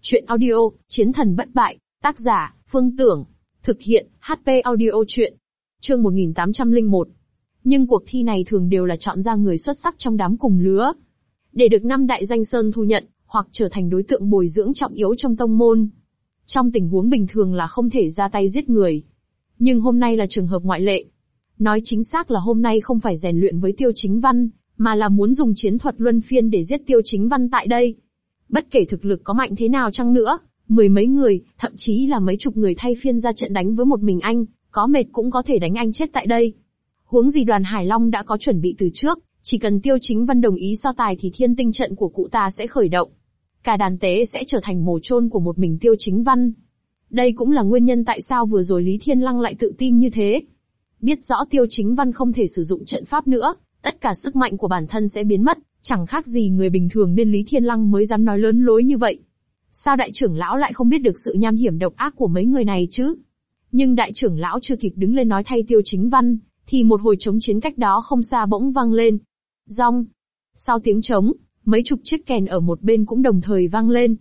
Chuyện audio, Chiến thần bất bại, tác giả, Phương Tưởng. Thực hiện, HP audio truyện. Chương 1801. Nhưng cuộc thi này thường đều là chọn ra người xuất sắc trong đám cùng lứa. Để được 5 đại danh sơn thu nhận, hoặc trở thành đối tượng bồi dưỡng trọng yếu trong tông môn. Trong tình huống bình thường là không thể ra tay giết người. Nhưng hôm nay là trường hợp ngoại lệ. Nói chính xác là hôm nay không phải rèn luyện với Tiêu Chính Văn, mà là muốn dùng chiến thuật luân phiên để giết Tiêu Chính Văn tại đây. Bất kể thực lực có mạnh thế nào chăng nữa, 10 mấy người, thậm chí là mấy chục người thay phiên ra trận đánh với một mình anh, có mệt cũng có thể đánh anh chết tại đây. Huống gì Đoàn Hải Long đã có chuẩn bị từ trước, chỉ cần Tiêu Chính Văn đồng ý so tài thì thiên tinh trận của cụ ta sẽ khởi động. Cả đàn tế sẽ trở thành mồ chôn của một mình Tiêu Chính Văn. Đây cũng là nguyên nhân tại sao vừa rồi Lý Thiên Lăng lại tự tin như thế. Biết rõ Tiêu Chính Văn không thể sử dụng trận pháp nữa, tất cả sức mạnh của bản thân sẽ biến mất, chẳng khác gì người bình thường nên Lý Thiên Lăng mới dám nói lớn lối như vậy. Sao đại trưởng lão lại không biết được sự nham hiểm độc ác của mấy người này chứ? Nhưng đại trưởng lão chưa kịp đứng lên nói thay Tiêu Chính Văn, thì một hồi trống chiến cách đó không xa bỗng vang lên. Rong. Sau tiếng trống, mấy chục chiếc kèn ở một bên cũng đồng thời vang lên.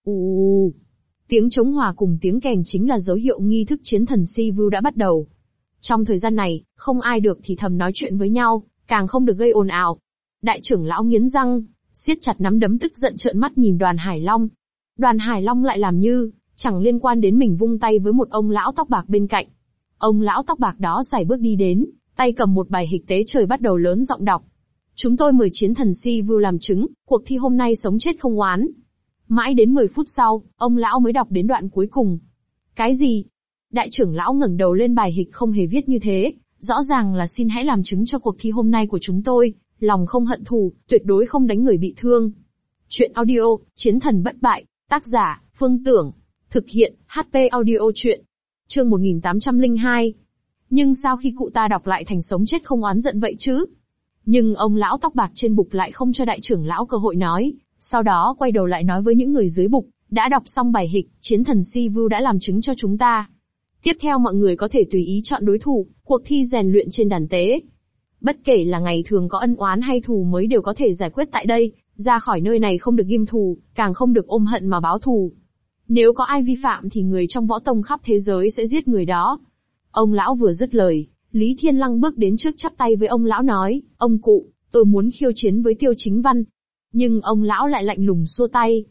Ù. Tiếng trống hòa cùng tiếng kèn chính là dấu hiệu nghi thức chiến thần Si Vu đã bắt đầu. Trong thời gian này, không ai được thì thầm nói chuyện với nhau, càng không được gây ồn ào. Đại trưởng lão nghiến răng, siết chặt nắm đấm tức giận trợn mắt nhìn Đoàn Hải Long. Đoàn Hải Long lại làm như chẳng liên quan đến mình, vung tay với một ông lão tóc bạc bên cạnh. Ông lão tóc bạc đó sải bước đi đến, tay cầm một bài hịch tế trời bắt đầu lớn giọng đọc. Chúng tôi mời chiến thần Si Vu làm chứng, cuộc thi hôm nay sống chết không oán. Mãi đến 10 phút sau, ông lão mới đọc đến đoạn cuối cùng. Cái gì? Đại trưởng lão ngẩng đầu lên, bài hịch không hề viết như thế, rõ ràng là xin hãy làm chứng cho cuộc thi hôm nay của chúng tôi, lòng không hận thù, tuyệt đối không đánh người bị thương. Chuyện audio, Chiến thần bất bại, tác giả, Phương Tưởng. Thực hiện, HP audio truyện. Chương 1802. Nhưng sao khi cụ ta đọc lại thành sống chết không oán giận vậy chứ? Nhưng ông lão tóc bạc trên bục lại không cho đại trưởng lão cơ hội nói, sau đó quay đầu lại nói với những người dưới bục, đã đọc xong bài hịch, chiến thần Si Vu đã làm chứng cho chúng ta. Tiếp theo mọi người có thể tùy ý chọn đối thủ, cuộc thi rèn luyện trên đàn tế. Bất kể là ngày thường có ân oán hay thù mới đều có thể giải quyết tại đây, ra khỏi nơi này không được ghim thù, càng không được ôm hận mà báo thù. Nếu có ai vi phạm thì người trong võ tông khắp thế giới sẽ giết người đó. Ông lão vừa dứt lời, Lý Thiên Lăng bước đến trước chắp tay với ông lão nói, ông cụ, tôi muốn khiêu chiến với Tiêu Chính Văn. Nhưng ông lão lại lạnh lùng xua tay,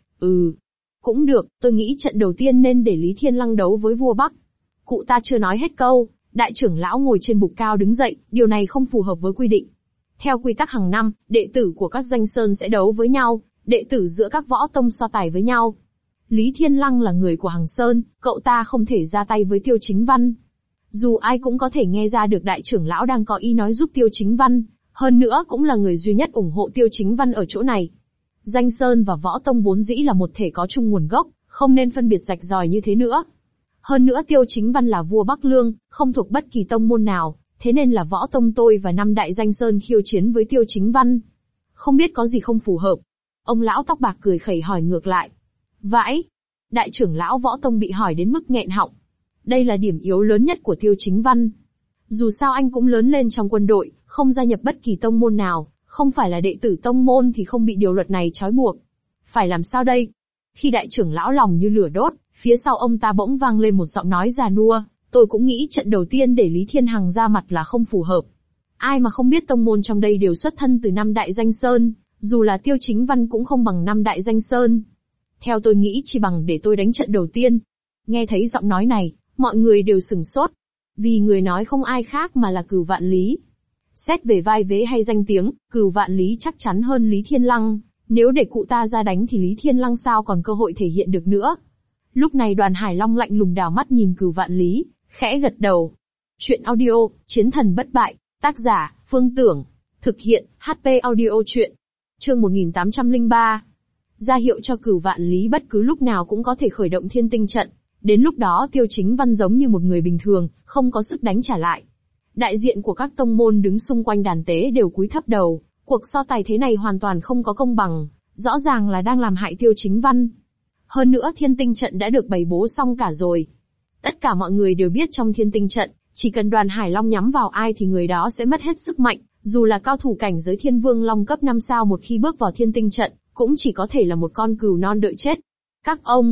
cũng được, tôi nghĩ trận đầu tiên nên để Lý Thiên Lăng đấu với vua Bắc. Cụ ta chưa nói hết câu, đại trưởng lão ngồi trên bục cao đứng dậy, điều này không phù hợp với quy định. Theo quy tắc hàng năm, đệ tử của các danh sơn sẽ đấu với nhau, đệ tử giữa các võ tông so tài với nhau. Lý Thiên Lăng là người của Hằng Sơn, cậu ta không thể ra tay với Tiêu Chính Văn. Dù ai cũng có thể nghe ra được đại trưởng lão đang có ý nói giúp Tiêu Chính Văn, hơn nữa cũng là người duy nhất ủng hộ Tiêu Chính Văn ở chỗ này. Danh sơn và võ tông vốn dĩ là một thể có chung nguồn gốc, không nên phân biệt rạch ròi như thế nữa. Hơn nữa Tiêu Chính Văn là vua Bắc Lương, không thuộc bất kỳ tông môn nào, thế nên là võ tông tôi và 5 đại danh sơn khiêu chiến với Tiêu Chính Văn. Không biết có gì không phù hợp. Ông lão tóc bạc cười khẩy hỏi ngược lại. Vãi! Đại trưởng lão võ tông bị hỏi đến mức nghẹn họng. Đây là điểm yếu lớn nhất của Tiêu Chính Văn. Dù sao anh cũng lớn lên trong quân đội, không gia nhập bất kỳ tông môn nào, không phải là đệ tử tông môn thì không bị điều luật này trói buộc. Phải làm sao đây? Khi đại trưởng lão lòng như lửa đốt, phía sau ông ta bỗng vang lên một giọng nói già nua, tôi cũng nghĩ trận đầu tiên để Lý Thiên Hằng ra mặt là không phù hợp. Ai mà không biết tông môn trong đây đều xuất thân từ 5 đại danh sơn, dù là Tiêu Chính Văn cũng không bằng 5 đại danh sơn. Theo tôi nghĩ chỉ bằng để tôi đánh trận đầu tiên. Nghe thấy giọng nói này, mọi người đều sửng sốt. Vì người nói không ai khác mà là Cửu Vạn Lý. Xét về vai vế hay danh tiếng, Cửu Vạn Lý chắc chắn hơn Lý Thiên Lăng. Nếu để cụ ta ra đánh thì Lý Thiên Lăng sao còn cơ hội thể hiện được nữa. Lúc này Đoàn Hải Long lạnh lùng đảo mắt nhìn Cửu Vạn Lý, khẽ gật đầu. Chuyện audio, Chiến thần bất bại, tác giả, Phương Tưởng. Thực hiện, HP audio truyện. Chương 1803. Ra hiệu cho Cửu Vạn Lý bất cứ lúc nào cũng có thể khởi động thiên tinh trận. Đến lúc đó Tiêu Chính Văn giống như một người bình thường, không có sức đánh trả lại. Đại diện của các tông môn đứng xung quanh đàn tế đều cúi thấp đầu, cuộc so tài thế này hoàn toàn không có công bằng, rõ ràng là đang làm hại Tiêu Chính Văn. Hơn nữa thiên tinh trận đã được bày bố xong cả rồi. Tất cả mọi người đều biết trong thiên tinh trận, chỉ cần Đoàn Hải Long nhắm vào ai thì người đó sẽ mất hết sức mạnh, dù là cao thủ cảnh giới Thiên Vương Long cấp 5 sao một khi bước vào thiên tinh trận, cũng chỉ có thể là một con cừu non đợi chết. Các ông,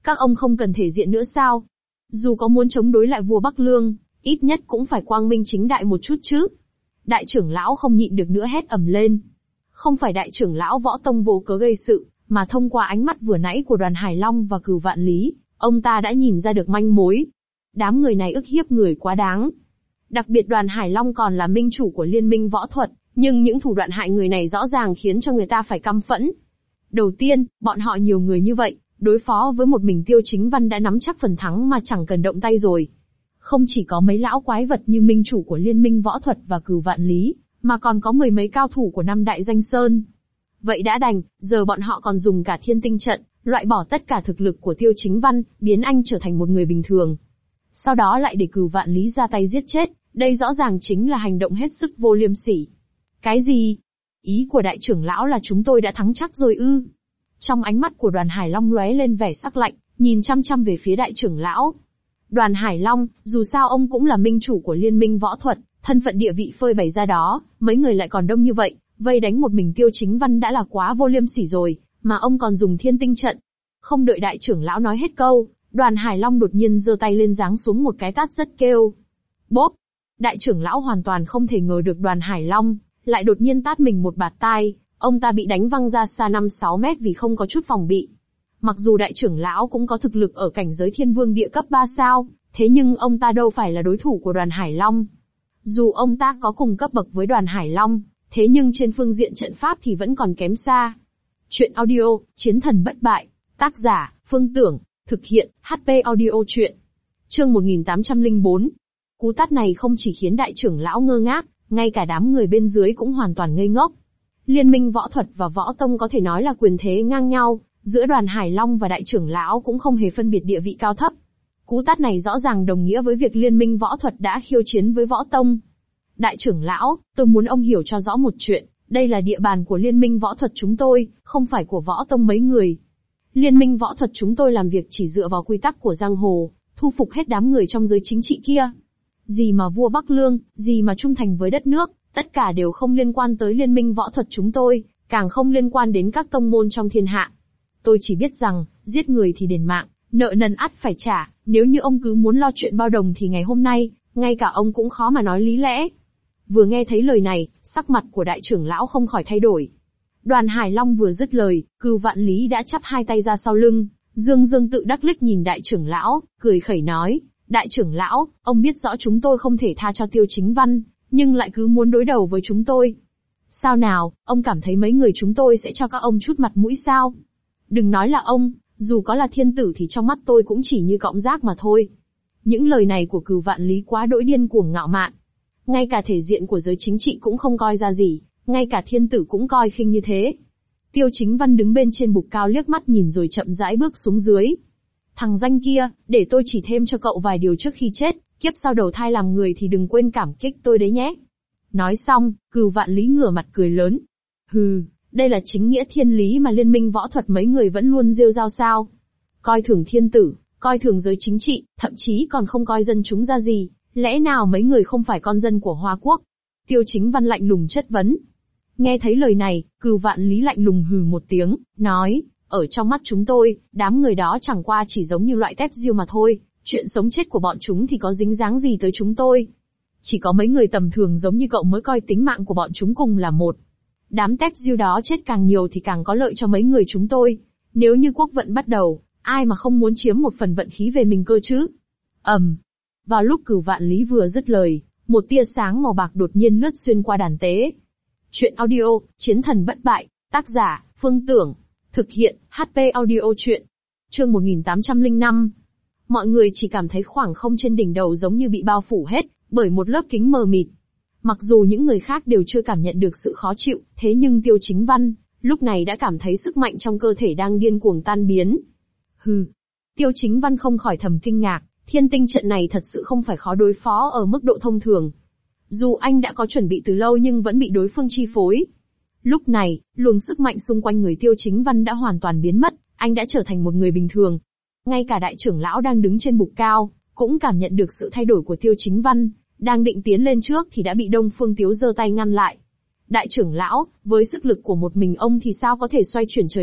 Các ông không cần thể diện nữa sao? Dù có muốn chống đối lại vua Bắc Lương, ít nhất cũng phải quang minh chính đại một chút chứ. Đại trưởng lão không nhịn được nữa hét ầm lên. Không phải đại trưởng lão Võ Tông vô cớ gây sự, mà thông qua ánh mắt vừa nãy của Đoàn Hải Long và Cửu Vạn Lý, ông ta đã nhìn ra được manh mối. Đám người này ức hiếp người quá đáng. Đặc biệt Đoàn Hải Long còn là minh chủ của liên minh võ thuật, nhưng những thủ đoạn hại người này rõ ràng khiến cho người ta phải căm phẫn. Đầu tiên, bọn họ nhiều người như vậy, đối phó với một mình Tiêu Chính Văn đã nắm chắc phần thắng mà chẳng cần động tay rồi. Không chỉ có mấy lão quái vật như minh chủ của liên minh võ thuật và Cửu Vạn Lý, mà còn có mười mấy cao thủ của năm đại danh sơn. Vậy đã đành, giờ bọn họ còn dùng cả thiên tinh trận, loại bỏ tất cả thực lực của Tiêu Chính Văn, biến anh trở thành một người bình thường. Sau đó lại để Cửu Vạn Lý ra tay giết chết, đây rõ ràng chính là hành động hết sức vô liêm sỉ. Cái gì? Ý của đại trưởng lão là chúng tôi đã thắng chắc rồi ư? Trong ánh mắt của Đoàn Hải Long lóe lên vẻ sắc lạnh, nhìn chăm chăm về phía đại trưởng lão. Đoàn Hải Long, dù sao ông cũng là minh chủ của liên minh võ thuật, thân phận địa vị phơi bày ra đó, mấy người lại còn đông như vậy, vây đánh một mình Tiêu Chính Văn đã là quá vô liêm sỉ rồi, mà ông còn dùng thiên tinh trận. Không đợi đại trưởng lão nói hết câu, Đoàn Hải Long đột nhiên giơ tay lên giáng xuống một cái tát rất kêu. Bốp! Đại trưởng lão hoàn toàn không thể ngờ được Đoàn Hải Long lại đột nhiên tát mình một bạt tai, ông ta bị đánh văng ra xa 5-6 mét vì không có chút phòng bị. Mặc dù đại trưởng lão cũng có thực lực ở cảnh giới thiên vương địa cấp 3 sao, thế nhưng ông ta đâu phải là đối thủ của Đoàn Hải Long. Dù ông ta có cùng cấp bậc với Đoàn Hải Long, thế nhưng trên phương diện trận pháp thì vẫn còn kém xa. Chuyện audio, Chiến thần bất bại, tác giả, Phương Tưởng, thực hiện, HP audio chuyện. Chương 1804. Cú tát này không chỉ khiến đại trưởng lão ngơ ngác, ngay cả đám người bên dưới cũng hoàn toàn ngây ngốc. Liên minh võ thuật và võ tông có thể nói là quyền thế ngang nhau, giữa Đoàn Hải Long và đại trưởng lão cũng không hề phân biệt địa vị cao thấp. Cú tát này rõ ràng đồng nghĩa với việc liên minh võ thuật đã khiêu chiến với võ tông. Đại trưởng lão, tôi muốn ông hiểu cho rõ một chuyện, đây là địa bàn của liên minh võ thuật chúng tôi, không phải của võ tông mấy người. Liên minh võ thuật chúng tôi làm việc chỉ dựa vào quy tắc của giang hồ, thu phục hết đám người trong giới chính trị kia. Gì mà vua Bắc Lương, gì mà trung thành với đất nước, tất cả đều không liên quan tới liên minh võ thuật chúng tôi, càng không liên quan đến các tông môn trong thiên hạ. Tôi chỉ biết rằng, giết người thì đền mạng, nợ nần ắt phải trả, nếu như ông cứ muốn lo chuyện bao đồng thì ngày hôm nay, ngay cả ông cũng khó mà nói lý lẽ. Vừa nghe thấy lời này, sắc mặt của đại trưởng lão không khỏi thay đổi. Đoàn Hải Long vừa dứt lời, Cửu Vạn Lý đã chắp hai tay ra sau lưng, dương dương tự đắc liếc nhìn đại trưởng lão, cười khẩy nói, đại trưởng lão, ông biết rõ chúng tôi không thể tha cho Tiêu Chính Văn, nhưng lại cứ muốn đối đầu với chúng tôi. Sao nào, ông cảm thấy mấy người chúng tôi sẽ cho các ông chút mặt mũi sao? Đừng nói là ông, dù có là thiên tử thì trong mắt tôi cũng chỉ như cọng rác mà thôi. Những lời này của Cửu Vạn Lý quá đỗi điên cuồng ngạo mạn. Ngay cả thể diện của giới chính trị cũng không coi ra gì, ngay cả thiên tử cũng coi khinh như thế. Tiêu Chính Văn đứng bên trên bục cao liếc mắt nhìn rồi chậm rãi bước xuống dưới. Thằng danh kia, để tôi chỉ thêm cho cậu vài điều trước khi chết, kiếp sau đầu thai làm người thì đừng quên cảm kích tôi đấy nhé. Nói xong, Cửu Vạn Lý ngửa mặt cười lớn. Hừ, đây là chính nghĩa thiên lý mà liên minh võ thuật mấy người vẫn luôn rêu rao sao. Coi thường thiên tử, coi thường giới chính trị, thậm chí còn không coi dân chúng ra gì, lẽ nào mấy người không phải con dân của Hoa Quốc? Tiêu Chính Văn lạnh lùng chất vấn. Nghe thấy lời này, Cửu Vạn Lý lạnh lùng hừ một tiếng, nói, ở trong mắt chúng tôi, đám người đó chẳng qua chỉ giống như loại tép diêu mà thôi, chuyện sống chết của bọn chúng thì có dính dáng gì tới chúng tôi. Chỉ có mấy người tầm thường giống như cậu mới coi tính mạng của bọn chúng cùng là một. Đám tép diêu đó chết càng nhiều thì càng có lợi cho mấy người chúng tôi. Nếu như quốc vận bắt đầu, ai mà không muốn chiếm một phần vận khí về mình cơ chứ? Vào lúc Cửu Vạn Lý vừa dứt lời, một tia sáng màu bạc đột nhiên lướt xuyên qua đàn tế. Chuyện audio, Chiến thần bất bại, tác giả, Phương Tưởng, thực hiện, HP audio chuyện. Chương 1805. Mọi người chỉ cảm thấy khoảng không trên đỉnh đầu giống như bị bao phủ hết, bởi một lớp kính mờ mịt. Mặc dù những người khác đều chưa cảm nhận được sự khó chịu, thế nhưng Tiêu Chính Văn, lúc này đã cảm thấy sức mạnh trong cơ thể đang điên cuồng tan biến. Hừ. Tiêu Chính Văn không khỏi thầm kinh ngạc, thiên tinh trận này thật sự không phải khó đối phó ở mức độ thông thường. Dù anh đã có chuẩn bị từ lâu nhưng vẫn bị đối phương chi phối. Lúc này, luồng sức mạnh xung quanh người Tiêu Chính Văn đã hoàn toàn biến mất, anh đã trở thành một người bình thường. Ngay cả đại trưởng lão đang đứng trên bục cao, cũng cảm nhận được sự thay đổi của Tiêu Chính Văn, đang định tiến lên trước thì đã bị Đông Phương Tiếu giơ tay ngăn lại. Đại trưởng lão, với sức lực của một mình ông thì sao có thể xoay chuyển trời đất,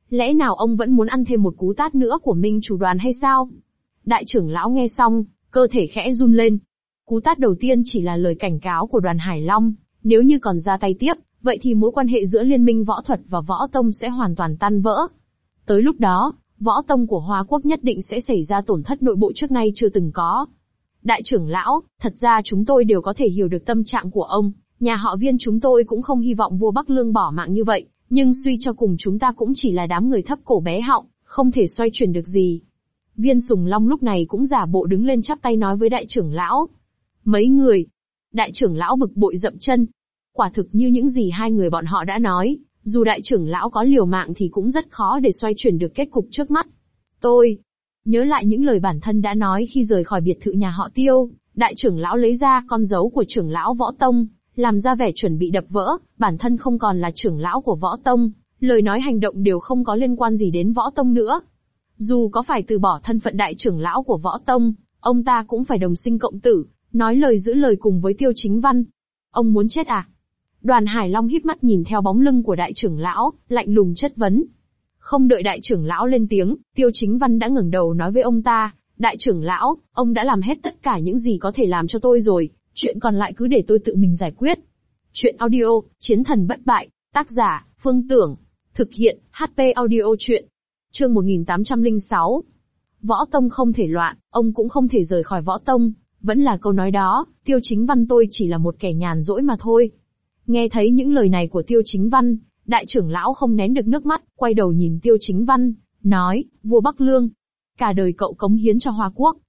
Lẽ nào ông vẫn muốn ăn thêm một cú tát nữa của Minh chủ đoàn hay sao? Đại trưởng lão nghe xong, cơ thể khẽ run lên. Cú tát đầu tiên chỉ là lời cảnh cáo của đoàn Hải Long, nếu như còn ra tay tiếp, vậy thì mối quan hệ giữa liên minh võ thuật và võ tông sẽ hoàn toàn tan vỡ. Tới lúc đó, võ tông của Hoa Quốc nhất định sẽ xảy ra tổn thất nội bộ trước nay chưa từng có. Đại trưởng lão, thật ra chúng tôi đều có thể hiểu được tâm trạng của ông, nhà họ Viên chúng tôi cũng không hy vọng vua Bắc Lương bỏ mạng như vậy, nhưng suy cho cùng chúng ta cũng chỉ là đám người thấp cổ bé họng, không thể xoay chuyển được gì. Viên Sùng Long lúc này cũng giả bộ đứng lên chắp tay nói với đại trưởng lão. Mấy người. Đại trưởng lão bực bội dậm chân. Quả thực như những gì hai người bọn họ đã nói, dù đại trưởng lão có liều mạng thì cũng rất khó để xoay chuyển được kết cục trước mắt. Tôi nhớ lại những lời bản thân đã nói khi rời khỏi biệt thự nhà họ Tiêu, đại trưởng lão lấy ra con dấu của trưởng lão võ tông, làm ra vẻ chuẩn bị đập vỡ, bản thân không còn là trưởng lão của võ tông, lời nói hành động đều không có liên quan gì đến võ tông nữa. Dù có phải từ bỏ thân phận đại trưởng lão của võ tông, ông ta cũng phải đồng sinh cộng tử, nói lời giữ lời cùng với Tiêu Chính Văn. Ông muốn chết à? Đoàn Hải Long híp mắt nhìn theo bóng lưng của đại trưởng lão, lạnh lùng chất vấn. Không đợi đại trưởng lão lên tiếng, Tiêu Chính Văn đã ngẩng đầu nói với ông ta, đại trưởng lão, ông đã làm hết tất cả những gì có thể làm cho tôi rồi, chuyện còn lại cứ để tôi tự mình giải quyết. Chuyện audio, Chiến thần bất bại, tác giả, Phương Tưởng, thực hiện, HP audio chuyện. Chương 1806. Võ tông không thể loạn, ông cũng không thể rời khỏi võ tông, vẫn là câu nói đó, Tiêu Chính Văn tôi chỉ là một kẻ nhàn rỗi mà thôi. Nghe thấy những lời này của Tiêu Chính Văn, đại trưởng lão không nén được nước mắt, quay đầu nhìn Tiêu Chính Văn, nói, vua Bắc Lương, cả đời cậu cống hiến cho Hoa Quốc,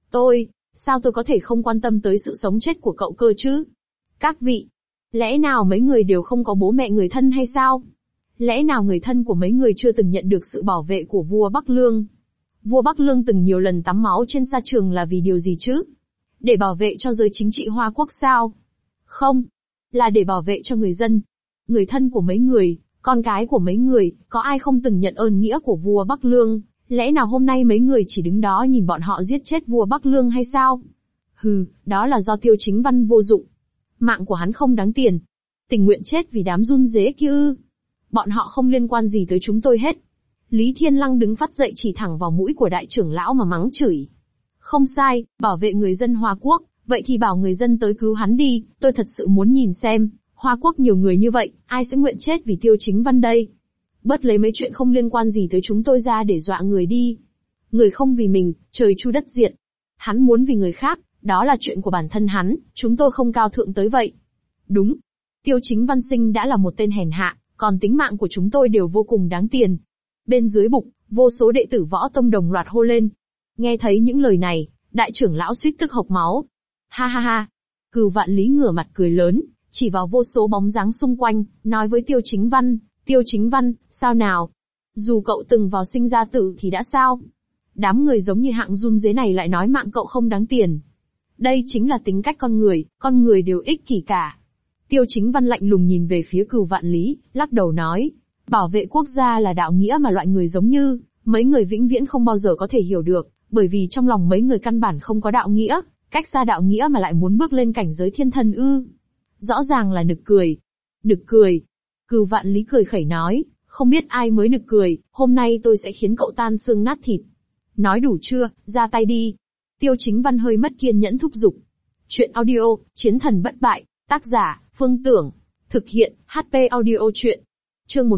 sao tôi có thể không quan tâm tới sự sống chết của cậu cơ chứ? Các vị, lẽ nào mấy người đều không có bố mẹ người thân hay sao? Lẽ nào người thân của mấy người chưa từng nhận được sự bảo vệ của vua Bắc Lương? Vua Bắc Lương từng nhiều lần tắm máu trên sa trường là vì điều gì chứ? Để bảo vệ cho giới chính trị Hoa Quốc sao? Không, là để bảo vệ cho người dân. Người thân của mấy người, con cái của mấy người, có ai không từng nhận ơn nghĩa của vua Bắc Lương? Lẽ nào hôm nay mấy người chỉ đứng đó nhìn bọn họ giết chết vua Bắc Lương hay sao? Hừ, đó là do Tiêu Chính Văn vô dụng. Mạng của hắn không đáng tiền. Tình nguyện chết vì đám run rế kia ư? Bọn họ không liên quan gì tới chúng tôi hết. Lý Thiên Lăng đứng phát dậy chỉ thẳng vào mũi của đại trưởng lão mà mắng chửi. Không sai, bảo vệ người dân Hoa Quốc, vậy thì bảo người dân tới cứu hắn đi, tôi thật sự muốn nhìn xem, Hoa Quốc nhiều người như vậy, ai sẽ nguyện chết vì Tiêu Chính Văn đây? Bớt lấy mấy chuyện không liên quan gì tới chúng tôi ra để dọa người đi. Người không vì mình, trời chu đất diệt. Hắn muốn vì người khác, đó là chuyện của bản thân hắn, chúng tôi không cao thượng tới vậy. Đúng. Tiêu Chính Văn sinh đã là một tên hèn hạ, còn tính mạng của chúng tôi đều vô cùng đáng tiền. Bên dưới bục, vô số đệ tử võ tông đồng loạt hô lên. Nghe thấy những lời này, đại trưởng lão suýt tức hộc máu. Ha ha ha. Cửu Vạn Lý ngửa mặt cười lớn, chỉ vào vô số bóng dáng xung quanh, nói với Tiêu Chính Văn, sao nào? Dù cậu từng vào sinh ra tử thì đã sao? Đám người giống như hạng run rế này lại nói mạng cậu không đáng tiền. Đây chính là tính cách con người đều ích kỷ cả. Tiêu Chính Văn lạnh lùng nhìn về phía Cửu Vạn Lý, lắc đầu nói, bảo vệ quốc gia là đạo nghĩa mà loại người giống như mấy người vĩnh viễn không bao giờ có thể hiểu được, bởi vì trong lòng mấy người căn bản không có đạo nghĩa, cách xa đạo nghĩa mà lại muốn bước lên cảnh giới thiên thần ư? Rõ ràng là nực cười. Nực cười. Cửu Vạn Lý cười khẩy nói, không biết ai mới nực cười, hôm nay tôi sẽ khiến cậu tan xương nát thịt. Nói đủ chưa, ra tay đi. Tiêu Chính Văn hơi mất kiên nhẫn thúc giục. Chuyện audio, Chiến thần bất bại, tác giả, Phương Tưởng, thực hiện, HP audio chuyện. Chương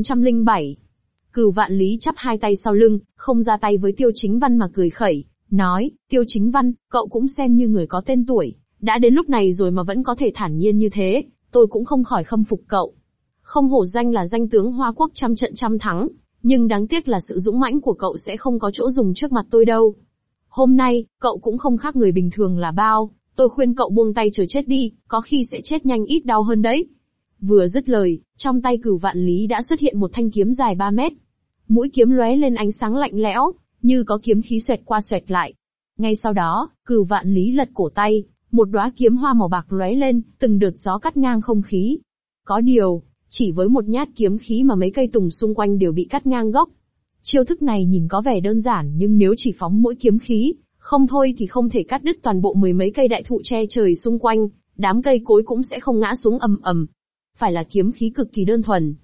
1807. Cửu Vạn Lý chắp hai tay sau lưng, không ra tay với Tiêu Chính Văn mà cười khẩy, nói, Tiêu Chính Văn, cậu cũng xem như người có tên tuổi, đã đến lúc này rồi mà vẫn có thể thản nhiên như thế, tôi cũng không khỏi khâm phục cậu. Không hổ danh là danh tướng Hoa Quốc trăm trận trăm thắng, nhưng đáng tiếc là sự dũng mãnh của cậu sẽ không có chỗ dùng trước mặt tôi đâu. Hôm nay, cậu cũng không khác người bình thường là bao, tôi khuyên cậu buông tay chờ chết đi, có khi sẽ chết nhanh ít đau hơn đấy. Vừa dứt lời, trong tay Cửu Vạn Lý đã xuất hiện một thanh kiếm dài 3 mét. Mũi kiếm lóe lên ánh sáng lạnh lẽo, như có kiếm khí xoẹt qua xoẹt lại. Ngay sau đó, Cửu Vạn Lý lật cổ tay, một đóa kiếm hoa màu bạc lóe lên, từng đợt gió cắt ngang không khí. Có điều, chỉ với một nhát kiếm khí mà mấy cây tùng xung quanh đều bị cắt ngang gốc. Chiêu thức này nhìn có vẻ đơn giản nhưng nếu chỉ phóng mỗi kiếm khí, không thôi thì không thể cắt đứt toàn bộ mười mấy cây đại thụ che trời xung quanh, đám cây cối cũng sẽ không ngã xuống ầm ầm. Phải là kiếm khí cực kỳ đơn thuần.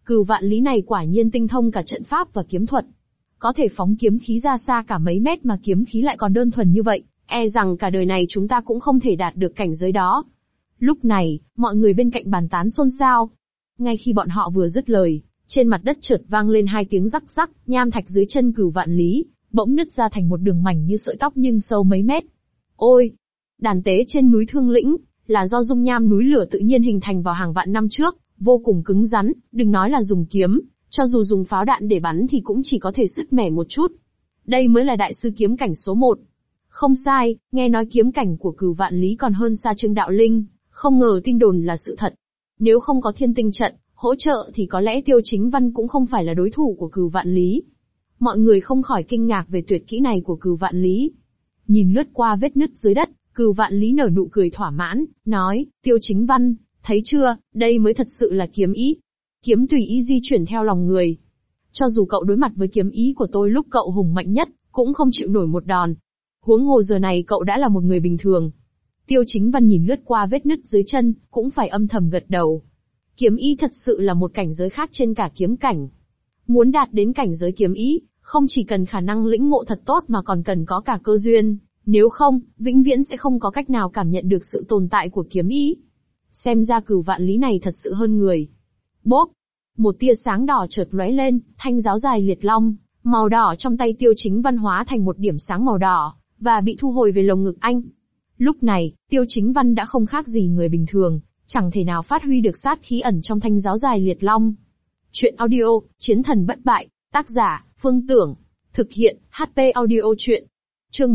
Cửu Vạn Lý này quả nhiên tinh thông cả trận pháp và kiếm thuật. Có thể phóng kiếm khí ra xa cả mấy mét mà kiếm khí lại còn đơn thuần như vậy, e rằng cả đời này chúng ta cũng không thể đạt được cảnh giới đó. Lúc này, mọi người bên cạnh bàn tán xôn xao. Ngay khi bọn họ vừa dứt lời, trên mặt đất chợt vang lên hai tiếng rắc rắc, nham thạch dưới chân Cửu Vạn Lý bỗng nứt ra thành một đường mảnh như sợi tóc nhưng sâu mấy mét. Ôi! Đàn tế trên núi Thương Lĩnh, là do dung nham núi lửa tự nhiên hình thành vào hàng vạn năm trước, vô cùng cứng rắn, đừng nói là dùng kiếm, cho dù dùng pháo đạn để bắn thì cũng chỉ có thể sứt mẻ một chút. Đây mới là đại sư kiếm cảnh số 1. Không sai, nghe nói kiếm cảnh của Cửu Vạn Lý còn hơn xa Trương Đạo Linh, không ngờ tin đồn là sự thật. Nếu không có Thiên Tinh trận hỗ trợ thì có lẽ Tiêu Chính Văn cũng không phải là đối thủ của Cửu Vạn Lý. Mọi người không khỏi kinh ngạc về tuyệt kỹ này của Cửu Vạn Lý. Nhìn lướt qua vết nứt dưới đất, Cửu Vạn Lý nở nụ cười thỏa mãn, nói, Tiêu Chính Văn, thấy chưa, đây mới thật sự là kiếm ý. Kiếm tùy ý di chuyển theo lòng người. Cho dù cậu đối mặt với kiếm ý của tôi lúc cậu hùng mạnh nhất, cũng không chịu nổi một đòn. Huống hồ giờ này cậu đã là một người bình thường. Tiêu Chính Văn nhìn lướt qua vết nứt dưới chân, cũng phải âm thầm gật đầu. Kiếm ý thật sự là một cảnh giới khác trên cả kiếm cảnh. Muốn đạt đến cảnh giới kiếm ý, không chỉ cần khả năng lĩnh ngộ thật tốt mà còn cần có cả cơ duyên, nếu không, vĩnh viễn sẽ không có cách nào cảm nhận được sự tồn tại của kiếm ý. Xem ra Cửu Vạn Lý này thật sự hơn người. Bốp! Một tia sáng đỏ chợt lóe lên, thanh giáo dài liệt long, màu đỏ trong tay Tiêu Chính Văn hóa thành một điểm sáng màu đỏ, và bị thu hồi về lồng ngực anh. Lúc này, Tiêu Chính Văn đã không khác gì người bình thường, chẳng thể nào phát huy được sát khí ẩn trong thanh giáo dài liệt long. Chuyện audio, Chiến thần bất bại, tác giả, Phương Tưởng. Thực hiện, HP audio chuyện. Chương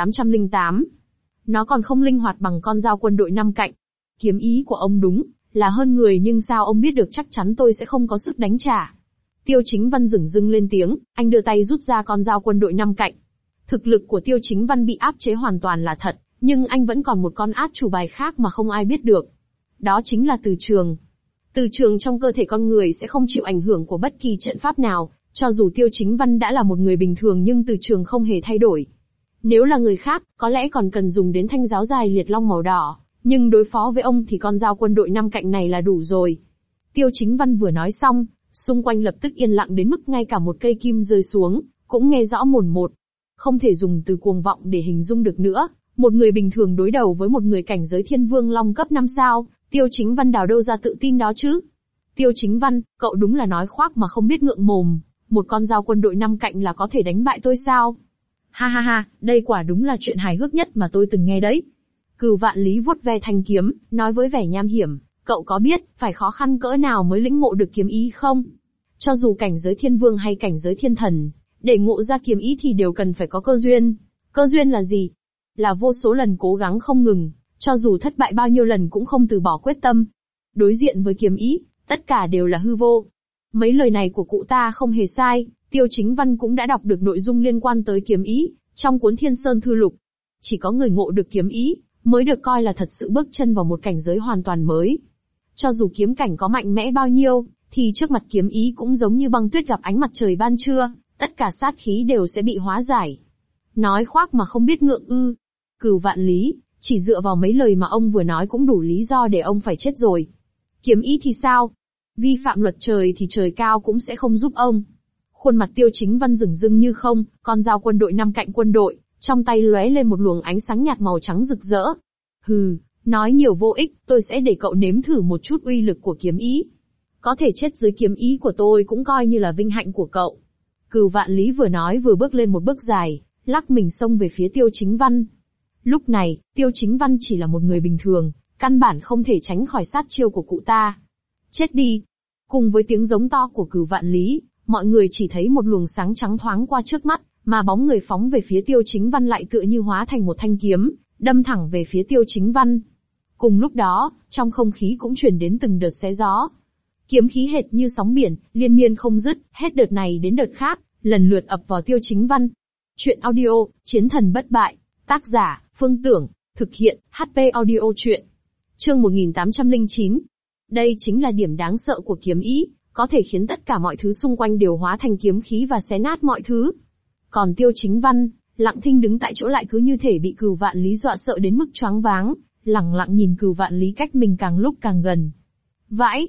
1808. Nó còn không linh hoạt bằng con dao quân đội 5 cạnh. Kiếm ý của ông đúng là hơn người, nhưng sao ông biết được chắc chắn tôi sẽ không có sức đánh trả? Tiêu Chính Văn dửng dưng lên tiếng, anh đưa tay rút ra con dao quân đội 5 cạnh. Thực lực của Tiêu Chính Văn bị áp chế hoàn toàn là thật, nhưng anh vẫn còn một con át chủ bài khác mà không ai biết được. Đó chính là từ trường. Từ trường trong cơ thể con người sẽ không chịu ảnh hưởng của bất kỳ trận pháp nào, cho dù Tiêu Chính Văn đã là một người bình thường nhưng từ trường không hề thay đổi. Nếu là người khác, có lẽ còn cần dùng đến thanh giáo dài liệt long màu đỏ, nhưng đối phó với ông thì con dao quân đội 5 cạnh này là đủ rồi. Tiêu Chính Văn vừa nói xong, xung quanh lập tức yên lặng đến mức ngay cả một cây kim rơi xuống, cũng nghe rõ mồn một. Không thể dùng từ cuồng vọng để hình dung được nữa, một người bình thường đối đầu với một người cảnh giới thiên vương long cấp 5 sao, Tiêu Chính Văn đào đâu ra tự tin đó chứ? Tiêu Chính Văn, cậu đúng là nói khoác mà không biết ngượng mồm, một con dao quân đội 5 cạnh là có thể đánh bại tôi sao? Ha ha ha, đây quả đúng là chuyện hài hước nhất mà tôi từng nghe đấy. Cửu Vạn Lý vuốt ve thanh kiếm, nói với vẻ nham hiểm, cậu có biết, phải khó khăn cỡ nào mới lĩnh ngộ được kiếm ý không? Cho dù cảnh giới thiên vương hay cảnh giới thiên thần, để ngộ ra kiếm ý thì đều cần phải có cơ duyên. Cơ duyên là gì? Là vô số lần cố gắng không ngừng, cho dù thất bại bao nhiêu lần cũng không từ bỏ quyết tâm. Đối diện với kiếm ý, tất cả đều là hư vô. Mấy lời này của cụ ta không hề sai, Tiêu Chính Văn cũng đã đọc được nội dung liên quan tới kiếm ý, trong cuốn Thiên Sơn Thư Lục. Chỉ có người ngộ được kiếm ý, mới được coi là thật sự bước chân vào một cảnh giới hoàn toàn mới. Cho dù kiếm cảnh có mạnh mẽ bao nhiêu, thì trước mặt kiếm ý cũng giống như băng tuyết gặp ánh mặt trời ban trưa, tất cả sát khí đều sẽ bị hóa giải. Nói khoác mà không biết ngượng ư? Cửu Vạn Lý, chỉ dựa vào mấy lời mà ông vừa nói cũng đủ lý do để ông phải chết rồi. Kiếm ý thì sao? Vi phạm luật trời thì trời cao cũng sẽ không giúp ông. Khuôn mặt Tiêu Chính Văn dửng dưng như không, con dao quân đội 5 cạnh quân đội, trong tay lóe lên một luồng ánh sáng nhạt màu trắng rực rỡ. Hừ, nói nhiều vô ích, tôi sẽ để cậu nếm thử một chút uy lực của kiếm ý. Có thể chết dưới kiếm ý của tôi cũng coi như là vinh hạnh của cậu. Cửu Vạn Lý vừa nói vừa bước lên một bước dài, lắc mình xông về phía Tiêu Chính Văn. Lúc này, Tiêu Chính Văn chỉ là một người bình thường, căn bản không thể tránh khỏi sát chiêu của cụ ta. Chết đi! Cùng với tiếng giống to của Cửu Vạn Lý, mọi người chỉ thấy một luồng sáng trắng thoáng qua trước mắt, mà bóng người phóng về phía Tiêu Chính Văn lại tựa như hóa thành một thanh kiếm, đâm thẳng về phía Tiêu Chính Văn. Cùng lúc đó, trong không khí cũng truyền đến từng đợt xé gió. Kiếm khí hệt như sóng biển, liên miên không dứt, hết đợt này đến đợt khác, lần lượt ập vào Tiêu Chính Văn. Chuyện audio, Chiến thần bất bại, tác giả, Phương Tưởng, thực hiện, HP audio chuyện. Chương 1809. Đây chính là điểm đáng sợ của kiếm ý, có thể khiến tất cả mọi thứ xung quanh đều hóa thành kiếm khí và xé nát mọi thứ. Còn Tiêu Chính Văn, lặng thinh đứng tại chỗ lại cứ như thể bị Cửu Vạn Lý dọa sợ đến mức choáng váng, lẳng lặng nhìn Cửu Vạn Lý cách mình càng lúc càng gần. Vãi!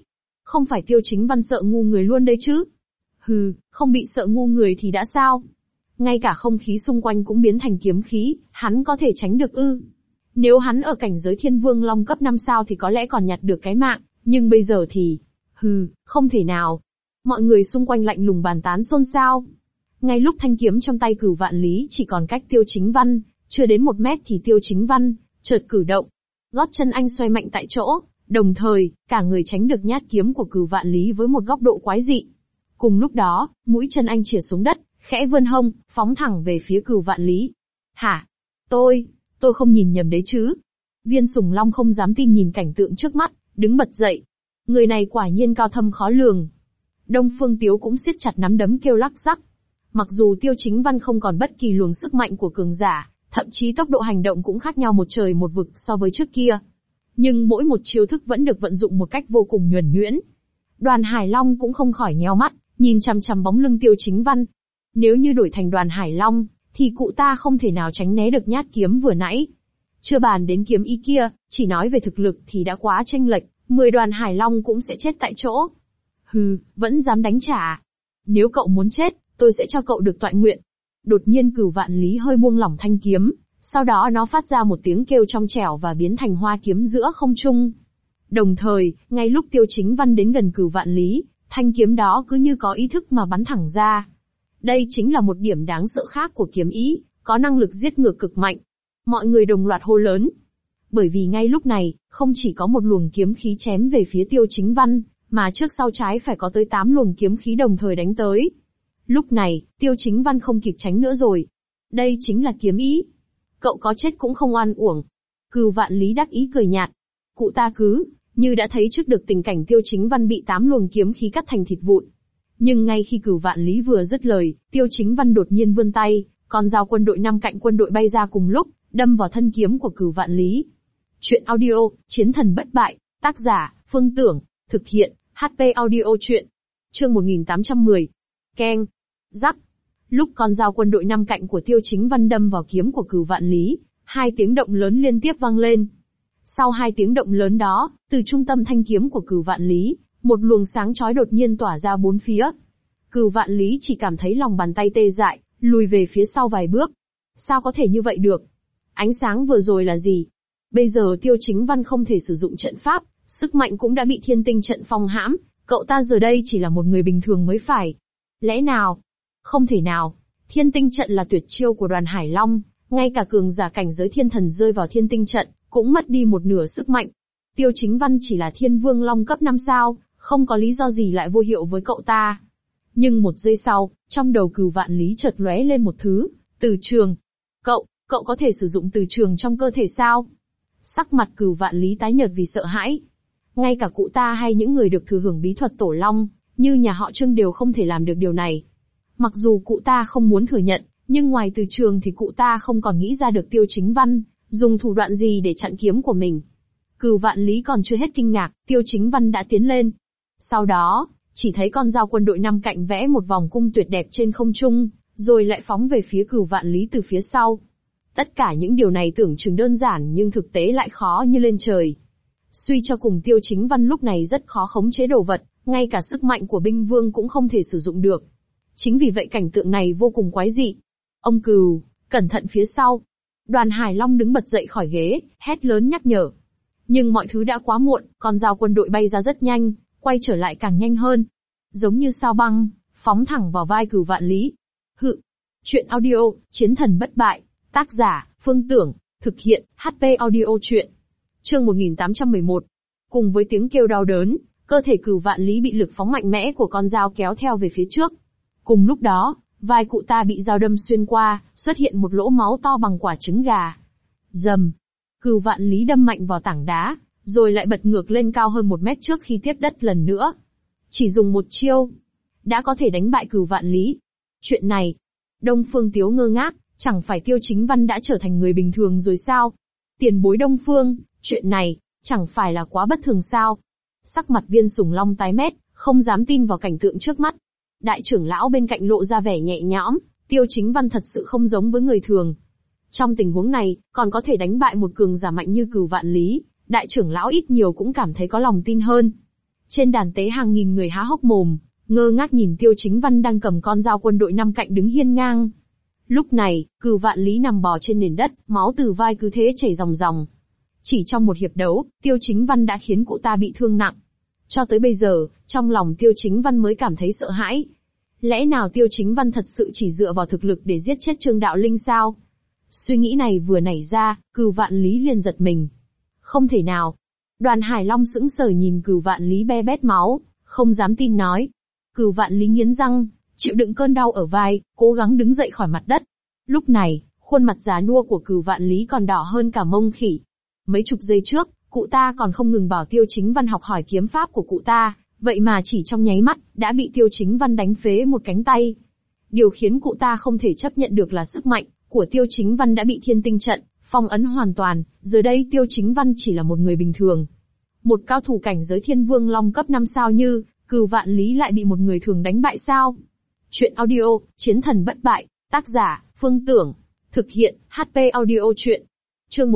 Không phải Tiêu Chính Văn sợ ngu người luôn đấy chứ? Hừ, không bị sợ ngu người thì đã sao? Ngay cả không khí xung quanh cũng biến thành kiếm khí, hắn có thể tránh được ư? Nếu hắn ở cảnh giới Thiên Vương Long cấp 5 sao thì có lẽ còn nhặt được cái mạng, nhưng bây giờ thì... Hừ, không thể nào. Mọi người xung quanh lạnh lùng bàn tán xôn xao. Ngay lúc thanh kiếm trong tay Cửu Vạn Lý chỉ còn cách Tiêu Chính Văn, chưa đến 1 mét thì Tiêu Chính Văn chợt cử động. Gót chân anh xoay mạnh tại chỗ, đồng thời, cả người tránh được nhát kiếm của Cửu Vạn Lý với một góc độ quái dị. Cùng lúc đó, mũi chân anh chìa xuống đất, khẽ vươn hông, phóng thẳng về phía Cửu Vạn Lý. Hả? Tôi không nhìn nhầm đấy chứ? Viên Sùng Long không dám tin nhìn cảnh tượng trước mắt, đứng bật dậy. Người này quả nhiên cao thâm khó lường. Đông Phương Tiếu cũng siết chặt nắm đấm kêu lắc rắc. Mặc dù Tiêu Chính Văn không còn bất kỳ luồng sức mạnh của cường giả, thậm chí tốc độ hành động cũng khác nhau một trời một vực so với trước kia. Nhưng mỗi một chiêu thức vẫn được vận dụng một cách vô cùng nhuần nhuyễn. Đoàn Hải Long cũng không khỏi nheo mắt, nhìn chằm chằm bóng lưng Tiêu Chính Văn. Nếu như đổi thành Đoàn Hải Long, thì cụ ta không thể nào tránh né được nhát kiếm vừa nãy. Chưa bàn đến kiếm ý kia, chỉ nói về thực lực thì đã quá chênh lệch, 10 Đoàn Hải Long cũng sẽ chết tại chỗ. Hừ, vẫn dám đánh trả. Nếu cậu muốn chết, tôi sẽ cho cậu được toại nguyện. Đột nhiên Cửu Vạn Lý hơi buông lỏng thanh kiếm, sau đó nó phát ra một tiếng kêu trong trẻo và biến thành hoa kiếm giữa không trung. Đồng thời, ngay lúc Tiêu Chính Văn đến gần Cửu Vạn Lý, thanh kiếm đó cứ như có ý thức mà bắn thẳng ra. Đây chính là một điểm đáng sợ khác của kiếm ý, có năng lực giết ngược cực mạnh. Mọi người đồng loạt hô lớn. Bởi vì ngay lúc này, không chỉ có một luồng kiếm khí chém về phía Tiêu Chính Văn, mà trước sau trái phải có tới 8 luồng kiếm khí đồng thời đánh tới. Lúc này, Tiêu Chính Văn không kịp tránh nữa rồi. Đây chính là kiếm ý. Cậu có chết cũng không oan uổng. Cửu Vạn Lý đắc ý cười nhạt. Cụ ta cứ, như đã thấy trước được tình cảnh Tiêu Chính Văn bị 8 luồng kiếm khí cắt thành thịt vụn. Nhưng ngay khi Cửu Vạn Lý vừa dứt lời, Tiêu Chính Văn đột nhiên vươn tay, con dao quân đội 5 cạnh quân đội bay ra cùng lúc, đâm vào thân kiếm của Cửu Vạn Lý. Chuyện audio, Chiến thần bất bại, tác giả, Phương Tưởng, thực hiện, HP audio chuyện. Chương 1810. Keng. Rắc. Lúc con dao quân đội 5 cạnh của Tiêu Chính Văn đâm vào kiếm của Cửu Vạn Lý, 2 tiếng động lớn liên tiếp vang lên. Sau 2 tiếng động lớn đó, từ trung tâm thanh kiếm của Cửu Vạn Lý, một luồng sáng chói đột nhiên tỏa ra bốn phía. Cửu Vạn Lý chỉ cảm thấy lòng bàn tay tê dại, lùi về phía sau vài bước. Sao có thể như vậy được? Ánh sáng vừa rồi là gì? Bây giờ Tiêu Chính Văn không thể sử dụng trận pháp, sức mạnh cũng đã bị Thiên Tinh trận phong hãm, cậu ta giờ đây chỉ là một người bình thường mới phải. Lẽ nào? Không thể nào. Thiên Tinh trận là tuyệt chiêu của Đoàn Hải Long, ngay cả cường giả cảnh giới thiên thần rơi vào Thiên Tinh trận, cũng mất đi một nửa sức mạnh. Tiêu Chính Văn chỉ là Thiên Vương Long cấp 5 sao, không có lý do gì lại vô hiệu với cậu ta. Nhưng một giây sau, trong đầu Cửu Vạn Lý chợt lóe lên một thứ, từ trường. Cậu có thể sử dụng từ trường trong cơ thể sao? Sắc mặt Cửu Vạn Lý tái nhợt vì sợ hãi. Ngay cả cụ ta hay những người được thừa hưởng bí thuật Tổ Long, như nhà họ Trương đều không thể làm được điều này. Mặc dù cụ ta không muốn thừa nhận, nhưng ngoài từ trường thì cụ ta không còn nghĩ ra được Tiêu Chính Văn dùng thủ đoạn gì để chặn kiếm của mình. Cửu Vạn Lý còn chưa hết kinh ngạc, Tiêu Chính Văn đã tiến lên. Sau đó, chỉ thấy con dao quân đội 5 cạnh vẽ một vòng cung tuyệt đẹp trên không trung, rồi lại phóng về phía Cửu Vạn Lý từ phía sau. Tất cả những điều này tưởng chừng đơn giản nhưng thực tế lại khó như lên trời. Suy cho cùng Tiêu Chính Văn lúc này rất khó khống chế đồ vật, ngay cả sức mạnh của binh vương cũng không thể sử dụng được. Chính vì vậy cảnh tượng này vô cùng quái dị. Ông Cửu, cẩn thận phía sau. Đoàn Hải Long đứng bật dậy khỏi ghế, hét lớn nhắc nhở. Nhưng mọi thứ đã quá muộn, con dao quân đội bay ra rất nhanh, quay trở lại càng nhanh hơn. Giống như sao băng, phóng thẳng vào vai Cửu Vạn Lý. Hự. Chuyện audio, Chiến thần bất bại, tác giả, Phương Tưởng, thực hiện, HP audio chuyện. Chương 1811. Cùng với tiếng kêu đau đớn, cơ thể Cửu Vạn Lý bị lực phóng mạnh mẽ của con dao kéo theo về phía trước. Cùng lúc đó, vai cụ ta bị dao đâm xuyên qua, xuất hiện một lỗ máu to bằng quả trứng gà. Rầm. Cửu Vạn Lý đâm mạnh vào tảng đá, rồi lại bật ngược lên cao hơn 1 mét trước khi tiếp đất lần nữa. Chỉ dùng một chiêu, đã có thể đánh bại Cửu Vạn Lý. Chuyện này, Đông Phương Tiếu ngơ ngác, chẳng phải Tiêu Chính Văn đã trở thành người bình thường rồi sao? Tiền bối Đông Phương, chuyện này, chẳng phải là quá bất thường sao? Sắc mặt Viên Sùng Long tái mét, không dám tin vào cảnh tượng trước mắt. Đại trưởng lão bên cạnh lộ ra vẻ nhẹ nhõm, Tiêu Chính Văn thật sự không giống với người thường. Trong tình huống này, còn có thể đánh bại một cường giả mạnh như Cửu Vạn Lý, đại trưởng lão ít nhiều cũng cảm thấy có lòng tin hơn. Trên đàn tế hàng nghìn người há hốc mồm, ngơ ngác nhìn Tiêu Chính Văn đang cầm con dao quân đội năm cạnh đứng hiên ngang. Lúc này, Cửu Vạn Lý nằm bò trên nền đất, máu từ vai cứ thế chảy ròng ròng. Chỉ trong một hiệp đấu, Tiêu Chính Văn đã khiến cụ ta bị thương nặng. Cho tới bây giờ, trong lòng Tiêu Chính Văn mới cảm thấy sợ hãi. Lẽ nào Tiêu Chính Văn thật sự chỉ dựa vào thực lực để giết chết Trương Đạo Linh sao? Suy nghĩ này vừa nảy ra, Cửu Vạn Lý liền giật mình. Không thể nào. Đoàn Hải Long sững sờ nhìn Cửu Vạn Lý be bét máu, không dám tin nói. Cửu Vạn Lý nghiến răng, chịu đựng cơn đau ở vai, cố gắng đứng dậy khỏi mặt đất. Lúc này, khuôn mặt già nua của Cửu Vạn Lý còn đỏ hơn cả mông khỉ. Mấy chục giây trước, cụ ta còn không ngừng bảo Tiêu Chính Văn học hỏi kiếm pháp của cụ ta, vậy mà chỉ trong nháy mắt, đã bị Tiêu Chính Văn đánh phế một cánh tay. Điều khiến cụ ta không thể chấp nhận được là sức mạnh của Tiêu Chính Văn đã bị thiên tinh trận phong ấn hoàn toàn, giờ đây Tiêu Chính Văn chỉ là một người bình thường. Một cao thủ cảnh giới Thiên Vương Long cấp 5 sao như Cửu Vạn Lý lại bị một người thường đánh bại sao? Chuyện audio, Chiến thần bất bại, tác giả, Phương Tưởng, thực hiện, HP audio chuyện. Chương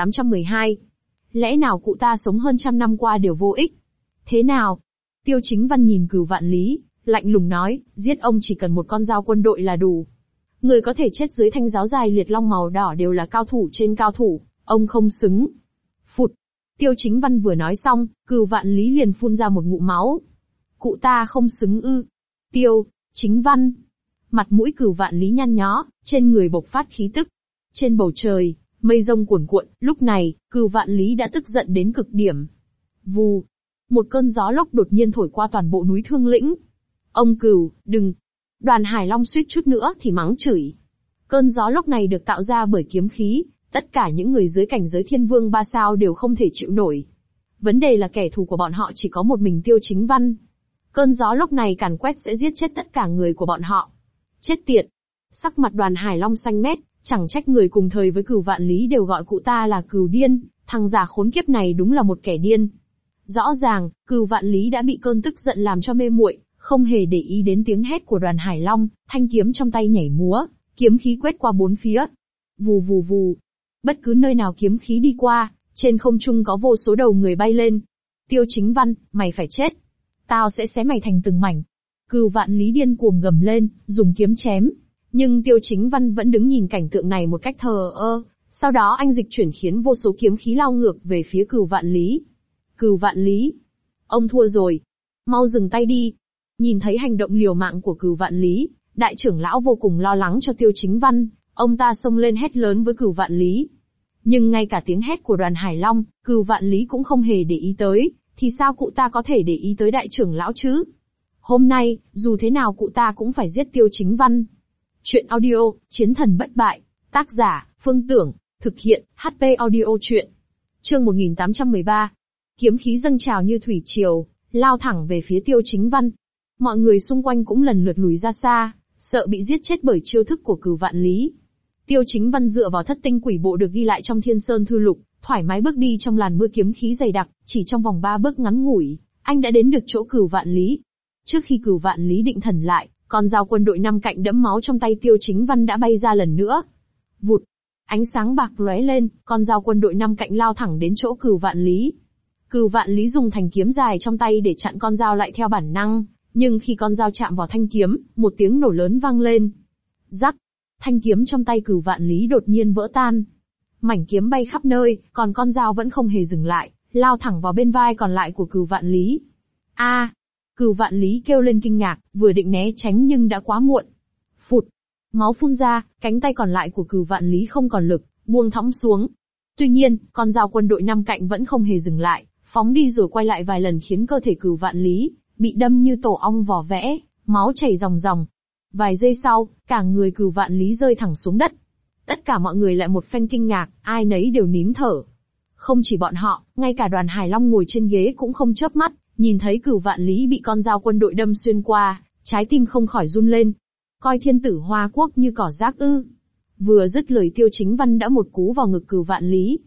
1812. Lẽ nào cụ ta sống hơn trăm năm qua đều vô ích? Thế nào? Tiêu Chính Văn nhìn Cửu Vạn Lý, lạnh lùng nói, giết ông chỉ cần một con dao quân đội là đủ. Người có thể chết dưới thanh giáo dài liệt long màu đỏ đều là cao thủ trên cao thủ, ông không xứng. Phụt. Tiêu Chính Văn vừa nói xong, Cửu Vạn Lý liền phun ra một ngụm máu. Cụ ta không xứng ư? Tiêu Chính Văn. Mặt mũi Cửu Vạn Lý nhăn nhó, trên người bộc phát khí tức. Trên bầu trời, mây rông cuồn cuộn, lúc này, Cửu Vạn Lý đã tức giận đến cực điểm. Vù. Một cơn gió lốc đột nhiên thổi qua toàn bộ núi Thương Lĩnh. Ông Cửu, đừng. Đoàn Hải Long suýt chút nữa thì mắng chửi. Cơn gió lốc này được tạo ra bởi kiếm khí, tất cả những người dưới cảnh giới Thiên Vương 3 sao đều không thể chịu nổi. Vấn đề là kẻ thù của bọn họ chỉ có một mình Tiêu Chính Văn. Cơn gió lốc này càn quét sẽ giết chết tất cả người của bọn họ. Chết tiệt. Sắc mặt Đoàn Hải Long xanh mét, chẳng trách người cùng thời với Cửu Vạn Lý đều gọi cụ ta là Cửu điên, thằng già khốn kiếp này đúng là một kẻ điên. Rõ ràng, Cửu Vạn Lý đã bị cơn tức giận làm cho mê muội, không hề để ý đến tiếng hét của Đoàn Hải Long, thanh kiếm trong tay nhảy múa, kiếm khí quét qua bốn phía. Vù vù vù. Bất cứ nơi nào kiếm khí đi qua, trên không trung có vô số đầu người bay lên. Tiêu Chính Văn, mày phải chết. Tao sẽ xé mày thành từng mảnh. Cửu Vạn Lý điên cuồng gầm lên, dùng kiếm chém. Nhưng Tiêu Chính Văn vẫn đứng nhìn cảnh tượng này một cách thờ ơ, sau đó anh dịch chuyển khiến vô số kiếm khí lao ngược về phía Cửu Vạn Lý. Cửu Vạn Lý, ông thua rồi. Mau dừng tay đi. Nhìn thấy hành động liều mạng của Cửu Vạn Lý, đại trưởng lão vô cùng lo lắng cho Tiêu Chính Văn, ông ta xông lên hét lớn với Cửu Vạn Lý. Nhưng ngay cả tiếng hét của Đoàn Hải Long, Cửu Vạn Lý cũng không hề để ý tới, thì sao cụ ta có thể để ý tới đại trưởng lão chứ? Hôm nay, dù thế nào cụ ta cũng phải giết Tiêu Chính Văn. Chuyện audio, Chiến thần bất bại, tác giả, Phương Tưởng, thực hiện, HP audio chuyện. Chương 1813. Kiếm khí dâng trào như thủy triều, lao thẳng về phía Tiêu Chính Văn. Mọi người xung quanh cũng lần lượt lùi ra xa, sợ bị giết chết bởi chiêu thức của Cửu Vạn Lý. Tiêu Chính Văn dựa vào thất tinh quỷ bộ được ghi lại trong Thiên Sơn Thư Lục, thoải mái bước đi trong làn mưa kiếm khí dày đặc, chỉ trong vòng 3 bước ngắn ngủi, anh đã đến được chỗ Cửu Vạn Lý. Trước khi Cửu Vạn Lý định thần lại, con dao quân đội 5 cạnh đẫm máu trong tay Tiêu Chính Văn đã bay ra lần nữa. Vụt, ánh sáng bạc lóe lên, con dao quân đội 5 cạnh lao thẳng đến chỗ Cửu Vạn Lý. Cửu Vạn Lý dùng thanh kiếm dài trong tay để chặn con dao lại theo bản năng, nhưng khi con dao chạm vào thanh kiếm, một tiếng nổ lớn vang lên. Rắc, thanh kiếm trong tay Cửu Vạn Lý đột nhiên vỡ tan. Mảnh kiếm bay khắp nơi, còn con dao vẫn không hề dừng lại, lao thẳng vào bên vai còn lại của Cửu Vạn Lý. A! Cửu Vạn Lý kêu lên kinh ngạc, vừa định né tránh nhưng đã quá muộn. Phụt! Máu phun ra, cánh tay còn lại của Cửu Vạn Lý không còn lực, buông thõng xuống. Tuy nhiên, con dao quân đội 5 cạnh vẫn không hề dừng lại, phóng đi rồi quay lại vài lần khiến cơ thể Cửu Vạn Lý bị đâm như tổ ong vỏ vẽ, máu chảy ròng ròng. Vài giây sau, cả người Cửu Vạn Lý rơi thẳng xuống đất. Tất cả mọi người lại một phen kinh ngạc, ai nấy đều nín thở. Không chỉ bọn họ, ngay cả Đoàn Hải Long ngồi trên ghế cũng không chớp mắt, nhìn thấy Cửu Vạn Lý bị con dao quân đội đâm xuyên qua, trái tim không khỏi run lên. Coi thiên tử Hoa Quốc như cỏ rác ư? Vừa dứt lời Tiêu Chính Văn đã một cú vào ngực Cửu Vạn Lý.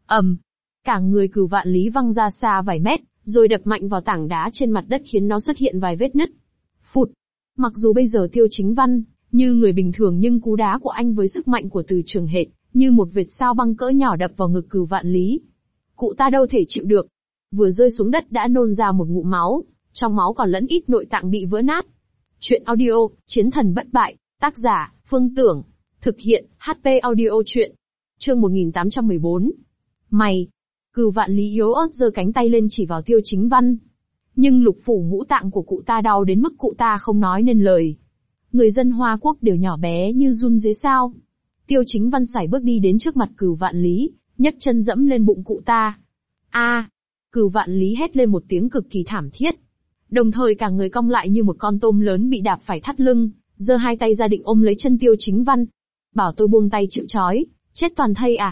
Cả người Cửu Vạn Lý văng ra xa vài mét, rồi đập mạnh vào tảng đá trên mặt đất khiến nó xuất hiện vài vết nứt. Phụt! Mặc dù bây giờ Tiêu Chính Văn như người bình thường nhưng cú đá của anh với sức mạnh của Từ Trường Hệt, như một vệt sao băng cỡ nhỏ đập vào ngực Cửu Vạn Lý. Cụ ta đâu thể chịu được. vừa rơi xuống đất đã nôn ra một ngụm máu, trong máu còn lẫn ít nội tạng bị vỡ nát. Chuyện audio, Chiến thần bất bại, tác giả, Phương Tưởng, thực hiện, HP audio chuyện. Chương 1814. Mày! Cừu Vạn Lý yếu ớt giơ cánh tay lên chỉ vào Tiêu Chính Văn. Nhưng lục phủ ngũ tạng của cụ ta đau đến mức cụ ta không nói nên lời. Người dân Hoa Quốc đều nhỏ bé như run dế sao. Tiêu Chính Văn sải bước đi đến trước mặt Cừu Vạn Lý, nhấc chân dẫm lên bụng cụ ta. A! Cừu Vạn Lý hét lên một tiếng cực kỳ thảm thiết. Đồng thời cả người cong lại như một con tôm lớn bị đạp phải thắt lưng, giơ hai tay ra định ôm lấy chân Tiêu Chính Văn. Bảo tôi buông tay chịu trói, chết toàn thây à?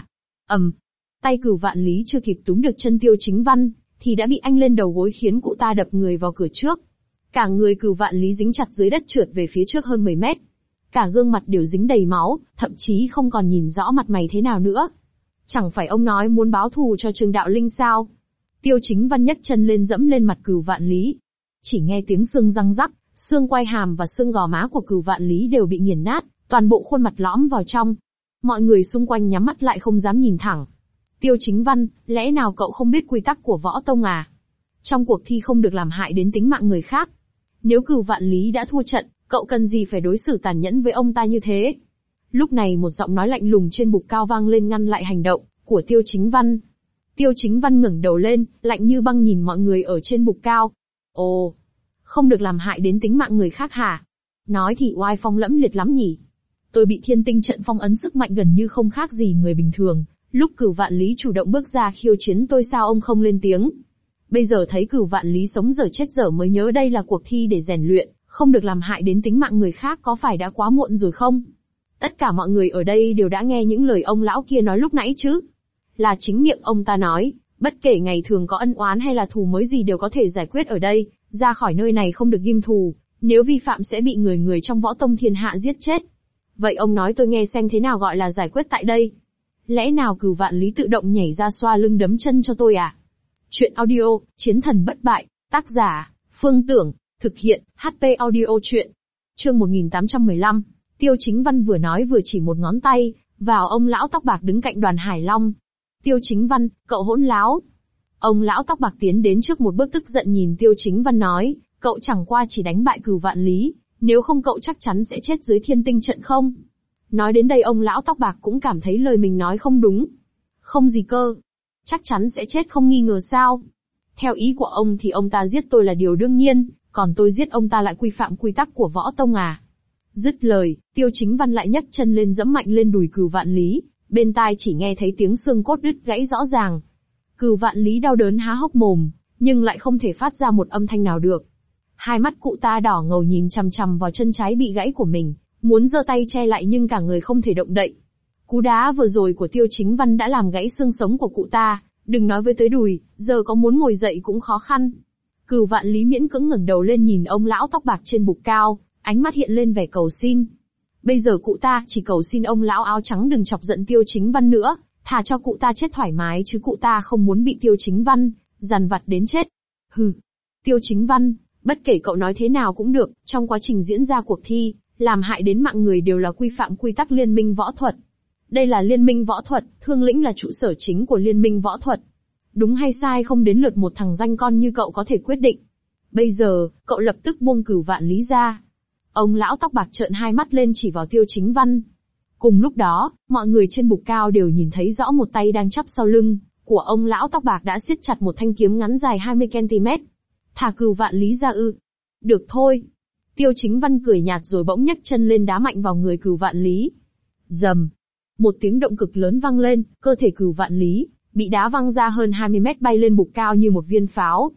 Tay Cừu Vạn Lý chưa kịp túm được chân Tiêu Chính Văn, thì đã bị anh lên đầu gối khiến cụ ta đập người vào cửa trước. Cả người Cừu Vạn Lý dính chặt dưới đất trượt về phía trước hơn 10 mét. Cả gương mặt đều dính đầy máu, thậm chí không còn nhìn rõ mặt mày thế nào nữa. Chẳng phải ông nói muốn báo thù cho Trương Đạo Linh sao? Tiêu Chính Văn nhấc chân lên dẫm lên mặt Cừu Vạn Lý. Chỉ nghe tiếng xương răng rắc, xương quai hàm và xương gò má của Cừu Vạn Lý đều bị nghiền nát, toàn bộ khuôn mặt lõm vào trong. Mọi người xung quanh nhắm mắt lại không dám nhìn thẳng. Tiêu Chính Văn, lẽ nào cậu không biết quy tắc của võ tông à? Trong cuộc thi không được làm hại đến tính mạng người khác. Nếu Cừu Vạn Lý đã thua trận, cậu cần gì phải đối xử tàn nhẫn với ông ta như thế? Lúc này một giọng nói lạnh lùng trên bục cao vang lên ngăn lại hành động của Tiêu Chính Văn. Tiêu Chính Văn ngẩng đầu lên, lạnh như băng nhìn mọi người ở trên bục cao. Ồ, không được làm hại đến tính mạng người khác hả? Nói thì oai phong lẫm liệt lắm nhỉ. Tôi bị thiên tinh trận phong ấn sức mạnh gần như không khác gì người bình thường. Lúc Cừu Vạn Lý chủ động bước ra khiêu chiến tôi sao ông không lên tiếng? Bây giờ thấy Cừu Vạn Lý sống dở chết dở mới nhớ đây là cuộc thi để rèn luyện, không được làm hại đến tính mạng người khác có phải đã quá muộn rồi không? Tất cả mọi người ở đây đều đã nghe những lời ông lão kia nói lúc nãy chứ. Là chính miệng ông ta nói, bất kể ngày thường có ân oán hay là thù mới gì đều có thể giải quyết ở đây, ra khỏi nơi này không được ghim thù, nếu vi phạm sẽ bị người trong võ tông thiên hạ giết chết. Vậy ông nói tôi nghe xem thế nào gọi là giải quyết tại đây? Lẽ nào Cừu Vạn Lý tự động nhảy ra xoa lưng đấm chân cho tôi à? Chuyện audio, Chiến thần bất bại, tác giả, Phương Tưởng, thực hiện, HP audio chuyện. Chương 1815, Tiêu Chính Văn vừa nói vừa chỉ một ngón tay, vào ông lão tóc bạc đứng cạnh Đoàn Hải Long. Tiêu Chính Văn, cậu hỗn láo. Ông lão tóc bạc tiến đến trước một bước tức giận nhìn Tiêu Chính Văn nói, cậu chẳng qua chỉ đánh bại Cừu Vạn Lý, nếu không cậu chắc chắn sẽ chết dưới thiên tinh trận không? Nói đến đây ông lão tóc bạc cũng cảm thấy lời mình nói không đúng. Không gì cơ. Chắc chắn sẽ chết không nghi ngờ sao? Theo ý của ông thì ông ta giết tôi là điều đương nhiên, còn tôi giết ông ta lại quy phạm quy tắc của võ tông à? Dứt lời, Tiêu Chính Văn lại nhấc chân lên giẫm mạnh lên đùi Cừu Vạn Lý, bên tai chỉ nghe thấy tiếng xương cốt đứt gãy rõ ràng. Cừu Vạn Lý đau đớn há hốc mồm, nhưng lại không thể phát ra một âm thanh nào được. Hai mắt cụ ta đỏ ngầu nhìn chằm chằm vào chân trái bị gãy của mình, muốn giơ tay che lại nhưng cả người không thể động đậy. Cú đá vừa rồi của Tiêu Chính Văn đã làm gãy xương sống của cụ ta, đừng nói với tới đùi, giờ có muốn ngồi dậy cũng khó khăn. Cừu Vạn Lý miễn cưỡng ngẩng đầu lên nhìn ông lão tóc bạc trên bục cao, ánh mắt hiện lên vẻ cầu xin. Bây giờ cụ ta chỉ cầu xin ông lão áo trắng đừng chọc giận Tiêu Chính Văn nữa, thà cho cụ ta chết thoải mái chứ cụ ta không muốn bị Tiêu Chính Văn dằn vặt đến chết. Hừ, Tiêu Chính Văn, bất kể cậu nói thế nào cũng được, trong quá trình diễn ra cuộc thi, làm hại đến mạng người đều là quy phạm quy tắc liên minh võ thuật. Đây là liên minh võ thuật, Thương Lĩnh là trụ sở chính của liên minh võ thuật. Đúng hay sai không đến lượt một thằng danh con như cậu có thể quyết định. Bây giờ, cậu lập tức buông Cừu Vạn Lý ra. Ông lão tóc bạc trợn hai mắt lên chỉ vào Tiêu Chính Văn. Cùng lúc đó, mọi người trên bục cao đều nhìn thấy rõ một tay đang chắp sau lưng của ông lão tóc bạc đã siết chặt một thanh kiếm ngắn dài 20 cm. Thả Cừu Vạn Lý ra ư? Được thôi. Tiêu Chính Văn cười nhạt rồi bỗng nhấc chân lên đá mạnh vào người Cừu Vạn Lý. Rầm. Một tiếng động cực lớn vang lên, cơ thể Cừu Vạn Lý bị đá văng ra hơn 20 mét bay lên bục cao như một viên pháo.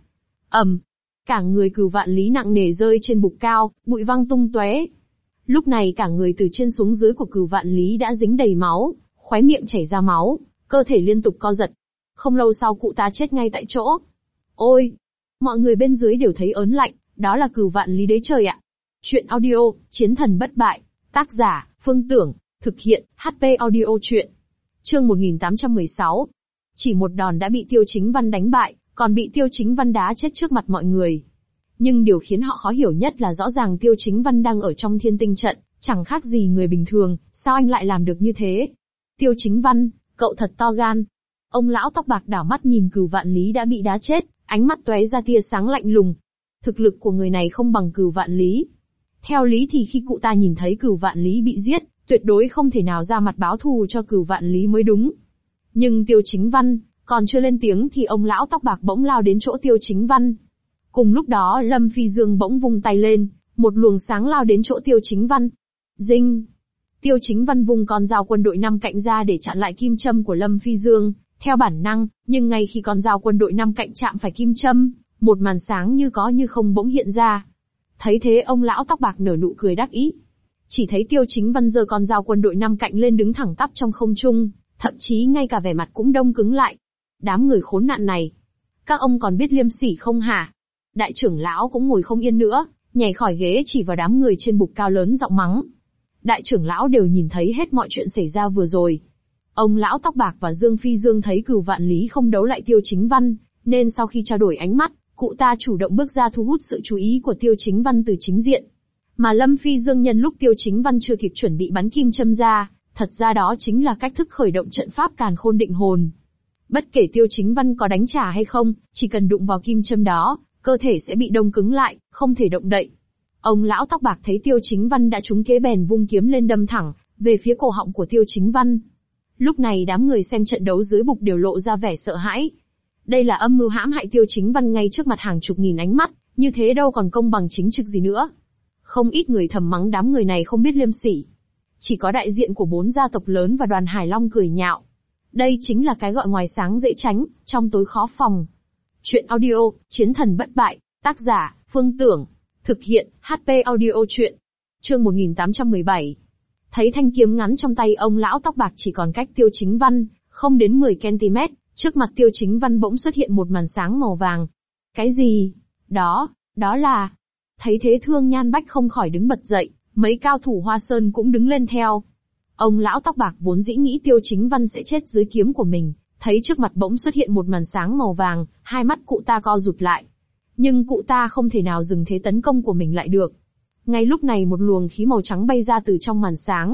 Cả người Cừu Vạn Lý nặng nề rơi trên bục cao, bụi văng tung tóe. Lúc này cả người từ trên xuống dưới của Cừu Vạn Lý đã dính đầy máu, khóe miệng chảy ra máu, cơ thể liên tục co giật. Không lâu sau cụ ta chết ngay tại chỗ. Ôi! Mọi người bên dưới đều thấy ớn lạnh, đó là Cừu Vạn Lý đấy trời ạ. Chuyện audio, Chiến thần bất bại, tác giả, Phương Tưởng, thực hiện, HP audio chuyện. Chương 1816. Chỉ một đòn đã bị Tiêu Chính Văn đánh bại, còn bị Tiêu Chính Văn đá chết trước mặt mọi người. Nhưng điều khiến họ khó hiểu nhất là rõ ràng Tiêu Chính Văn đang ở trong thiên tinh trận, chẳng khác gì người bình thường, sao anh lại làm được như thế? Tiêu Chính Văn, cậu thật to gan. Ông lão tóc bạc đảo mắt nhìn Cửu Vạn Lý đã bị đá chết, ánh mắt tóe ra tia sáng lạnh lùng. Thực lực của người này không bằng Cửu Vạn Lý. Theo lý thì khi cụ ta nhìn thấy Cửu Vạn Lý bị giết, tuyệt đối không thể nào ra mặt báo thù cho Cửu Vạn Lý mới đúng. Nhưng Tiêu Chính Văn, còn chưa lên tiếng thì ông lão tóc bạc bỗng lao đến chỗ Tiêu Chính Văn. Cùng lúc đó Lâm Phi Dương bỗng vung tay lên, một luồng sáng lao đến chỗ Tiêu Chính Văn. Dinh! Tiêu Chính Văn vung con dao quân đội 5 cạnh ra để chặn lại kim châm của Lâm Phi Dương, theo bản năng, nhưng ngay khi con dao quân đội 5 cạnh chạm phải kim châm, một màn sáng như có như không bỗng hiện ra. Thấy thế ông lão tóc bạc nở nụ cười đắc ý. Chỉ thấy Tiêu Chính Văn giơ con dao quân đội 5 cạnh lên đứng thẳng tắp trong không trung, thậm chí ngay cả vẻ mặt cũng đông cứng lại. Đám người khốn nạn này! Các ông còn biết liêm sỉ không hả? Đại trưởng lão cũng ngồi không yên nữa, nhảy khỏi ghế chỉ vào đám người trên bục cao lớn giọng mắng. Đại trưởng lão đều nhìn thấy hết mọi chuyện xảy ra vừa rồi. Ông lão tóc bạc và Dương Phi Dương thấy Cửu Vạn Lý không đấu lại Tiêu Chính Văn, nên sau khi trao đổi ánh mắt, cụ ta chủ động bước ra thu hút sự chú ý của Tiêu Chính Văn từ chính diện. Mà Lâm Phi Dương nhân lúc Tiêu Chính Văn chưa kịp chuẩn bị bắn kim châm ra, thật ra đó chính là cách thức khởi động trận pháp Càn Khôn Định Hồn. Bất kể Tiêu Chính Văn có đánh trả hay không, chỉ cần đụng vào kim châm đó, cơ thể sẽ bị đông cứng lại, không thể động đậy. Ông lão tóc bạc thấy Tiêu Chính Văn đã trúng kế bèn vung kiếm lên đâm thẳng về phía cổ họng của Tiêu Chính Văn. Lúc này đám người xem trận đấu dưới bục đều lộ ra vẻ sợ hãi. Đây là âm mưu hãm hại Tiêu Chính Văn ngay trước mặt hàng chục nghìn ánh mắt, như thế đâu còn công bằng chính trực gì nữa. Không ít người thầm mắng đám người này không biết liêm sỉ. Chỉ có đại diện của 4 gia tộc lớn và Đoàn Hải Long cười nhạo. Đây chính là cái gọi ngoài sáng dễ tránh, trong tối khó phòng. Chuyện audio, Chiến thần bất bại, tác giả, Phương Tưởng. Thực hiện, HP audio chuyện. Chương 1817. Thấy thanh kiếm ngắn trong tay ông lão tóc bạc chỉ còn cách Tiêu Chính Văn, không đến 10 cm, trước mặt Tiêu Chính Văn bỗng xuất hiện một màn sáng màu vàng. Cái gì? Đó là... Thấy thế Thương Nhan Bách không khỏi đứng bật dậy, mấy cao thủ Hoa Sơn cũng đứng lên theo. Ông lão tóc bạc vốn dĩ nghĩ Tiêu Chính Văn sẽ chết dưới kiếm của mình, thấy trước mặt bỗng xuất hiện một màn sáng màu vàng, hai mắt cụ ta co rụt lại. Nhưng cụ ta không thể nào dừng thế tấn công của mình lại được. Ngay lúc này một luồng khí màu trắng bay ra từ trong màn sáng.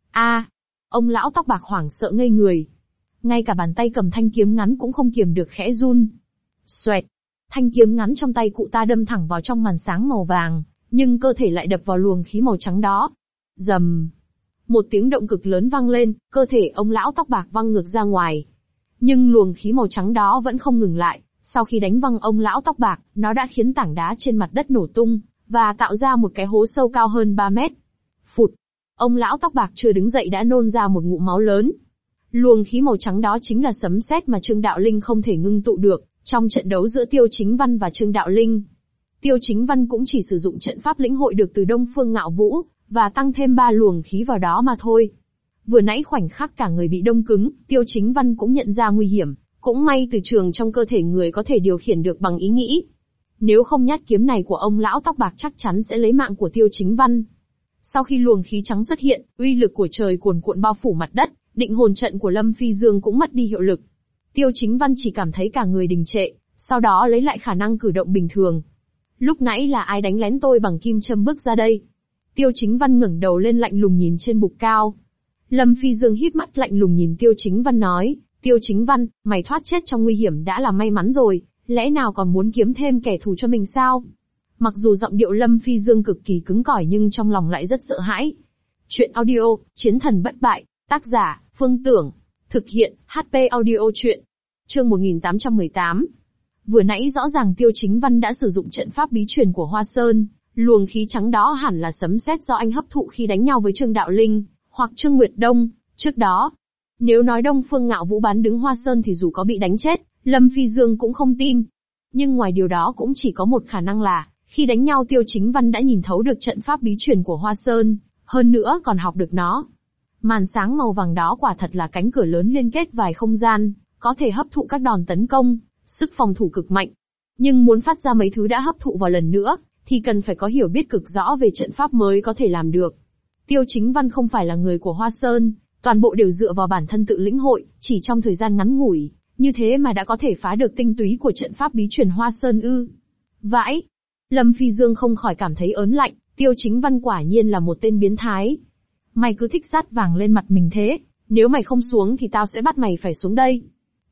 Ông lão tóc bạc hoảng sợ ngây người. Ngay cả bàn tay cầm thanh kiếm ngắn cũng không kiềm được khẽ run. Xoẹt! Thanh kiếm ngắn trong tay cụ ta đâm thẳng vào trong màn sáng màu vàng, nhưng cơ thể lại đập vào luồng khí màu trắng đó. Rầm! Một tiếng động cực lớn vang lên, cơ thể ông lão tóc bạc văng ngược ra ngoài. Nhưng luồng khí màu trắng đó vẫn không ngừng lại. Sau khi đánh văng ông lão tóc bạc, nó đã khiến tảng đá trên mặt đất nổ tung, và tạo ra một cái hố sâu cao hơn 3 mét. Phụt! Ông lão tóc bạc chưa đứng dậy đã nôn ra một ngụm máu lớn. Luồng khí màu trắng đó chính là sấm sét mà Trương Đạo Linh không thể ngưng tụ được, trong trận đấu giữa Tiêu Chính Văn và Trương Đạo Linh. Tiêu Chính Văn cũng chỉ sử dụng trận pháp lĩnh hội được từ Đông Phương Ngạo Vũ, và tăng thêm 3 luồng khí vào đó mà thôi. Vừa nãy khoảnh khắc cả người bị đông cứng, Tiêu Chính Văn cũng nhận ra nguy hiểm. Cũng may từ trường trong cơ thể người có thể điều khiển được bằng ý nghĩ. Nếu không nhát kiếm này của ông lão tóc bạc chắc chắn sẽ lấy mạng của Tiêu Chính Văn. Sau khi luồng khí trắng xuất hiện, uy lực của trời cuồn cuộn bao phủ mặt đất, định hồn trận của Lâm Phi Dương cũng mất đi hiệu lực. Tiêu Chính Văn chỉ cảm thấy cả người đình trệ, sau đó lấy lại khả năng cử động bình thường. Lúc nãy là ai đánh lén tôi bằng kim châm bước ra đây? Tiêu Chính Văn ngẩng đầu lên lạnh lùng nhìn trên bục cao. Lâm Phi Dương híp mắt lạnh lùng nhìn Tiêu Chính Văn nói. Tiêu Chính Văn, mày thoát chết trong nguy hiểm đã là may mắn rồi, lẽ nào còn muốn kiếm thêm kẻ thù cho mình sao? Mặc dù giọng điệu Lâm Phi Dương cực kỳ cứng cỏi nhưng trong lòng lại rất sợ hãi. Chuyện audio, Chiến thần bất bại, tác giả, Phương Tưởng. Thực hiện, HP audio chuyện. Chương 1818. Vừa nãy rõ ràng Tiêu Chính Văn đã sử dụng trận pháp bí truyền của Hoa Sơn, luồng khí trắng đó hẳn là sấm sét do anh hấp thụ khi đánh nhau với Trương Đạo Linh, hoặc Trương Nguyệt Đông, trước đó. Nếu nói Đông Phương Ngạo Vũ bán đứng Hoa Sơn thì dù có bị đánh chết, Lâm Phi Dương cũng không tin. Nhưng ngoài điều đó cũng chỉ có một khả năng là, khi đánh nhau Tiêu Chính Văn đã nhìn thấu được trận pháp bí truyền của Hoa Sơn, hơn nữa còn học được nó. Màn sáng màu vàng đó quả thật là cánh cửa lớn liên kết vài không gian, có thể hấp thụ các đòn tấn công, sức phòng thủ cực mạnh. Nhưng muốn phát ra mấy thứ đã hấp thụ vào lần nữa, thì cần phải có hiểu biết cực rõ về trận pháp mới có thể làm được. Tiêu Chính Văn không phải là người của Hoa Sơn, toàn bộ đều dựa vào bản thân tự lĩnh hội, chỉ trong thời gian ngắn ngủi, như thế mà đã có thể phá được tinh túy của trận pháp bí truyền Hoa Sơn ư? Vãi! Lâm Phi Dương không khỏi cảm thấy ớn lạnh, Tiêu Chính Văn quả nhiên là một tên biến thái. Mày cứ thích dát vàng lên mặt mình thế, nếu mày không xuống thì tao sẽ bắt mày phải xuống đây.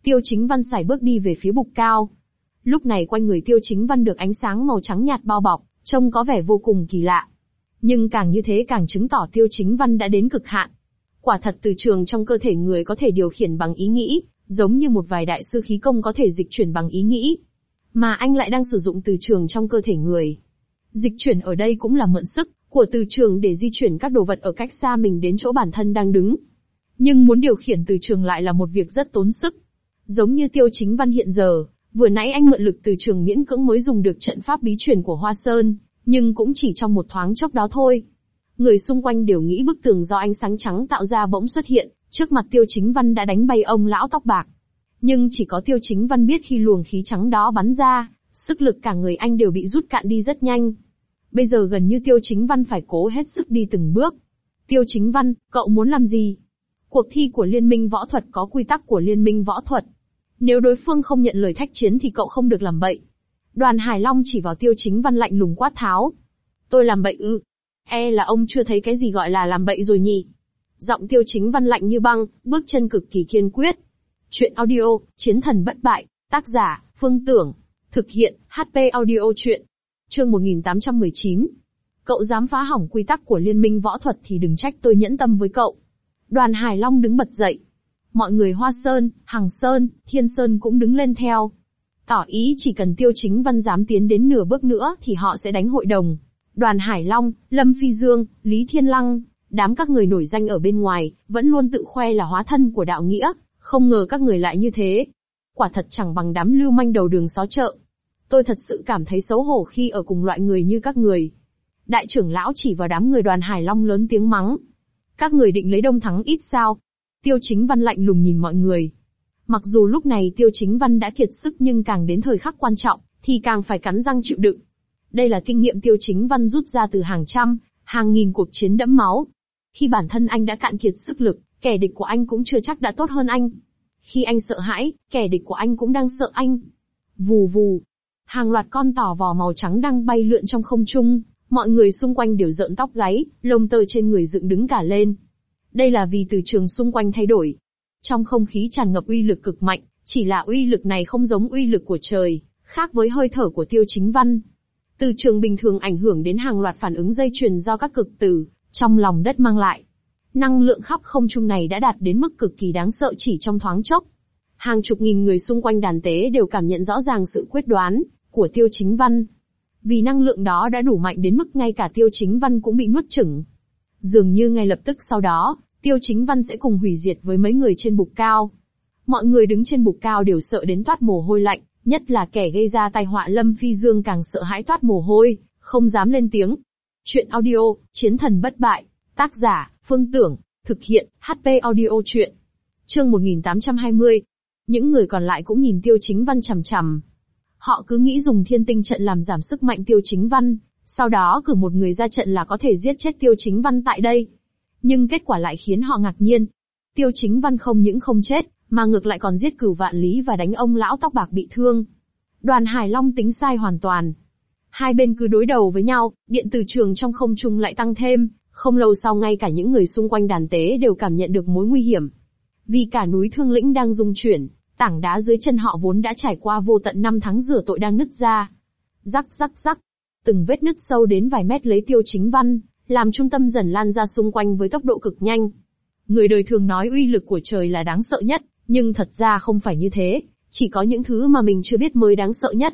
Tiêu Chính Văn sải bước đi về phía bục cao. Lúc này quanh người Tiêu Chính Văn được ánh sáng màu trắng nhạt bao bọc, trông có vẻ vô cùng kỳ lạ. Nhưng càng như thế càng chứng tỏ Tiêu Chính Văn đã đến cực hạn. Quả thật từ trường trong cơ thể người có thể điều khiển bằng ý nghĩ, giống như một vài đại sư khí công có thể dịch chuyển bằng ý nghĩ. Mà anh lại đang sử dụng từ trường trong cơ thể người. Dịch chuyển ở đây cũng là mượn sức của từ trường để di chuyển các đồ vật ở cách xa mình đến chỗ bản thân đang đứng. Nhưng muốn điều khiển từ trường lại là một việc rất tốn sức. Giống như Tiêu Chính Văn hiện giờ, vừa nãy anh mượn lực từ trường miễn cưỡng mới dùng được trận pháp bí truyền của Hoa Sơn, nhưng cũng chỉ trong một thoáng chốc đó thôi. Người xung quanh đều nghĩ bức tường do ánh sáng trắng tạo ra bỗng xuất hiện, trước mặt Tiêu Chính Văn đã đánh bay ông lão tóc bạc. Nhưng chỉ có Tiêu Chính Văn biết khi luồng khí trắng đó bắn ra, sức lực cả người anh đều bị rút cạn đi rất nhanh. Bây giờ gần như Tiêu Chính Văn phải cố hết sức đi từng bước. Tiêu Chính Văn, cậu muốn làm gì? Cuộc thi của Liên minh võ thuật có quy tắc của Liên minh võ thuật. Nếu đối phương không nhận lời thách chiến thì cậu không được làm bậy. Đoàn Hải Long chỉ vào Tiêu Chính Văn lạnh lùng quát tháo. Tôi làm bậy ư? Là ông chưa thấy cái gì gọi là làm bậy rồi nhỉ? Giọng Tiêu Chính Văn lạnh như băng, bước chân cực kỳ kiên quyết. Chuyện audio, Chiến thần bất bại, tác giả, Phương Tưởng. Thực hiện, HP audio chuyện. Chương 1819. Cậu dám phá hỏng quy tắc của Liên minh võ thuật thì đừng trách tôi nhẫn tâm với cậu. Đoàn Hải Long đứng bật dậy. Mọi người Hoa Sơn, Hằng Sơn, Thiên Sơn cũng đứng lên theo. Tỏ ý chỉ cần Tiêu Chính Văn dám tiến đến nửa bước nữa thì họ sẽ đánh hội đồng. Đoàn Hải Long, Lâm Phi Dương, Lý Thiên Lăng, đám các người nổi danh ở bên ngoài, vẫn luôn tự khoe là hóa thân của đạo nghĩa, không ngờ các người lại như thế. Quả thật chẳng bằng đám lưu manh đầu đường xó chợ. Tôi thật sự cảm thấy xấu hổ khi ở cùng loại người như các người. Đại trưởng lão chỉ vào đám người Đoàn Hải Long lớn tiếng mắng. Các người định lấy đông thắng ít sao? Tiêu Chính Văn lạnh lùng nhìn mọi người. Mặc dù lúc này Tiêu Chính Văn đã kiệt sức nhưng càng đến thời khắc quan trọng, thì càng phải cắn răng chịu đựng. Đây là kinh nghiệm Tiêu Chính Văn rút ra từ hàng trăm, hàng nghìn cuộc chiến đẫm máu. Khi bản thân anh đã cạn kiệt sức lực, kẻ địch của anh cũng chưa chắc đã tốt hơn anh. Khi anh sợ hãi, kẻ địch của anh cũng đang sợ anh. Vù vù. Hàng loạt con tò vò màu trắng đang bay lượn trong không trung, mọi người xung quanh đều rợn tóc gáy, lông tơ trên người dựng đứng cả lên. Đây là vì từ trường xung quanh thay đổi. Trong không khí tràn ngập uy lực cực mạnh, chỉ là uy lực này không giống uy lực của trời, khác với hơi thở của Tiêu Chính Văn. Từ trường bình thường ảnh hưởng đến hàng loạt phản ứng dây chuyền do các cực tử trong lòng đất mang lại. Năng lượng khắp không trung này đã đạt đến mức cực kỳ đáng sợ chỉ trong thoáng chốc. Hàng chục nghìn người xung quanh đàn tế đều cảm nhận rõ ràng sự quyết đoán của Tiêu Chính Văn. Vì năng lượng đó đã đủ mạnh đến mức ngay cả Tiêu Chính Văn cũng bị nuốt chửng. Dường như ngay lập tức sau đó, Tiêu Chính Văn sẽ cùng hủy diệt với mấy người trên bục cao. Mọi người đứng trên bục cao đều sợ đến toát mồ hôi lạnh, nhất là kẻ gây ra tai họa Lâm Phi Dương càng sợ hãi toát mồ hôi, không dám lên tiếng. Chuyện audio, Chiến thần bất bại, tác giả, Phương Tưởng, thực hiện, HP audio chuyện. Chương 1820. Những người còn lại cũng nhìn Tiêu Chính Văn chằm chằm. Họ cứ nghĩ dùng thiên tinh trận làm giảm sức mạnh Tiêu Chính Văn, sau đó cử một người ra trận là có thể giết chết Tiêu Chính Văn tại đây. Nhưng kết quả lại khiến họ ngạc nhiên. Tiêu Chính Văn không những không chết, mà ngược lại còn giết Cửu Vạn Lý và đánh ông lão tóc bạc bị thương. Đoàn Hải Long tính sai hoàn toàn. Hai bên cứ đối đầu với nhau, điện từ trường trong không trung lại tăng thêm, không lâu sau ngay cả những người xung quanh đàn tế đều cảm nhận được mối nguy hiểm. Vì cả núi Thương Lĩnh đang rung chuyển, tảng đá dưới chân họ vốn đã trải qua vô tận năm tháng rửa tội đang nứt ra. Rắc rắc rắc, từng vết nứt sâu đến vài mét lấy Tiêu Chính Văn làm trung tâm dần lan ra xung quanh với tốc độ cực nhanh. Người đời thường nói uy lực của trời là đáng sợ nhất, nhưng thật ra không phải như thế, chỉ có những thứ mà mình chưa biết mới đáng sợ nhất.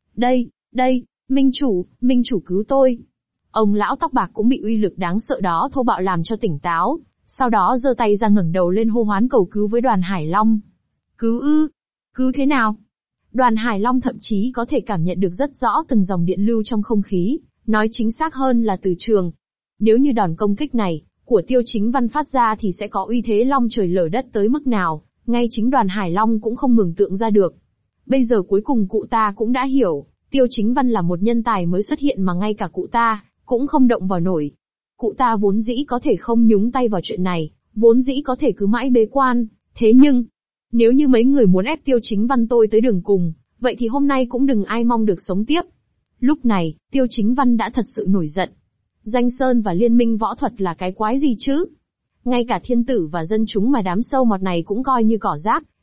Đây, Minh chủ cứu tôi. Ông lão tóc bạc cũng bị uy lực đáng sợ đó thô bạo làm cho tỉnh táo, sau đó giơ tay ra ngẩng đầu lên hô hoán cầu cứu với Đoàn Hải Long. Cứu ư? Cứu thế nào? Đoàn Hải Long thậm chí có thể cảm nhận được rất rõ từng dòng điện lưu trong không khí, nói chính xác hơn là từ trường. Nếu như đòn công kích này của Tiêu Chính Văn phát ra thì sẽ có uy thế long trời lở đất tới mức nào, ngay chính Đoàn Hải Long cũng không mường tượng ra được. Bây giờ cuối cùng cụ ta cũng đã hiểu, Tiêu Chính Văn là một nhân tài mới xuất hiện mà ngay cả cụ ta cũng không động vào nổi. Cụ ta vốn dĩ có thể không nhúng tay vào chuyện này, vốn dĩ có thể cứ mãi bế quan, thế nhưng, nếu như mấy người muốn ép Tiêu Chính Văn tôi tới đường cùng, vậy thì hôm nay cũng đừng ai mong được sống tiếp. Lúc này, Tiêu Chính Văn đã thật sự nổi giận. Danh Sơn và Liên minh võ thuật là cái quái gì chứ? Ngay cả thiên tử và dân chúng mà đám sâu mọt này cũng coi như cỏ rác,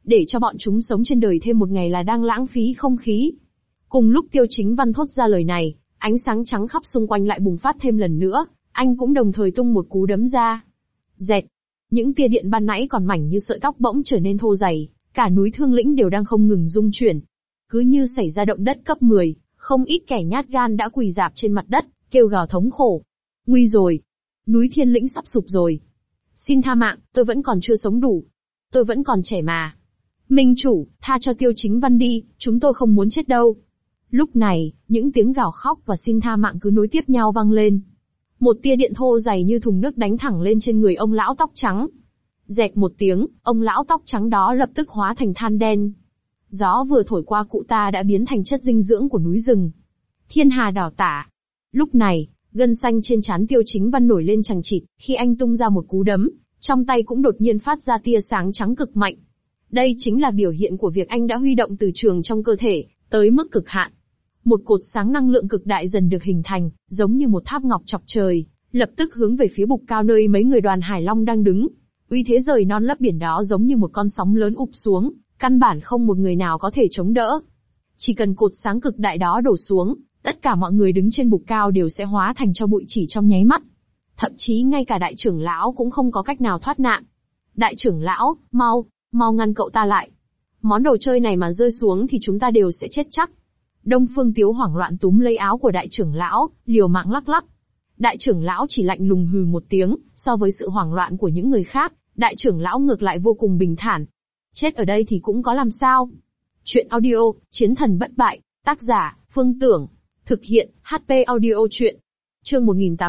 để cho bọn chúng sống trên đời thêm một ngày là đang lãng phí không khí. Cùng lúc Tiêu Chính Văn thốt ra lời này, ánh sáng trắng khắp xung quanh lại bùng phát thêm lần nữa, anh cũng đồng thời tung một cú đấm ra. Dẹt! Những tia điện ban nãy còn mảnh như sợi tóc bỗng trở nên thô dày, cả núi Thương Lĩnh đều đang không ngừng rung chuyển. Cứ như xảy ra động đất cấp 10, không ít kẻ nhát gan đã quỳ rạp trên mặt đất, kêu gào thống khổ. Nguy rồi! Núi Thiên Lĩnh sắp sụp rồi. Xin tha mạng, tôi vẫn còn chưa sống đủ. Tôi vẫn còn trẻ mà. Minh chủ, tha cho Tiêu Chính Văn đi, chúng tôi không muốn chết đâu. Lúc này, những tiếng gào khóc và xin tha mạng cứ nối tiếp nhau vang lên. Một tia điện thô dày như thùng nước đánh thẳng lên trên người ông lão tóc trắng. Rẹt một tiếng, ông lão tóc trắng đó lập tức hóa thành than đen. Gió vừa thổi qua cụ ta đã biến thành chất dinh dưỡng của núi rừng. Thiên hà đỏ tả. Lúc này, gân xanh trên trán Tiêu Chính Văn nổi lên chằng chịt, khi anh tung ra một cú đấm, trong tay cũng đột nhiên phát ra tia sáng trắng cực mạnh. Đây chính là biểu hiện của việc anh đã huy động từ trường trong cơ thể, tới mức cực hạn. Một cột sáng năng lượng cực đại dần được hình thành, giống như một tháp ngọc chọc trời, lập tức hướng về phía bục cao nơi mấy người đoàn Hải Long đang đứng. Uy thế rời non lấp biển đó giống như một con sóng lớn ụp xuống, căn bản không một người nào có thể chống đỡ. Chỉ cần cột sáng cực đại đó đổ xuống, tất cả mọi người đứng trên bục cao đều sẽ hóa thành tro bụi chỉ trong nháy mắt. Thậm chí ngay cả đại trưởng lão cũng không có cách nào thoát nạn. Đại trưởng lão, mau ngăn cậu ta lại. Món đồ chơi này mà rơi xuống thì chúng ta đều sẽ chết chắc. Đông Phương Tiếu hoảng loạn túm lấy áo của đại trưởng lão, liều mạng lắc lắc. Đại trưởng lão chỉ lạnh lùng hừ một tiếng, so với sự hoảng loạn của những người khác, đại trưởng lão ngược lại vô cùng bình thản. Chết ở đây thì cũng có làm sao. Chuyện audio, Chiến thần bất bại, tác giả, Phương Tưởng. Thực hiện, HP audio chuyện. Chương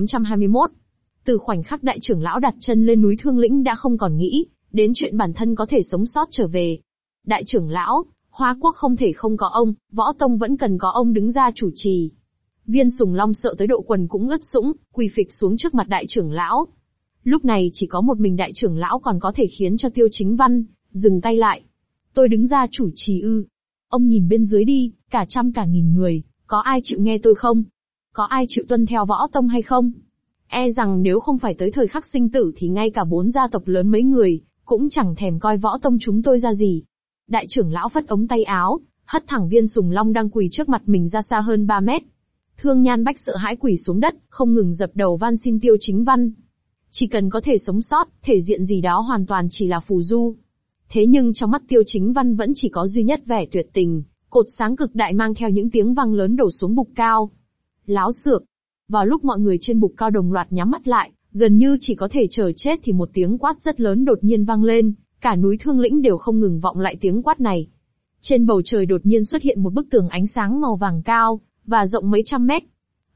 1821. Từ khoảnh khắc đại trưởng lão đặt chân lên núi Thương Lĩnh đã không còn nghĩ đến chuyện bản thân có thể sống sót trở về. Đại trưởng lão, Hoa Quốc không thể không có ông, Võ Tông vẫn cần có ông đứng ra chủ trì. Viên Sùng Long sợ tới độ quần cũng ướt sũng, quỳ phịch xuống trước mặt đại trưởng lão. Lúc này chỉ có một mình đại trưởng lão còn có thể khiến cho Tiêu Chính Văn dừng tay lại. Tôi đứng ra chủ trì ư? Ông nhìn bên dưới đi, cả trăm cả nghìn người, có ai chịu nghe tôi không? Có ai chịu tuân theo Võ Tông hay không? E rằng nếu không phải tới thời khắc sinh tử thì ngay cả 4 gia tộc lớn mấy người cũng chẳng thèm coi Võ Tông chúng tôi ra gì. Đại trưởng lão phất ống tay áo, hất thẳng Viên Sùng Long đang quỳ trước mặt mình ra xa hơn 3 mét. Thương Nhan Bách sợ hãi quỳ xuống đất, không ngừng dập đầu van xin Tiêu Chính Văn. Chỉ cần có thể sống sót, thể diện gì đó hoàn toàn chỉ là phù du. Thế nhưng trong mắt Tiêu Chính Văn vẫn chỉ có duy nhất vẻ tuyệt tình, cột sáng cực đại mang theo những tiếng vang lớn đổ xuống bục cao. Láo xược. Vào lúc mọi người trên bục cao đồng loạt nhắm mắt lại, gần như chỉ có thể chờ chết thì một tiếng quát rất lớn đột nhiên vang lên, cả núi Thương Lĩnh đều không ngừng vọng lại tiếng quát này. Trên bầu trời đột nhiên xuất hiện một bức tường ánh sáng màu vàng cao, và rộng mấy trăm mét.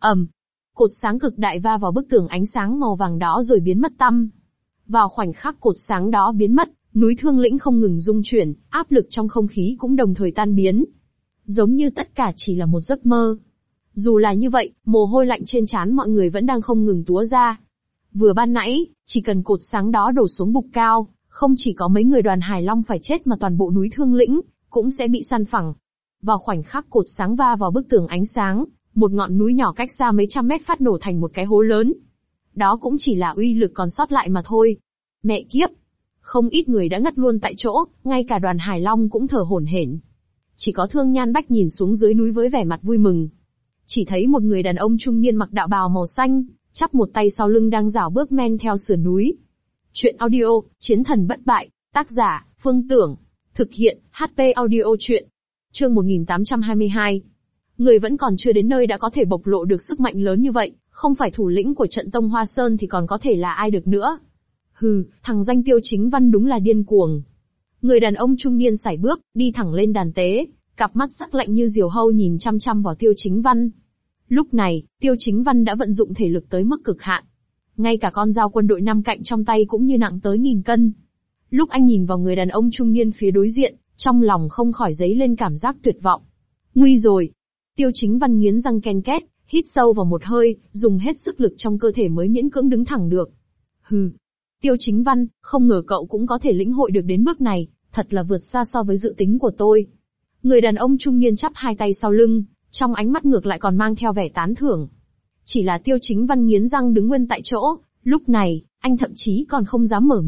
Cột sáng cực đại va vào bức tường ánh sáng màu vàng đó rồi biến mất tăm. Vào khoảnh khắc cột sáng đó biến mất, núi Thương Lĩnh không ngừng rung chuyển, áp lực trong không khí cũng đồng thời tan biến. Giống như tất cả chỉ là một giấc mơ. Dù là như vậy, mồ hôi lạnh trên trán mọi người vẫn đang không ngừng túa ra. Vừa ban nãy, chỉ cần cột sáng đó đổ xuống bục cao, không chỉ có mấy người đoàn Hải Long phải chết mà toàn bộ núi Thương Lĩnh cũng sẽ bị san phẳng. Vào khoảnh khắc cột sáng va vào bức tường ánh sáng, một ngọn núi nhỏ cách xa mấy trăm mét phát nổ thành một cái hố lớn. Đó cũng chỉ là uy lực còn sót lại mà thôi. Mẹ kiếp! Không ít người đã ngất luôn tại chỗ, ngay cả đoàn Hải Long cũng thở hổn hển. Chỉ có Thương Nhan Bách nhìn xuống dưới núi với vẻ mặt vui mừng. Chỉ thấy một người đàn ông trung niên mặc đạo bào màu xanh, chắp một tay sau lưng đang rảo bước men theo sườn núi. Chuyện audio, Chiến thần bất bại, tác giả, Phương Tưởng. Thực hiện, HP audio chuyện. Chương 1822. Người vẫn còn chưa đến nơi đã có thể bộc lộ được sức mạnh lớn như vậy, không phải thủ lĩnh của trận Tông Hoa Sơn thì còn có thể là ai được nữa. Hừ, thằng danh Tiêu Chính Văn đúng là điên cuồng. Người đàn ông trung niên sải bước, đi thẳng lên đàn tế, cặp mắt sắc lạnh như diều hâu nhìn chăm chăm vào Tiêu Chính Văn. Lúc này, Tiêu Chính Văn đã vận dụng thể lực tới mức cực hạn. Ngay cả con dao quân đội 5 cạnh trong tay cũng như nặng tới 1000 cân. Lúc anh nhìn vào người đàn ông trung niên phía đối diện, trong lòng không khỏi dấy lên cảm giác tuyệt vọng. Nguy rồi! Tiêu Chính Văn nghiến răng ken két, hít sâu vào một hơi, dùng hết sức lực trong cơ thể mới miễn cưỡng đứng thẳng được. Hừ! Tiêu Chính Văn, không ngờ cậu cũng có thể lĩnh hội được đến bước này, thật là vượt xa so với dự tính của tôi. Người đàn ông trung niên chắp hai tay sau lưng, trong ánh mắt ngược lại còn mang theo vẻ tán thưởng. Chỉ là Tiêu Chính Văn nghiến răng đứng nguyên tại chỗ, lúc này, anh thậm chí còn không dám mở miệng,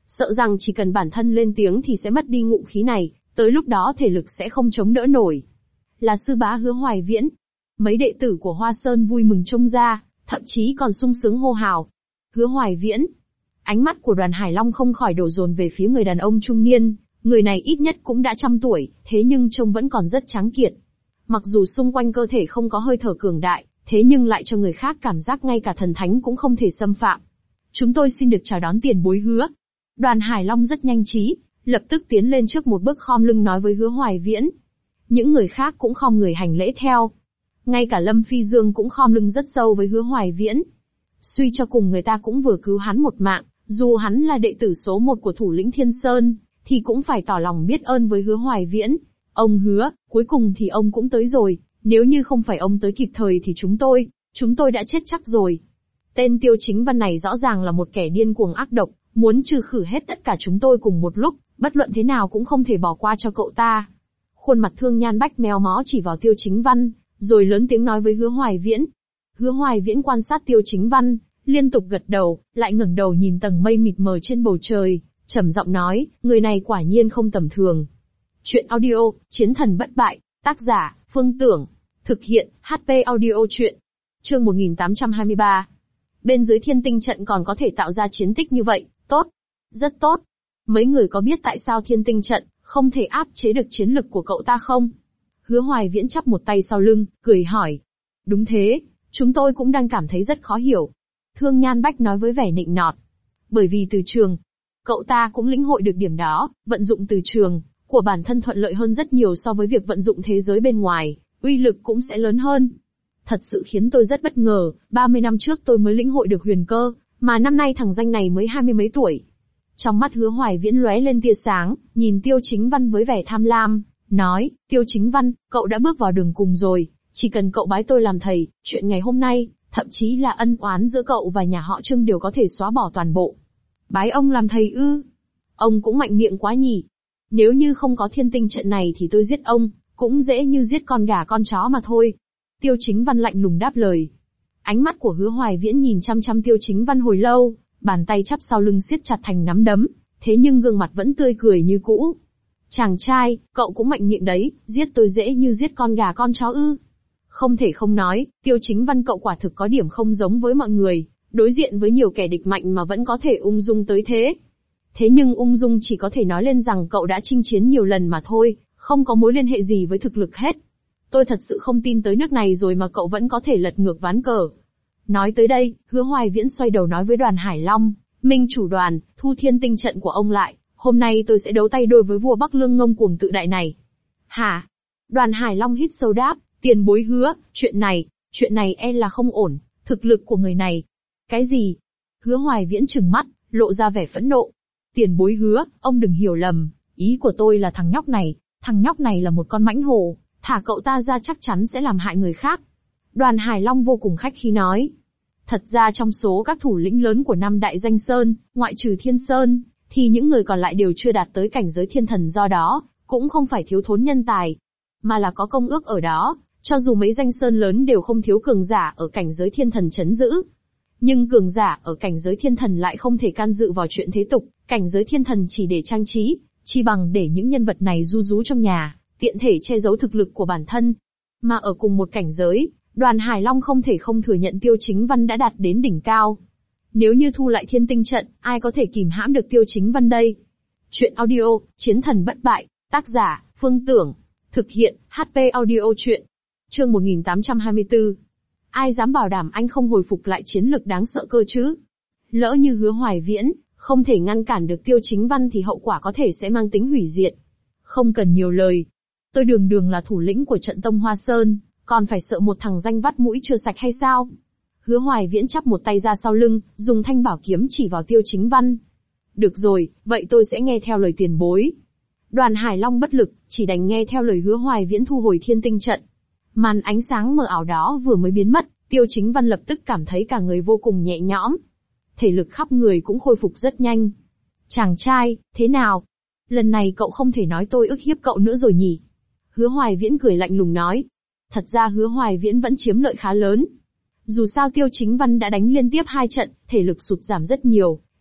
sợ rằng chỉ cần bản thân lên tiếng thì sẽ mất đi ngụ khí này, tới lúc đó thể lực sẽ không chống đỡ nổi. Là sư bá Hứa Hoài Viễn. Mấy đệ tử của Hoa Sơn vui mừng trông ra, thậm chí còn sung sướng hô hào. Hứa Hoài Viễn. Ánh mắt của Đoàn Hải Long không khỏi đổ dồn về phía người đàn ông trung niên, người này ít nhất cũng đã 100 tuổi, thế nhưng trông vẫn còn rất tráng kiện. Mặc dù xung quanh cơ thể không có hơi thở cường đại, thế nhưng lại cho người khác cảm giác ngay cả thần thánh cũng không thể xâm phạm. Chúng tôi xin được chào đón tiền bối Hứa. Đoàn Hải Long rất nhanh trí, lập tức tiến lên trước một bước khom lưng nói với Hứa Hoài Viễn. Những người khác cũng khom người hành lễ theo. Ngay cả Lâm Phi Dương cũng khom lưng rất sâu với Hứa Hoài Viễn. Suy cho cùng người ta cũng vừa cứu hắn một mạng, dù hắn là đệ tử số 1 của thủ lĩnh Thiên Sơn, thì cũng phải tỏ lòng biết ơn với Hứa Hoài Viễn. Ông Hứa, cuối cùng thì ông cũng tới rồi, nếu như không phải ông tới kịp thời thì chúng tôi đã chết chắc rồi. Tên Tiêu Chính Văn này rõ ràng là một kẻ điên cuồng ác độc, muốn trừ khử hết tất cả chúng tôi cùng một lúc, bất luận thế nào cũng không thể bỏ qua cho cậu ta. Khuôn mặt Thương Nhan Bách méo mó chỉ vào Tiêu Chính Văn, rồi lớn tiếng nói với Hứa Hoài Viễn. Hứa Hoài Viễn quan sát Tiêu Chính Văn, liên tục gật đầu, lại ngẩng đầu nhìn tầng mây mịt mờ trên bầu trời, trầm giọng nói, người này quả nhiên không tầm thường. Chuyện audio, Chiến thần bất bại, tác giả, Phương Tưởng, thực hiện, HP audio chuyện. Chương 1823. Bên dưới Thiên Tinh trận còn có thể tạo ra chiến tích như vậy, tốt. Rất tốt. Mấy người có biết tại sao Thiên Tinh trận không thể áp chế được chiến lực của cậu ta không? Hứa Hoài Viễn chắp một tay sau lưng, cười hỏi. Đúng thế, chúng tôi cũng đang cảm thấy rất khó hiểu. Thương Nhan Bách nói với vẻ nịnh nọt. Bởi vì từ trường, cậu ta cũng lĩnh hội được điểm đó, vận dụng từ trường của bản thân thuận lợi hơn rất nhiều so với việc vận dụng thế giới bên ngoài, uy lực cũng sẽ lớn hơn. Thật sự khiến tôi rất bất ngờ, 30 năm trước tôi mới lĩnh hội được huyền cơ, mà năm nay thằng danh này mới 20 mấy tuổi. Trong mắt Hứa Hoài Viễn lóe lên tia sáng, nhìn Tiêu Chính Văn với vẻ tham lam, nói, Tiêu Chính Văn, cậu đã bước vào đường cùng rồi, chỉ cần cậu bái tôi làm thầy, chuyện ngày hôm nay, thậm chí là ân oán giữa cậu và nhà họ Trương đều có thể xóa bỏ toàn bộ. Bái ông làm thầy ư? Ông cũng mạnh miệng quá nhỉ. Nếu như không có Thiên Tinh trận này thì tôi giết ông, cũng dễ như giết con gà con chó mà thôi. Tiêu Chính Văn lạnh lùng đáp lời. Ánh mắt của Hứa Hoài Viễn nhìn chăm chăm Tiêu Chính Văn hồi lâu, bàn tay chắp sau lưng siết chặt thành nắm đấm, thế nhưng gương mặt vẫn tươi cười như cũ. Chàng trai, cậu cũng mạnh miệng đấy, giết tôi dễ như giết con gà con chó ư? Không thể không nói, Tiêu Chính Văn cậu quả thực có điểm không giống với mọi người, đối diện với nhiều kẻ địch mạnh mà vẫn có thể ung dung tới thế. Thế nhưng ung dung chỉ có thể nói lên rằng cậu đã chinh chiến nhiều lần mà thôi, không có mối liên hệ gì với thực lực hết. Tôi thật sự không tin tới nước này rồi mà cậu vẫn có thể lật ngược ván cờ. Nói tới đây, Hứa Hoài Viễn xoay đầu nói với Đoàn Hải Long, Minh chủ Đoàn, thu Thiên Tinh trận của ông lại, hôm nay tôi sẽ đấu tay đôi với vua Bắc Lương ngông cuồng tự đại này. Hả? Đoàn Hải Long hít sâu đáp, tiền bối Hứa, chuyện này e là không ổn, thực lực của người này. Cái gì? Hứa Hoài Viễn trừng mắt, lộ ra vẻ phẫn nộ. Tiền bối Hứa, ông đừng hiểu lầm, ý của tôi là thằng nhóc này là một con mãnh hổ, thả cậu ta ra chắc chắn sẽ làm hại người khác. Đoàn Hải Long vô cùng khách khí nói. Thật ra trong số các thủ lĩnh lớn của 5 đại danh sơn, ngoại trừ Thiên Sơn, thì những người còn lại đều chưa đạt tới cảnh giới thiên thần, do đó, cũng không phải thiếu thốn nhân tài, mà là có công ước ở đó, cho dù mấy danh sơn lớn đều không thiếu cường giả ở cảnh giới thiên thần trấn giữ. Nhưng cường giả ở cảnh giới thiên thần lại không thể can dự vào chuyện thế tục, cảnh giới thiên thần chỉ để trang trí, chi bằng để những nhân vật này ru rú trong nhà, tiện thể che giấu thực lực của bản thân. Mà ở cùng một cảnh giới, Đoàn Hải Long không thể không thừa nhận Tiêu Chính Văn đã đạt đến đỉnh cao. Nếu như thu lại Thiên Tinh trận, ai có thể kìm hãm được Tiêu Chính Văn đây? Chuyện audio, Chiến thần bất bại, tác giả, Phương Tưởng, thực hiện, HP audio chuyện. Chương 1824. Ai dám bảo đảm anh không hồi phục lại chiến lực đáng sợ cơ chứ? Lỡ như Hứa Hoài Viễn không thể ngăn cản được Tiêu Chính Văn thì hậu quả có thể sẽ mang tính hủy diệt. Không cần nhiều lời. Tôi đường là thủ lĩnh của trận tông Hoa Sơn, còn phải sợ một thằng danh vắt mũi chưa sạch hay sao? Hứa Hoài Viễn chắp một tay ra sau lưng, dùng thanh bảo kiếm chỉ vào Tiêu Chính Văn. Được rồi, vậy tôi sẽ nghe theo lời tiền bối. Đoàn Hải Long bất lực, chỉ đành nghe theo lời Hứa Hoài Viễn thu hồi Thiên Tinh trận. Màn ánh sáng mờ ảo đó vừa mới biến mất, Tiêu Chính Văn lập tức cảm thấy cả người vô cùng nhẹ nhõm. Thể lực khắp người cũng khôi phục rất nhanh. Chàng trai, thế nào? Lần này cậu không thể nói tôi ức hiếp cậu nữa rồi nhỉ? Hứa Hoài Viễn cười lạnh lùng nói. Thật ra Hứa Hoài Viễn vẫn chiếm lợi khá lớn. Dù sao Tiêu Chính Văn đã đánh liên tiếp 2 trận, thể lực sụt giảm rất nhiều,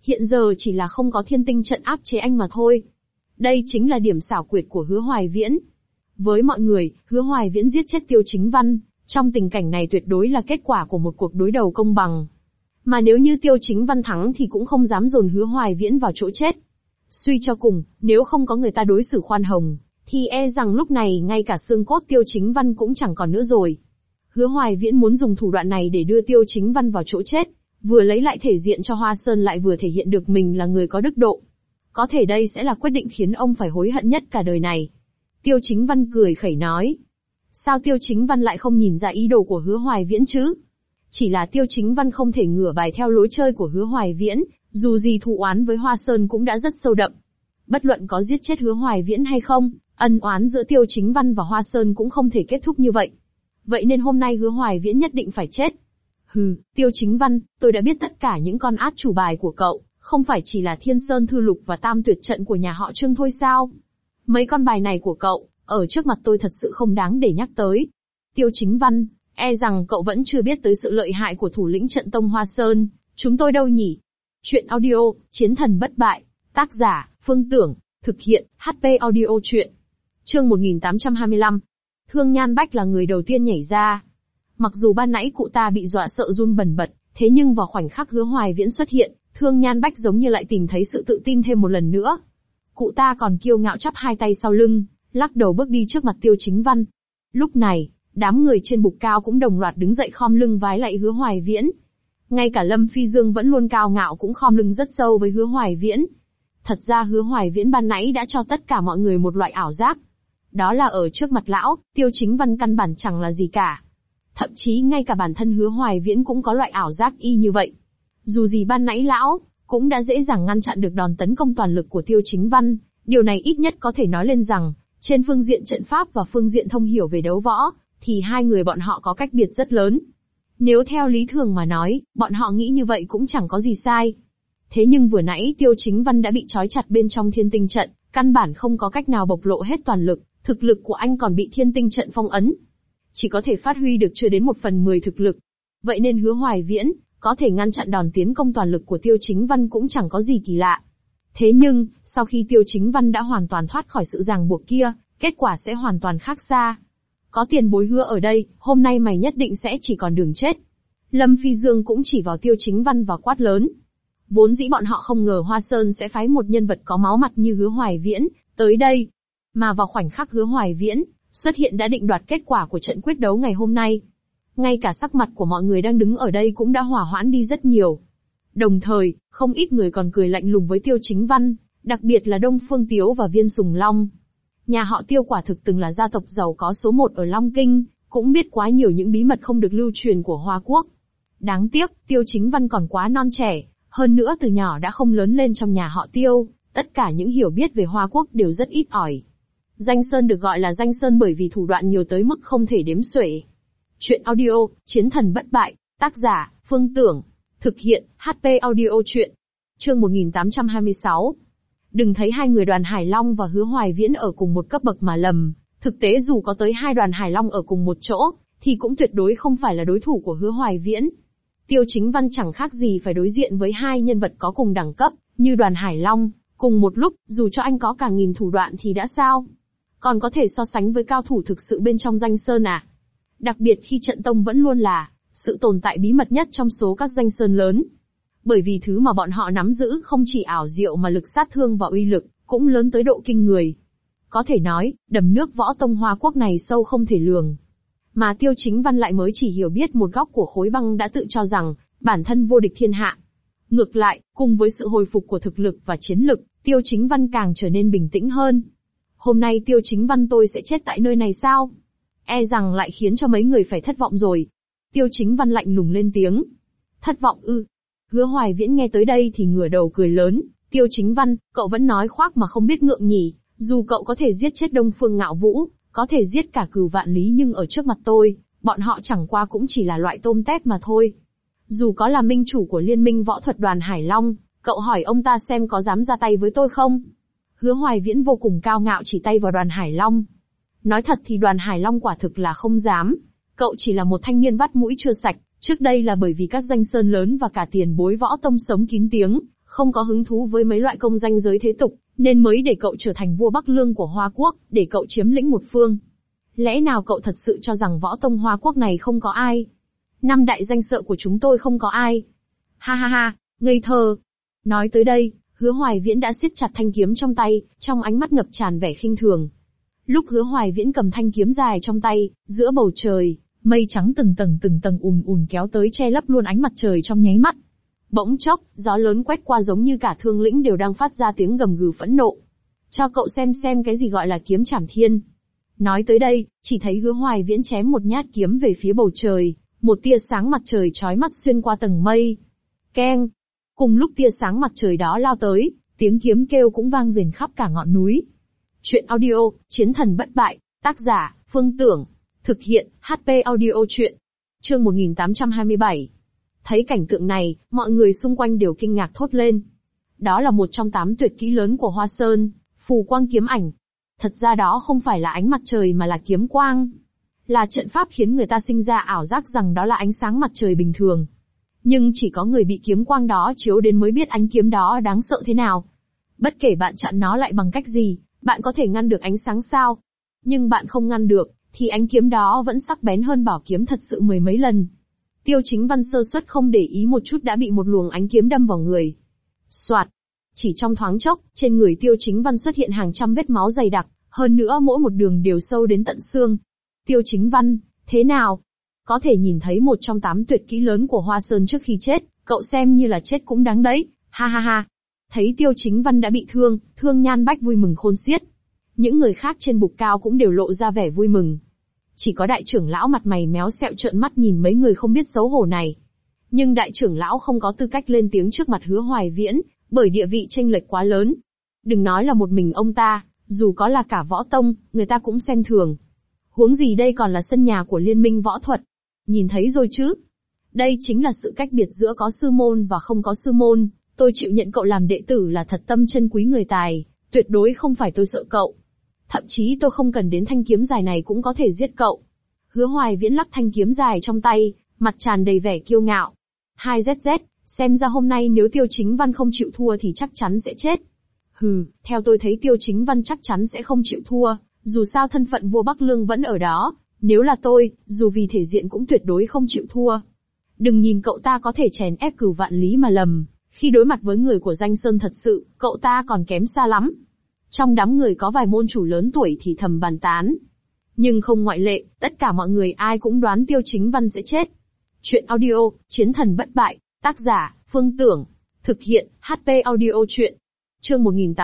Hiện giờ chỉ là không có thiên tinh trận áp chế anh mà thôi. Đây chính là điểm xảo quyệt của Hứa Hoài Viễn. Với mọi người, Hứa Hoài Viễn giết chết Tiêu Chính Văn, trong tình cảnh này tuyệt đối là kết quả của một cuộc đối đầu công bằng. Mà nếu như Tiêu Chính Văn thắng thì cũng không dám dồn Hứa Hoài Viễn vào chỗ chết. Suy cho cùng, nếu không có người ta đối xử khoan hồng, thì e rằng lúc này ngay cả xương cốt Tiêu Chính Văn cũng chẳng còn nữa rồi. Hứa Hoài Viễn muốn dùng thủ đoạn này để đưa Tiêu Chính Văn vào chỗ chết, vừa lấy lại thể diện cho Hoa Sơn lại vừa thể hiện được mình là người có đức độ. Có thể đây sẽ là quyết định khiến ông phải hối hận nhất cả đời này. Tiêu Chính Văn cười khẩy nói. Sao Tiêu Chính Văn lại không nhìn ra ý đồ của Hứa Hoài Viễn chứ? Chỉ là Tiêu Chính Văn không thể ngửa bài theo lối chơi của Hứa Hoài Viễn, dù gì thù oán với Hoa Sơn cũng đã rất sâu đậm. Bất luận có giết chết Hứa Hoài Viễn hay không, ân oán giữa Tiêu Chính Văn và Hoa Sơn cũng không thể kết thúc như vậy. Vậy nên hôm nay Hứa Hoài Viễn nhất định phải chết. Hừ, Tiêu Chính Văn, tôi đã biết tất cả những con át chủ bài của cậu, không phải chỉ là Thiên Sơn Thư Lục và Tam Tuyệt Trận của nhà họ Trương thôi sao? Mấy con bài này của cậu, ở trước mặt tôi thật sự không đáng để nhắc tới. Tiêu Chính Văn, e rằng cậu vẫn chưa biết tới sự lợi hại của thủ lĩnh trận tông Hoa Sơn, chúng tôi đâu nhỉ? Chuyện audio, Chiến thần bất bại, tác giả, Phương Tưởng, thực hiện, HP audio chuyện. Chương 1825. Thương Nhan Bách là người đầu tiên nhảy ra. Mặc dù ban nãy cụ ta bị dọa sợ run bần bật, thế nhưng vào khoảnh khắc Hứa Hoài Viễn xuất hiện, Thương Nhan Bách giống như lại tìm thấy sự tự tin thêm một lần nữa. Cụ ta còn kiêu ngạo chắp hai tay sau lưng, lắc đầu bước đi trước mặt Tiêu Chính Văn. Lúc này, đám người trên bục cao cũng đồng loạt đứng dậy khom lưng vái lạy Hứa Hoài Viễn. Ngay cả Lâm Phi Dương vẫn luôn cao ngạo cũng khom lưng rất sâu với Hứa Hoài Viễn. Thật ra Hứa Hoài Viễn ban nãy đã cho tất cả mọi người một loại ảo giác. Đó là ở trước mặt lão, Tiêu Chính Văn căn bản chẳng là gì cả. Thậm chí ngay cả bản thân Hứa Hoài Viễn cũng có loại ảo giác y như vậy. Dù gì ban nãy lão cũng đã dễ dàng ngăn chặn được đòn tấn công toàn lực của Tiêu Chính Văn, điều này ít nhất có thể nói lên rằng, trên phương diện trận pháp và phương diện thông hiểu về đấu võ, thì hai người bọn họ có cách biệt rất lớn. Nếu theo lý thường mà nói, bọn họ nghĩ như vậy cũng chẳng có gì sai. Thế nhưng vừa nãy Tiêu Chính Văn đã bị trói chặt bên trong thiên tinh trận, căn bản không có cách nào bộc lộ hết toàn lực, thực lực của anh còn bị thiên tinh trận phong ấn. Chỉ có thể phát huy được chưa đến 1/10 thực lực. Vậy nên Hứa Hoài Viễn có thể ngăn chặn đòn tiến công toàn lực của Tiêu Chính Văn cũng chẳng có gì kỳ lạ. Thế nhưng, sau khi Tiêu Chính Văn đã hoàn toàn thoát khỏi sự ràng buộc kia, kết quả sẽ hoàn toàn khác xa. Có tiền bối hứa ở đây, hôm nay mày nhất định sẽ chỉ còn đường chết. Lâm Phi Dương cũng chỉ vào Tiêu Chính Văn và quát lớn. Vốn dĩ bọn họ không ngờ Hoa Sơn sẽ phái một nhân vật có máu mặt như Hứa Hoài Viễn tới đây. Mà vào khoảnh khắc Hứa Hoài Viễn xuất hiện đã định đoạt kết quả của trận quyết đấu ngày hôm nay. Ngay cả sắc mặt của mọi người đang đứng ở đây cũng đã hỏa hoãn đi rất nhiều. Đồng thời, không ít người còn cười lạnh lùng với Tiêu Chính Văn, đặc biệt là Đông Phương Tiếu và Viên Sùng Long. Nhà họ Tiêu quả thực từng là gia tộc giàu có số 1 ở Long Kinh, cũng biết quá nhiều những bí mật không được lưu truyền của Hoa Quốc. Đáng tiếc, Tiêu Chính Văn còn quá non trẻ, hơn nữa từ nhỏ đã không lớn lên trong nhà họ Tiêu, tất cả những hiểu biết về Hoa Quốc đều rất ít ỏi. Danh Sơn được gọi là Danh Sơn bởi vì thủ đoạn nhiều tới mức không thể đếm xuể. Chuyện audio, Chiến thần bất bại, tác giả, Phương Tưởng, thực hiện, HP audio chuyện. Chương 1826. Đừng thấy hai người Đoàn Hải Long và Hứa Hoài Viễn ở cùng một cấp bậc mà lầm, thực tế dù có tới hai Đoàn Hải Long ở cùng một chỗ, thì cũng tuyệt đối không phải là đối thủ của Hứa Hoài Viễn. Tiêu Chính Văn chẳng khác gì phải đối diện với hai nhân vật có cùng đẳng cấp, như Đoàn Hải Long, cùng một lúc, dù cho anh có cả nghìn thủ đoạn thì đã sao? Còn có thể so sánh với cao thủ thực sự bên trong Danh Sơn à? Đặc biệt khi trận tông vẫn luôn là sự tồn tại bí mật nhất trong số các danh sơn lớn. Bởi vì thứ mà bọn họ nắm giữ không chỉ ảo diệu mà lực sát thương và uy lực, cũng lớn tới độ kinh người. Có thể nói, đầm nước võ tông Hoa Quốc này sâu không thể lường. Mà Tiêu Chính Văn lại mới chỉ hiểu biết một góc của khối băng đã tự cho rằng, bản thân vô địch thiên hạ. Ngược lại, cùng với sự hồi phục của thực lực và chiến lực, Tiêu Chính Văn càng trở nên bình tĩnh hơn. Hôm nay Tiêu Chính Văn tôi sẽ chết tại nơi này sao? E rằng lại khiến cho mấy người phải thất vọng rồi. Tiêu Chính Văn lạnh lùng lên tiếng. Thất vọng ư? Hứa Hoài Viễn nghe tới đây thì ngửa đầu cười lớn. Tiêu Chính Văn, cậu vẫn nói khoác mà không biết ngượng nhỉ? Dù cậu có thể giết chết Đông Phương Ngạo Vũ, có thể giết cả Cửu Vạn Lý nhưng ở trước mặt tôi, bọn họ chẳng qua cũng chỉ là loại tôm tép mà thôi. Dù có là minh chủ của Liên minh võ thuật Đoàn Hải Long, cậu hỏi ông ta xem có dám ra tay với tôi không? Hứa Hoài Viễn vô cùng cao ngạo chỉ tay vào Đoàn Hải Long. Nói thật thì Đoàn Hải Long quả thực là không dám. Cậu chỉ là một thanh niên vắt mũi chưa sạch, trước đây là bởi vì các danh sơn lớn và cả tiền bối võ tông sống kín tiếng, không có hứng thú với mấy loại công danh giới thế tục, nên mới để cậu trở thành vua Bắc Lương của Hoa Quốc, để cậu chiếm lĩnh một phương. Lẽ nào cậu thật sự cho rằng võ tông Hoa Quốc này không có ai? 5 đại danh sợ của chúng tôi không có ai. Ha ha ha, ngây thơ. Nói tới đây, Hứa Hoài Viễn đã siết chặt thanh kiếm trong tay, trong ánh mắt ngập tràn vẻ khinh thường. Lúc Hứa Hoài Viễn cầm thanh kiếm dài trong tay, giữa bầu trời, mây trắng từng tầng ùn ùn kéo tới che lấp luôn ánh mặt trời trong nháy mắt. Bỗng chốc, gió lớn quét qua giống như cả Thương Lĩnh đều đang phát ra tiếng gầm gừ phẫn nộ. Cho cậu xem cái gì gọi là kiếm trảm thiên. Nói tới đây, chỉ thấy Hứa Hoài Viễn chém một nhát kiếm về phía bầu trời, một tia sáng mặt trời chói mắt xuyên qua tầng mây. Keng! Cùng lúc tia sáng mặt trời đó lao tới, tiếng kiếm kêu cũng vang rền khắp cả ngọn núi. Chuyện audio, Chiến thần bất bại, tác giả, Phương Tưởng. Thực hiện, HP Audio Chuyện. Chương 1827. Thấy cảnh tượng này, mọi người xung quanh đều kinh ngạc thốt lên. Đó là một trong 8 tuyệt kỹ lớn của Hoa Sơn, phù quang kiếm ảnh. Thật ra đó không phải là ánh mặt trời mà là kiếm quang. Là trận pháp khiến người ta sinh ra ảo giác rằng đó là ánh sáng mặt trời bình thường. Nhưng chỉ có người bị kiếm quang đó chiếu đến mới biết ánh kiếm đó đáng sợ thế nào. Bất kể bạn chặn nó lại bằng cách gì, bạn có thể ngăn được ánh sáng sao? Nhưng bạn không ngăn được, thì ánh kiếm đó vẫn sắc bén hơn bảo kiếm thật sự mười mấy lần. Tiêu Chính Văn sơ suất không để ý một chút đã bị một luồng ánh kiếm đâm vào người. Soạt! Chỉ trong thoáng chốc, trên người Tiêu Chính Văn xuất hiện hàng trăm vết máu dày đặc, hơn nữa mỗi một đường đều sâu đến tận xương. Tiêu Chính Văn, thế nào? Có thể nhìn thấy một trong 8 tuyệt kỹ lớn của Hoa Sơn trước khi chết, cậu xem như là chết cũng đáng đấy, ha ha ha. Thấy Tiêu Chính Văn đã bị thương, Thương Nhan Bách vui mừng khôn xiết. Những người khác trên bục cao cũng đều lộ ra vẻ vui mừng. Chỉ có đại trưởng lão mặt mày méo xẹo trợn mắt nhìn mấy người không biết xấu hổ này. Nhưng đại trưởng lão không có tư cách lên tiếng trước mặt Hứa Hoài Viễn, bởi địa vị chênh lệch quá lớn. Đừng nói là một mình ông ta, dù có là cả võ tông, người ta cũng xem thường. Huống gì đây còn là sân nhà của Liên minh võ thuật. Nhìn thấy rồi chứ? Đây chính là sự cách biệt giữa có sư môn và không có sư môn. Tôi chịu nhận cậu làm đệ tử là thật tâm chân quý người tài, tuyệt đối không phải tôi sợ cậu. Thậm chí tôi không cần đến thanh kiếm dài này cũng có thể giết cậu. Hứa Hoài Viễn lắc thanh kiếm dài trong tay, mặt tràn đầy vẻ kiêu ngạo. 2ZZ, xem ra hôm nay nếu Tiêu Chính Văn không chịu thua thì chắc chắn sẽ chết. Hừ, theo tôi thấy Tiêu Chính Văn chắc chắn sẽ không chịu thua, dù sao thân phận vua Bắc Lương vẫn ở đó. Nếu là tôi, dù vì thể diện cũng tuyệt đối không chịu thua. Đừng nhìn cậu ta có thể chèn ép Cửu Vạn Lý mà lầm, khi đối mặt với người của Danh Sơn thật sự, cậu ta còn kém xa lắm. Trong đám người có vài môn chủ lớn tuổi thì thầm bàn tán. Nhưng không ngoại lệ, tất cả mọi người ai cũng đoán Tiêu Chính Văn sẽ chết. Chuyện audio, Chiến thần bất bại, tác giả, Phương Tưởng. Thực hiện, HP Audio Chuyện. Chương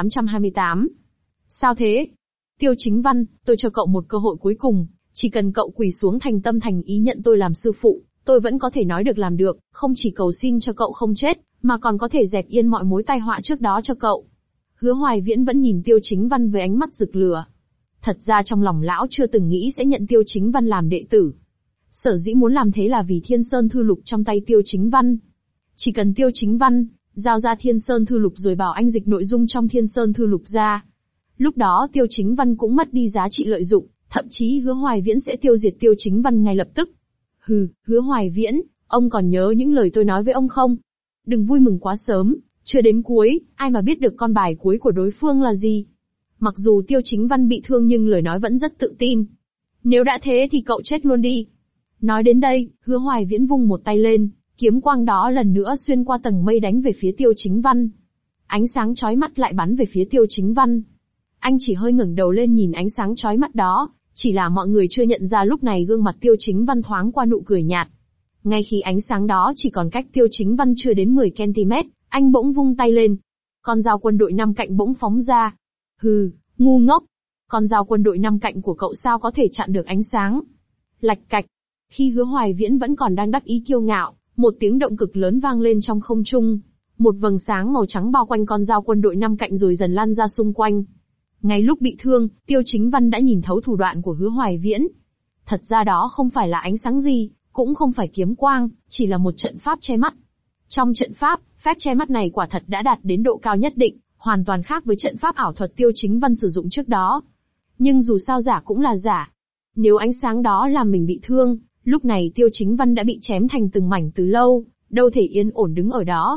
1828. Sao thế? Tiêu Chính Văn, tôi cho cậu một cơ hội cuối cùng, chỉ cần cậu quỳ xuống thành tâm thành ý nhận tôi làm sư phụ, tôi vẫn có thể nói được làm được, không chỉ cầu xin cho cậu không chết, mà còn có thể dẹp yên mọi mối tai họa trước đó cho cậu. Hứa Hoài Viễn vẫn nhìn Tiêu Chính Văn với ánh mắt rực lửa. Thật ra trong lòng lão chưa từng nghĩ sẽ nhận Tiêu Chính Văn làm đệ tử. Sở dĩ muốn làm thế là vì Thiên Sơn Thư Lục trong tay Tiêu Chính Văn. Chỉ cần Tiêu Chính Văn giao ra Thiên Sơn Thư Lục rồi bảo anh dịch nội dung trong Thiên Sơn Thư Lục ra. Lúc đó Tiêu Chính Văn cũng mất đi giá trị lợi dụng, thậm chí Hứa Hoài Viễn sẽ tiêu diệt Tiêu Chính Văn ngay lập tức. Hừ, Hứa Hoài Viễn, ông còn nhớ những lời tôi nói với ông không? Đừng vui mừng quá sớm, chưa đến cuối, ai mà biết được con bài cuối của đối phương là gì. Mặc dù Tiêu Chính Văn bị thương nhưng lời nói vẫn rất tự tin. Nếu đã thế thì cậu chết luôn đi. Nói đến đây, Hứa Hoài Viễn vung một tay lên, kiếm quang đó lần nữa xuyên qua tầng mây đánh về phía Tiêu Chính Văn. Ánh sáng chói mắt lại bắn về phía Tiêu Chính Văn. Anh chỉ hơi ngẩng đầu lên nhìn ánh sáng chói mắt đó, chỉ là mọi người chưa nhận ra lúc này gương mặt Tiêu Chính Văn thoáng qua nụ cười nhạt. Ngay khi ánh sáng đó chỉ còn cách Tiêu Chính Văn chưa đến 10 cm, anh bỗng vung tay lên. Con dao quân đội 5 cạnh bỗng phóng ra. Hừ, ngu ngốc. Con dao quân đội 5 cạnh của cậu sao có thể chặn được ánh sáng? Lạch cạch. Khi Hứa Hoài Viễn vẫn còn đang đắc ý kiêu ngạo, một tiếng động cực lớn vang lên trong không trung. Một vầng sáng màu trắng bao quanh con dao quân đội 5 cạnh rồi dần lan ra xung quanh. Ngay lúc bị thương, Tiêu Chính Văn đã nhìn thấu thủ đoạn của Hứa Hoài Viễn. Thật ra đó không phải là ánh sáng gì, cũng không phải kiếm quang, chỉ là một trận pháp che mắt. Trong trận pháp, phép che mắt này quả thật đã đạt đến độ cao nhất định, hoàn toàn khác với trận pháp ảo thuật Tiêu Chính Văn sử dụng trước đó. Nhưng dù sao giả cũng là giả. Nếu ánh sáng đó làm mình bị thương, lúc này Tiêu Chính Văn đã bị chém thành từng mảnh từ lâu, đâu thể yên ổn đứng ở đó.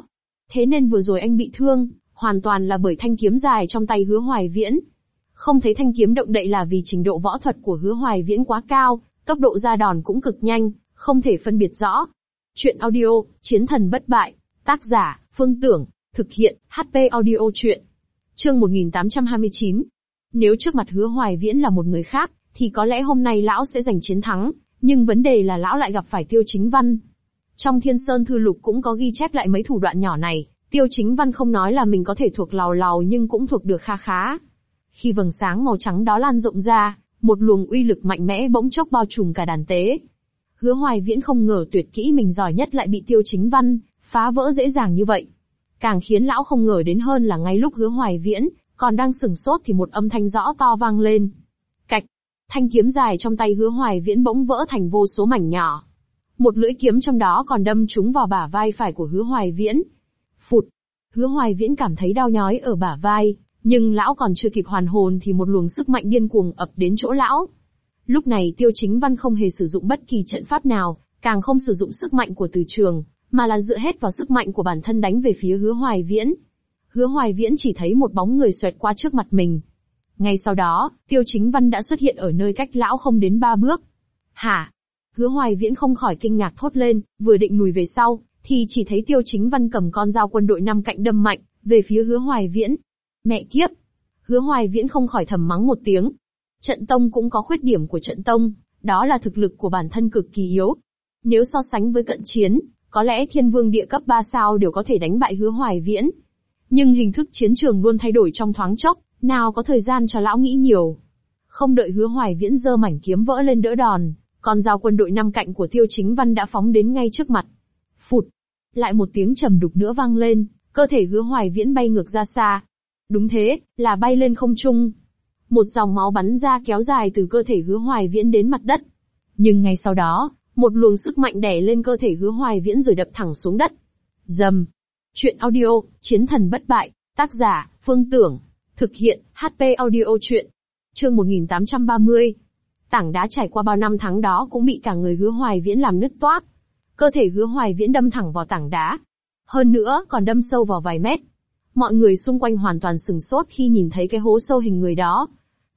Thế nên vừa rồi anh bị thương, hoàn toàn là bởi thanh kiếm dài trong tay Hứa Hoài Viễn. Không thấy thanh kiếm động đậy là vì trình độ võ thuật của Hứa Hoài Viễn quá cao, tốc độ ra đòn cũng cực nhanh, không thể phân biệt rõ. Chuyện audio, Chiến thần bất bại, tác giả, Phương Tưởng, thực hiện, HP audio chuyện. Chương 1829. Nếu trước mặt Hứa Hoài Viễn là một người khác, thì có lẽ hôm nay lão sẽ giành chiến thắng, nhưng vấn đề là lão lại gặp phải Tiêu Chính Văn. Trong Thiên Sơn Thư Lục cũng có ghi chép lại mấy thủ đoạn nhỏ này, Tiêu Chính Văn không nói là mình có thể thuộc lào lào nhưng cũng thuộc được kha khá. Khi vầng sáng màu trắng đó lan rộng ra, một luồng uy lực mạnh mẽ bỗng chốc bao trùm cả đàn tế. Hứa Hoài Viễn không ngờ tuyệt kỹ mình giỏi nhất lại bị Tiêu Chính Văn phá vỡ dễ dàng như vậy. Càng khiến lão không ngờ đến hơn là ngay lúc Hứa Hoài Viễn còn đang sửng sốt thì một âm thanh rõ to vang lên. Cạch, thanh kiếm dài trong tay Hứa Hoài Viễn bỗng vỡ thành vô số mảnh nhỏ. Một lưỡi kiếm trong đó còn đâm trúng vào bả vai phải của Hứa Hoài Viễn. Phụt, Hứa Hoài Viễn cảm thấy đau nhói ở bả vai, nhưng lão còn chưa kịp hoàn hồn thì một luồng sức mạnh điên cuồng ập đến chỗ lão. Lúc này Tiêu Chính Văn không hề sử dụng bất kỳ trận pháp nào, càng không sử dụng sức mạnh của từ trường, mà là dựa hết vào sức mạnh của bản thân đánh về phía Hứa Hoài Viễn. Hứa Hoài Viễn chỉ thấy một bóng người xoẹt qua trước mặt mình. Ngay sau đó, Tiêu Chính Văn đã xuất hiện ở nơi cách lão không đến 3 bước. Hả? Hứa Hoài Viễn không khỏi kinh ngạc thốt lên, vừa định lùi về sau, thì chỉ thấy Tiêu Chính Văn cầm con dao quân đội 5 cạnh đâm mạnh về phía Hứa Hoài Viễn. Mẹ kiếp! Hứa Hoài Viễn không khỏi thầm mắng một tiếng. Trận tông cũng có khuyết điểm của trận tông, đó là thực lực của bản thân cực kỳ yếu. Nếu so sánh với cận chiến, có lẽ Thiên Vương địa cấp 3 sao đều có thể đánh bại Hứa Hoài Viễn. Nhưng hình thức chiến trường luôn thay đổi trong thoáng chốc, nào có thời gian cho lão nghĩ nhiều. Không đợi Hứa Hoài Viễn giơ mảnh kiếm vỡ lên đỡ đòn, con dao quân đội 5 cạnh của Tiêu Chính Văn đã phóng đến ngay trước mặt. Phụt! Lại một tiếng trầm đục nữa vang lên, cơ thể Hứa Hoài Viễn bay ngược ra xa. Đúng thế, là bay lên không trung. Một dòng máu bắn ra kéo dài từ cơ thể Hứa Hoài Viễn đến mặt đất. Nhưng ngay sau đó, một luồng sức mạnh đè lên cơ thể Hứa Hoài Viễn rồi đập thẳng xuống đất. Rầm. Chuyện audio, Chiến thần bất bại, tác giả, Phương Tưởng, thực hiện, HP audio chuyện. Chương 1830. Tảng đá trải qua bao năm tháng đó cũng bị cả người Hứa Hoài Viễn làm nứt toác. Cơ thể Hứa Hoài Viễn đâm thẳng vào tảng đá. Hơn nữa còn đâm sâu vào vài mét. Mọi người xung quanh hoàn toàn sửng sốt khi nhìn thấy cái hố sâu hình người đó.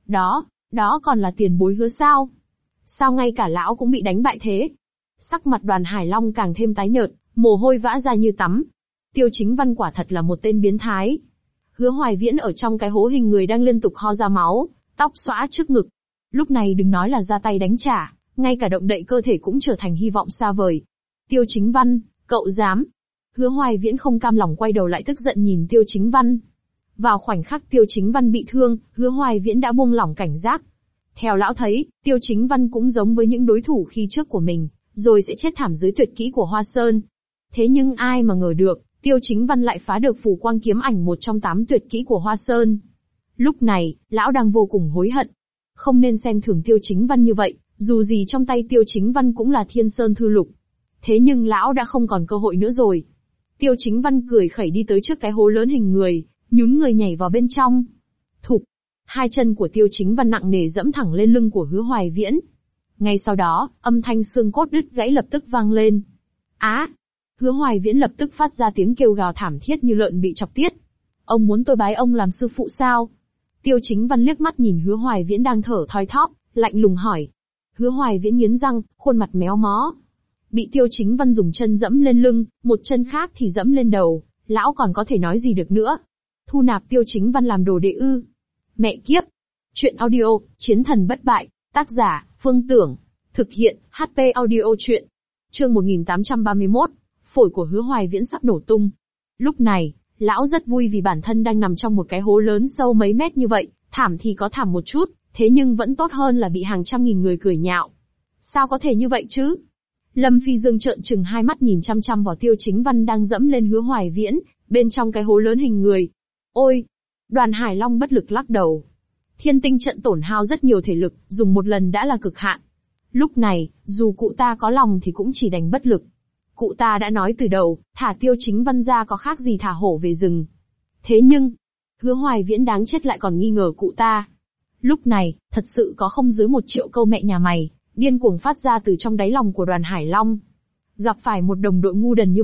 Đó còn là tiền bối Hứa sao? Sao ngay cả lão cũng bị đánh bại thế? Sắc mặt Đoàn Hải Long càng thêm tái nhợt, mồ hôi vã ra như tắm. Tiêu Chính Văn quả thật là một tên biến thái. Hứa Hoài Viễn ở trong cái hố hình người đang liên tục ho ra máu, tóc xõa trước ngực. Lúc này đừng nói là ra tay đánh trả, ngay cả động đậy cơ thể cũng trở thành hy vọng xa vời. Tiêu Chính Văn, cậu dám? Hứa Hoài Viễn không cam lòng quay đầu lại tức giận nhìn Tiêu Chính Văn. Vào khoảnh khắc Tiêu Chính Văn bị thương, Hứa Hoài Viễn đã buông lỏng cảnh giác. Theo lão thấy, Tiêu Chính Văn cũng giống với những đối thủ khi trước của mình, rồi sẽ chết thảm dưới tuyệt kỹ của Hoa Sơn. Thế nhưng ai mà ngờ được, Tiêu Chính Văn lại phá được Phù Quang kiếm ảnh một trong 8 tuyệt kỹ của Hoa Sơn. Lúc này, lão đang vô cùng hối hận. Không nên xem thường Tiêu Chính Văn như vậy, dù gì trong tay Tiêu Chính Văn cũng là Thiên Sơn Thư Lục. Thế nhưng lão đã không còn cơ hội nữa rồi. Tiêu Chính Văn cười khẩy đi tới trước cái hố lớn hình người, nhún người nhảy vào bên trong. Thụp! Hai chân của Tiêu Chính Văn nặng nề dẫm thẳng lên lưng của Hứa Hoài Viễn. Ngay sau đó, âm thanh xương cốt đứt gãy lập tức vang lên. Á! Hứa Hoài Viễn lập tức phát ra tiếng kêu gào thảm thiết như lợn bị chọc tiết. Ông muốn tôi bái ông làm sư phụ sao? Tiêu Chính Văn liếc mắt nhìn Hứa Hoài Viễn đang thở thoi thóp, lạnh lùng hỏi. Hứa Hoài Viễn nghiến răng, khuôn mặt méo mó. Bị Tiêu Chính Văn dùng chân dẫm lên lưng, một chân khác thì dẫm lên đầu, lão còn có thể nói gì được nữa? Thu nạp Tiêu Chính Văn làm đồ đệ ư? Mẹ kiếp! Chuyện audio, Chiến thần bất bại, tác giả, Phương Tưởng, thực hiện, HP audio chuyện. Chương 1831, phổi của Hứa Hoài Viễn sắp nổ tung. Lúc này, lão rất vui vì bản thân đang nằm trong một cái hố lớn sâu mấy mét như vậy, thảm thì có thảm một chút, thế nhưng vẫn tốt hơn là bị hàng trăm nghìn người cười nhạo. Sao có thể như vậy chứ? Lâm Phi Dương trợn trừng hai mắt nhìn chăm chăm vào Tiêu Chính Văn đang dẫm lên Hứa Hoài Viễn, bên trong cái hố lớn hình người. Ôi! Đoàn Hải Long bất lực lắc đầu. Thiên tinh trận tổn hao rất nhiều thể lực, dùng một lần đã là cực hạn. Lúc này, dù cụ ta có lòng thì cũng chỉ đành bất lực. Cụ ta đã nói từ đầu, thả Tiêu Chính Văn ra có khác gì thả hổ về rừng. Thế nhưng, Hứa Hoài Viễn đáng chết lại còn nghi ngờ cụ ta. Lúc này, thật sự có không dưới 1 triệu câu mẹ nhà mày, điên cuồng phát ra từ trong đáy lòng của Đoàn Hải Long. Gặp phải một đồng đội ngu đần như vậy,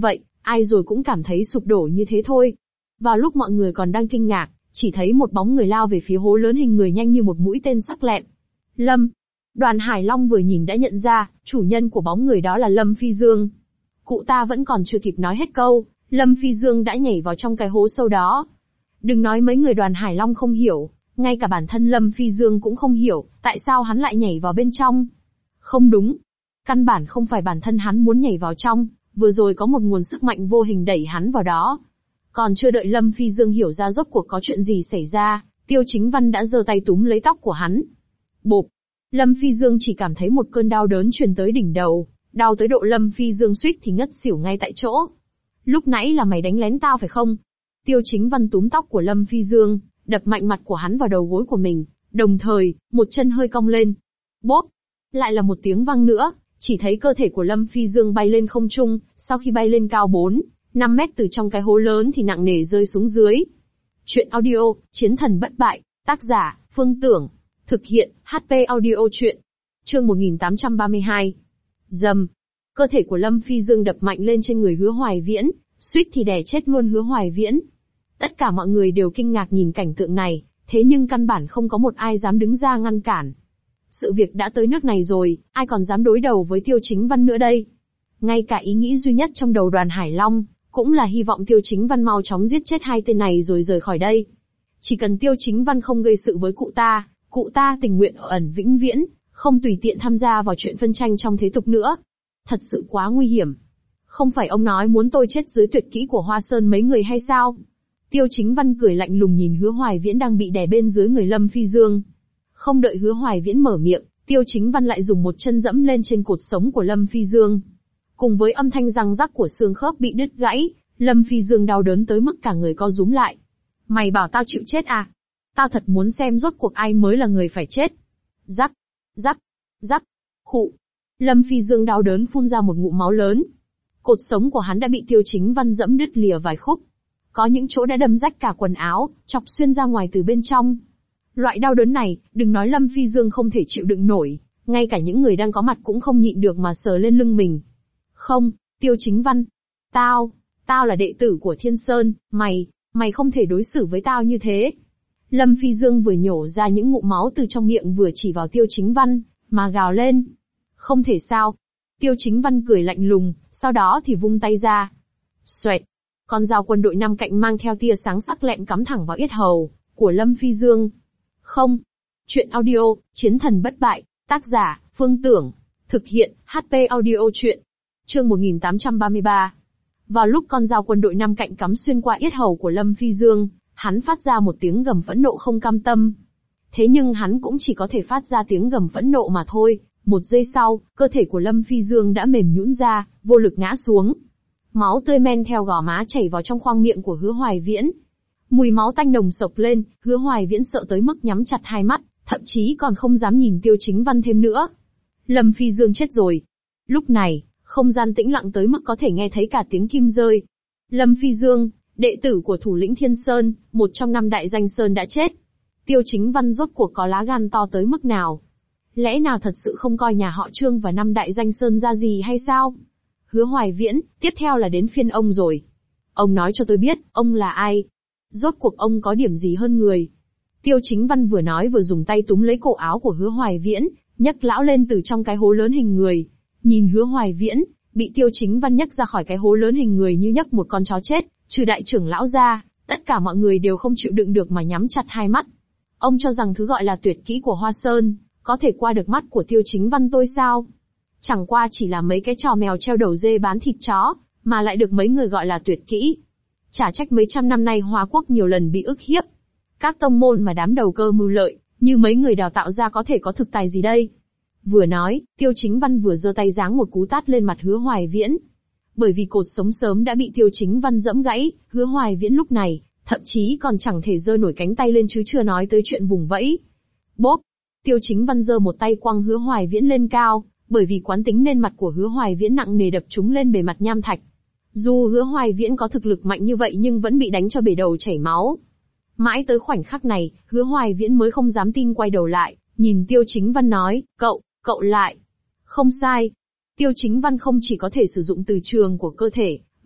ai rồi cũng cảm thấy sụp đổ như thế thôi. Vào lúc mọi người còn đang kinh ngạc, chỉ thấy một bóng người lao về phía hố lớn hình người nhanh như một mũi tên sắc lẹm. Lâm. Đoàn Hải Long vừa nhìn đã nhận ra, chủ nhân của bóng người đó là Lâm Phi Dương. Cụ ta vẫn còn chưa kịp nói hết câu, Lâm Phi Dương đã nhảy vào trong cái hố sâu đó. Đừng nói mấy người Đoàn Hải Long không hiểu, ngay cả bản thân Lâm Phi Dương cũng không hiểu, tại sao hắn lại nhảy vào bên trong. Không đúng. Căn bản không phải bản thân hắn muốn nhảy vào trong, vừa rồi có một nguồn sức mạnh vô hình đẩy hắn vào đó. Còn chưa đợi Lâm Phi Dương hiểu ra rốt cuộc có chuyện gì xảy ra, Tiêu Chính Văn đã giơ tay túm lấy tóc của hắn. Bộp. Lâm Phi Dương chỉ cảm thấy một cơn đau đớn truyền tới đỉnh đầu, đau tới độ Lâm Phi Dương suýt thì ngất xỉu ngay tại chỗ. Lúc nãy là mày đánh lén tao phải không? Tiêu Chính Văn túm tóc của Lâm Phi Dương, đập mạnh mặt của hắn vào đầu gối của mình, đồng thời, một chân hơi cong lên. Bốp! Lại là một tiếng vang nữa, chỉ thấy cơ thể của Lâm Phi Dương bay lên không trung, sau khi bay lên cao 4-5 mét từ trong cái hố lớn thì nặng nề rơi xuống dưới. Chuyện audio, Chiến thần bất bại, tác giả, Phương Tưởng. Thực hiện, HP audio chuyện. Chương 1832. Dầm. Cơ thể của Lâm Phi Dương đập mạnh lên trên người Hứa Hoài Viễn, suýt thì đè chết luôn Hứa Hoài Viễn. Tất cả mọi người đều kinh ngạc nhìn cảnh tượng này, thế nhưng căn bản không có một ai dám đứng ra ngăn cản. Sự việc đã tới nước này rồi, ai còn dám đối đầu với Tiêu Chính Văn nữa đây? Ngay cả ý nghĩ duy nhất trong đầu Đoàn Hải Long, cũng là hy vọng Tiêu Chính Văn mau chóng giết chết hai tên này rồi rời khỏi đây. Chỉ cần Tiêu Chính Văn không gây sự với cụ ta tình nguyện ở ẩn vĩnh viễn, không tùy tiện tham gia vào chuyện phân tranh trong thế tục nữa. Thật sự quá nguy hiểm. Không phải ông nói muốn tôi chết dưới tuyệt kỹ của Hoa Sơn mấy người hay sao? Tiêu Chính Văn cười lạnh lùng nhìn Hứa Hoài Viễn đang bị đè bên dưới người Lâm Phi Dương. Không đợi Hứa Hoài Viễn mở miệng, Tiêu Chính Văn lại dùng một chân dẫm lên trên cột sống của Lâm Phi Dương. Cùng với âm thanh răng rắc của xương khớp bị đứt gãy, Lâm Phi Dương đau đớn tới mức cả người co rúm lại. Mày bảo tao chịu chết à? Tao thật muốn xem rốt cuộc ai mới là người phải chết. Rắc, rắc, rắc, khụ. Lâm Phi Dương đau đớn phun ra một ngụm máu lớn. Cột sống của hắn đã bị Tiêu Chính Văn dẫm đứt lìa vài khúc. Có những chỗ đã đâm rách cả quần áo, chọc xuyên ra ngoài từ bên trong. Loại đau đớn này, đừng nói Lâm Phi Dương không thể chịu đựng nổi, ngay cả những người đang có mặt cũng không nhịn được mà sờ lên lưng mình. Không, Tiêu Chính Văn. Tao là đệ tử của Thiên Sơn, mày không thể đối xử với tao như thế. Lâm Phi Dương vừa nhổ ra những ngụm máu từ trong miệng vừa chỉ vào Tiêu Chính Văn, mà gào lên. Không thể sao. Tiêu Chính Văn cười lạnh lùng, sau đó thì vung tay ra. Xoẹt. Con dao quân đội 5 cạnh mang theo tia sáng sắc lẹm cắm thẳng vào yết hầu của Lâm Phi Dương. Không. Chuyện audio, Chiến thần bất bại, tác giả, Phương Tưởng. Thực hiện, HP audio chuyện. Chương 1833. Vào lúc con dao quân đội 5 cạnh cắm xuyên qua yết hầu của Lâm Phi Dương, hắn phát ra một tiếng gầm phẫn nộ không cam tâm. Thế nhưng hắn cũng chỉ có thể phát ra tiếng gầm phẫn nộ mà thôi. Một giây sau, cơ thể của Lâm Phi Dương đã mềm nhũn ra, vô lực ngã xuống. Máu tươi men theo gò má chảy vào trong khoang miệng của Hứa Hoài Viễn. Mùi máu tanh nồng sộc lên, Hứa Hoài Viễn sợ tới mức nhắm chặt hai mắt, thậm chí còn không dám nhìn Tiêu Chính Văn thêm nữa. Lâm Phi Dương chết rồi. Lúc này, không gian tĩnh lặng tới mức có thể nghe thấy cả tiếng kim rơi. Lâm Phi Dương, đệ tử của thủ lĩnh Thiên Sơn, một trong 5 đại danh sơn đã chết. Tiêu Chính Văn rốt cuộc có lá gan to tới mức nào? Lẽ nào thật sự không coi nhà họ Trương và 5 đại danh sơn ra gì hay sao? Hứa Hoài Viễn, tiếp theo là đến phiên ông rồi. Ông nói cho tôi biết, ông là ai? Rốt cuộc ông có điểm gì hơn người? Tiêu Chính Văn vừa nói vừa dùng tay túm lấy cổ áo của Hứa Hoài Viễn, nhấc lão lên từ trong cái hố lớn hình người. Nhìn Hứa Hoài Viễn, bị Tiêu Chính Văn nhấc ra khỏi cái hố lớn hình người như nhấc một con chó chết, trừ đại trưởng lão ra, tất cả mọi người đều không chịu đựng được mà nhắm chặt hai mắt. Ông cho rằng thứ gọi là tuyệt kỹ của Hoa Sơn, có thể qua được mắt của Tiêu Chính Văn tôi sao? Chẳng qua chỉ là mấy cái trò mèo treo đầu dê bán thịt chó, mà lại được mấy người gọi là tuyệt kỹ. Chả trách mấy trăm năm nay Hoa Quốc nhiều lần bị ức hiếp. Các tông môn mà đám đầu cơ mưu lợi, như mấy người đào tạo ra có thể có thực tài gì đây? Vừa nói, Tiêu Chính Văn vừa giơ tay giáng một cú tát lên mặt Hứa Hoài Viễn. Bởi vì cột sống sớm đã bị Tiêu Chính Văn dẫm gãy, Hứa Hoài Viễn lúc này, thậm chí còn chẳng thể giơ nổi cánh tay lên chứ chưa nói tới chuyện vùng vẫy. Bốp! Tiêu Chính Văn giơ một tay quăng Hứa Hoài Viễn lên cao, bởi vì quán tính nên mặt của Hứa Hoài Viễn nặng nề đập trúng lên bề mặt nham thạch. Dù Hứa Hoài Viễn có thực lực mạnh như vậy nhưng vẫn bị đánh cho bể đầu chảy máu. Mãi tới khoảnh khắc này, Hứa Hoài Viễn mới không dám tin quay đầu lại, nhìn Tiêu Chính Văn nói, cậu lại. Không sai. Tiêu Chính Văn không chỉ có thể sử dụng từ trường của cơ thể,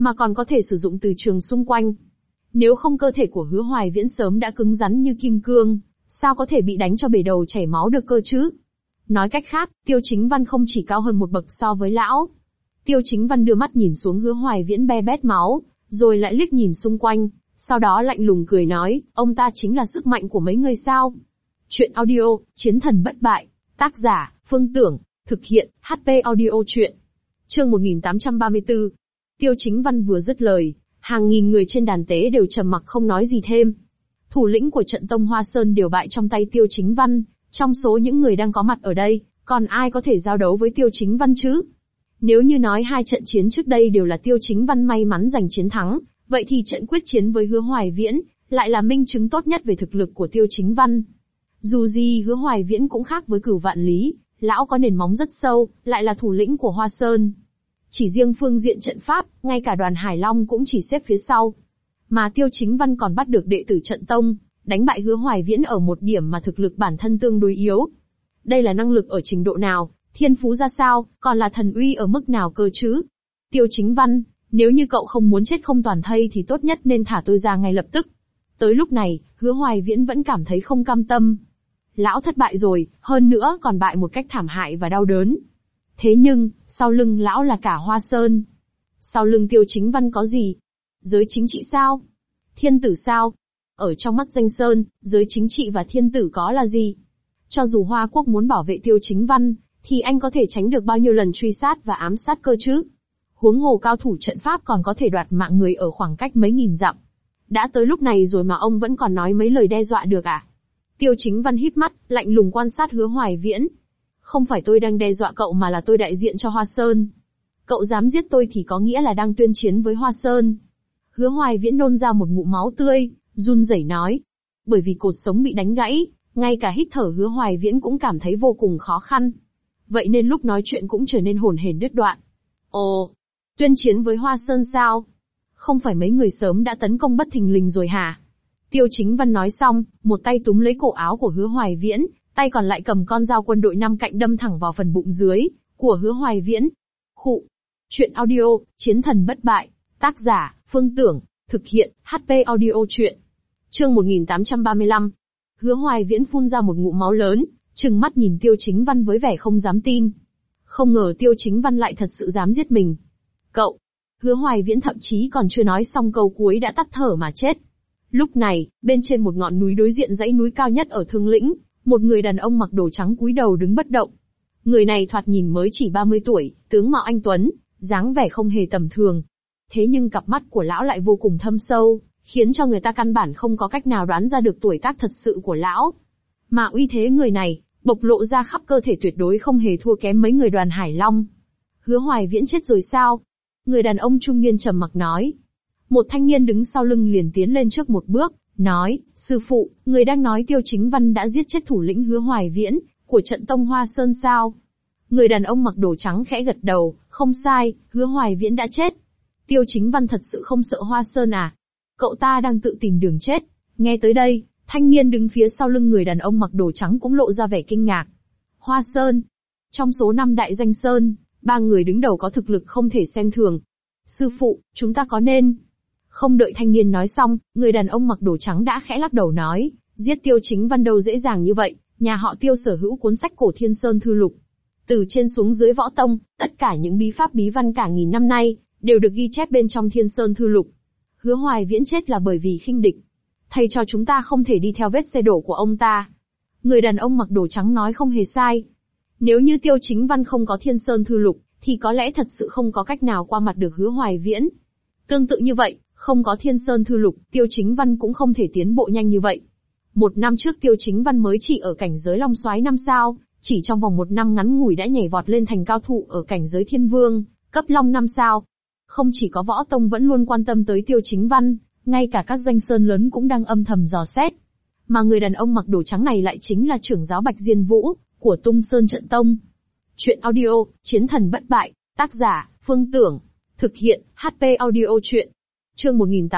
mà còn có thể sử dụng từ trường xung quanh. Nếu không cơ thể của Hứa Hoài Viễn sớm đã cứng rắn như kim cương, sao có thể bị đánh cho bể đầu chảy máu được cơ chứ? Nói cách khác, Tiêu Chính Văn không chỉ cao hơn một bậc so với lão. Tiêu Chính Văn đưa mắt nhìn xuống Hứa Hoài Viễn be bét máu, rồi lại liếc nhìn xung quanh, sau đó lạnh lùng cười nói, ông ta chính là sức mạnh của mấy người sao? Chuyện audio, Chiến thần bất bại, tác giả, Phương Tưởng, thực hiện, HP audio chuyện. Chương 1834. Tiêu Chính Văn vừa dứt lời, hàng nghìn người trên đàn tế đều trầm mặc không nói gì thêm. Thủ lĩnh của trận tông Hoa Sơn đều bại trong tay Tiêu Chính Văn, trong số những người đang có mặt ở đây, còn ai có thể giao đấu với Tiêu Chính Văn chứ? Nếu như nói hai trận chiến trước đây đều là Tiêu Chính Văn may mắn giành chiến thắng, vậy thì trận quyết chiến với Hứa Hoài Viễn lại là minh chứng tốt nhất về thực lực của Tiêu Chính Văn. Dù gì Hứa Hoài Viễn cũng khác với Cửu Vạn Lý, lão có nền móng rất sâu, lại là thủ lĩnh của Hoa Sơn. Chỉ riêng phương diện trận pháp, ngay cả đoàn Hải Long cũng chỉ xếp phía sau. Mà Tiêu Chính Văn còn bắt được đệ tử trận tông, đánh bại Hứa Hoài Viễn ở một điểm mà thực lực bản thân tương đối yếu. Đây là năng lực ở trình độ nào, thiên phú ra sao, còn là thần uy ở mức nào cơ chứ? Tiêu Chính Văn, nếu như cậu không muốn chết không toàn thây thì tốt nhất nên thả tôi ra ngay lập tức. Tới lúc này, Hứa Hoài Viễn vẫn cảm thấy không cam tâm. Lão thất bại rồi, hơn nữa còn bại một cách thảm hại và đau đớn. Thế nhưng, sau lưng lão là cả Hoa Sơn. Sau lưng Tiêu Chính Văn có gì? Giới chính trị sao? Thiên tử sao? Ở trong mắt Danh Sơn, giới chính trị và thiên tử có là gì? Cho dù Hoa Quốc muốn bảo vệ Tiêu Chính Văn, thì anh có thể tránh được bao nhiêu lần truy sát và ám sát cơ chứ? Huống hồ cao thủ trận pháp còn có thể đoạt mạng người ở khoảng cách mấy nghìn dặm. Đã tới lúc này rồi mà ông vẫn còn nói mấy lời đe dọa được à? Tiêu Chính Văn híp mắt, lạnh lùng quan sát Hứa Hoài Viễn. Không phải tôi đang đe dọa cậu mà là tôi đại diện cho Hoa Sơn. Cậu dám giết tôi thì có nghĩa là đang tuyên chiến với Hoa Sơn. Hứa Hoài Viễn nôn ra một ngụm máu tươi, run rẩy nói. Bởi vì cột sống bị đánh gãy, ngay cả hít thở Hứa Hoài Viễn cũng cảm thấy vô cùng khó khăn. Vậy nên lúc nói chuyện cũng trở nên hồn hển đứt đoạn. Ồ, tuyên chiến với Hoa Sơn sao? Không phải mấy người sớm đã tấn công bất thình lình rồi hả? Tiêu Chính Văn nói xong, một tay túm lấy cổ áo của Hứa Hoài Viễn, tay còn lại cầm con dao quân đội năm cạnh đâm thẳng vào phần bụng dưới của Hứa Hoài Viễn. Khụ. Chuyện audio, Chiến thần bất bại, tác giả, Phương Tưởng, thực hiện, HP audio chuyện. Chương 1835. Hứa Hoài Viễn phun ra một ngụm máu lớn, trừng mắt nhìn Tiêu Chính Văn với vẻ không dám tin. Không ngờ Tiêu Chính Văn lại thật sự dám giết mình. Cậu. Hứa Hoài Viễn thậm chí còn chưa nói xong câu cuối đã tắt thở mà chết. Lúc này, bên trên một ngọn núi đối diện dãy núi cao nhất ở Thương Lĩnh, một người đàn ông mặc đồ trắng cúi đầu đứng bất động. Người này thoạt nhìn mới chỉ 30 tuổi, tướng mạo anh tuấn, dáng vẻ không hề tầm thường. Thế nhưng cặp mắt của lão lại vô cùng thâm sâu, khiến cho người ta căn bản không có cách nào đoán ra được tuổi tác thật sự của lão. Mà uy thế người này, bộc lộ ra khắp cơ thể tuyệt đối không hề thua kém mấy người đoàn Hải Long. Hứa Hoài Viễn chết rồi sao? Người đàn ông trung niên trầm mặc nói. Một thanh niên đứng sau lưng liền tiến lên trước một bước, nói, sư phụ, người đang nói Tiêu Chính Văn đã giết chết thủ lĩnh Hứa Hoài Viễn, của trận tông Hoa Sơn sao? Người đàn ông mặc đồ trắng khẽ gật đầu, không sai, Hứa Hoài Viễn đã chết. Tiêu Chính Văn thật sự không sợ Hoa Sơn à? Cậu ta đang tự tìm đường chết. Nghe tới đây, thanh niên đứng phía sau lưng người đàn ông mặc đồ trắng cũng lộ ra vẻ kinh ngạc. Hoa Sơn. Trong số 5 đại danh sơn, 3 người đứng đầu có thực lực không thể xem thường. Sư phụ, chúng ta có nên... Không đợi thanh niên nói xong, người đàn ông mặc đồ trắng đã khẽ lắc đầu nói, giết Tiêu Chính Văn đâu dễ dàng như vậy, nhà họ Tiêu sở hữu cuốn sách cổ Thiên Sơn Thư Lục. Từ trên xuống dưới võ tông, tất cả những bí pháp bí văn cả nghìn năm nay, đều được ghi chép bên trong Thiên Sơn Thư Lục. Hứa Hoài Viễn chết là bởi vì khinh địch. Thầy cho chúng ta không thể đi theo vết xe đổ của ông ta. Người đàn ông mặc đồ trắng nói không hề sai. Nếu như Tiêu Chính Văn không có Thiên Sơn Thư Lục, thì có lẽ thật sự không có cách nào qua mặt được Hứa Hoài Viễn. Tương tự như vậy, không có Thiên Sơn Thư Lục, Tiêu Chính Văn cũng không thể tiến bộ nhanh như vậy. 1 năm trước Tiêu Chính Văn mới chỉ ở cảnh giới Long Soái 5 sao, chỉ trong vòng 1 năm ngắn ngủi đã nhảy vọt lên thành cao thủ ở cảnh giới Thiên Vương, cấp Long 5 sao. Không chỉ có võ tông vẫn luôn quan tâm tới Tiêu Chính Văn, ngay cả các danh sơn lớn cũng đang âm thầm dò xét. Mà người đàn ông mặc đồ trắng này lại chính là trưởng giáo Bạch Diên Vũ, của Tung Sơn Trận Tông. Chuyện audio, Chiến thần bất bại, tác giả, Phương Tưởng, thực hiện, HP audio chuyện. Chương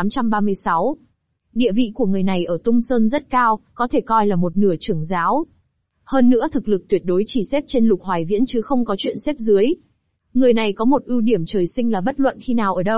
1836. Địa vị của người này ở Tung Sơn rất cao, có thể coi là một nửa trưởng giáo. Hơn nữa thực lực tuyệt đối chỉ xếp trên Lục Hoài Viễn chứ không có chuyện xếp dưới. Người này có một ưu điểm trời sinh là bất luận khi nào ở đâu,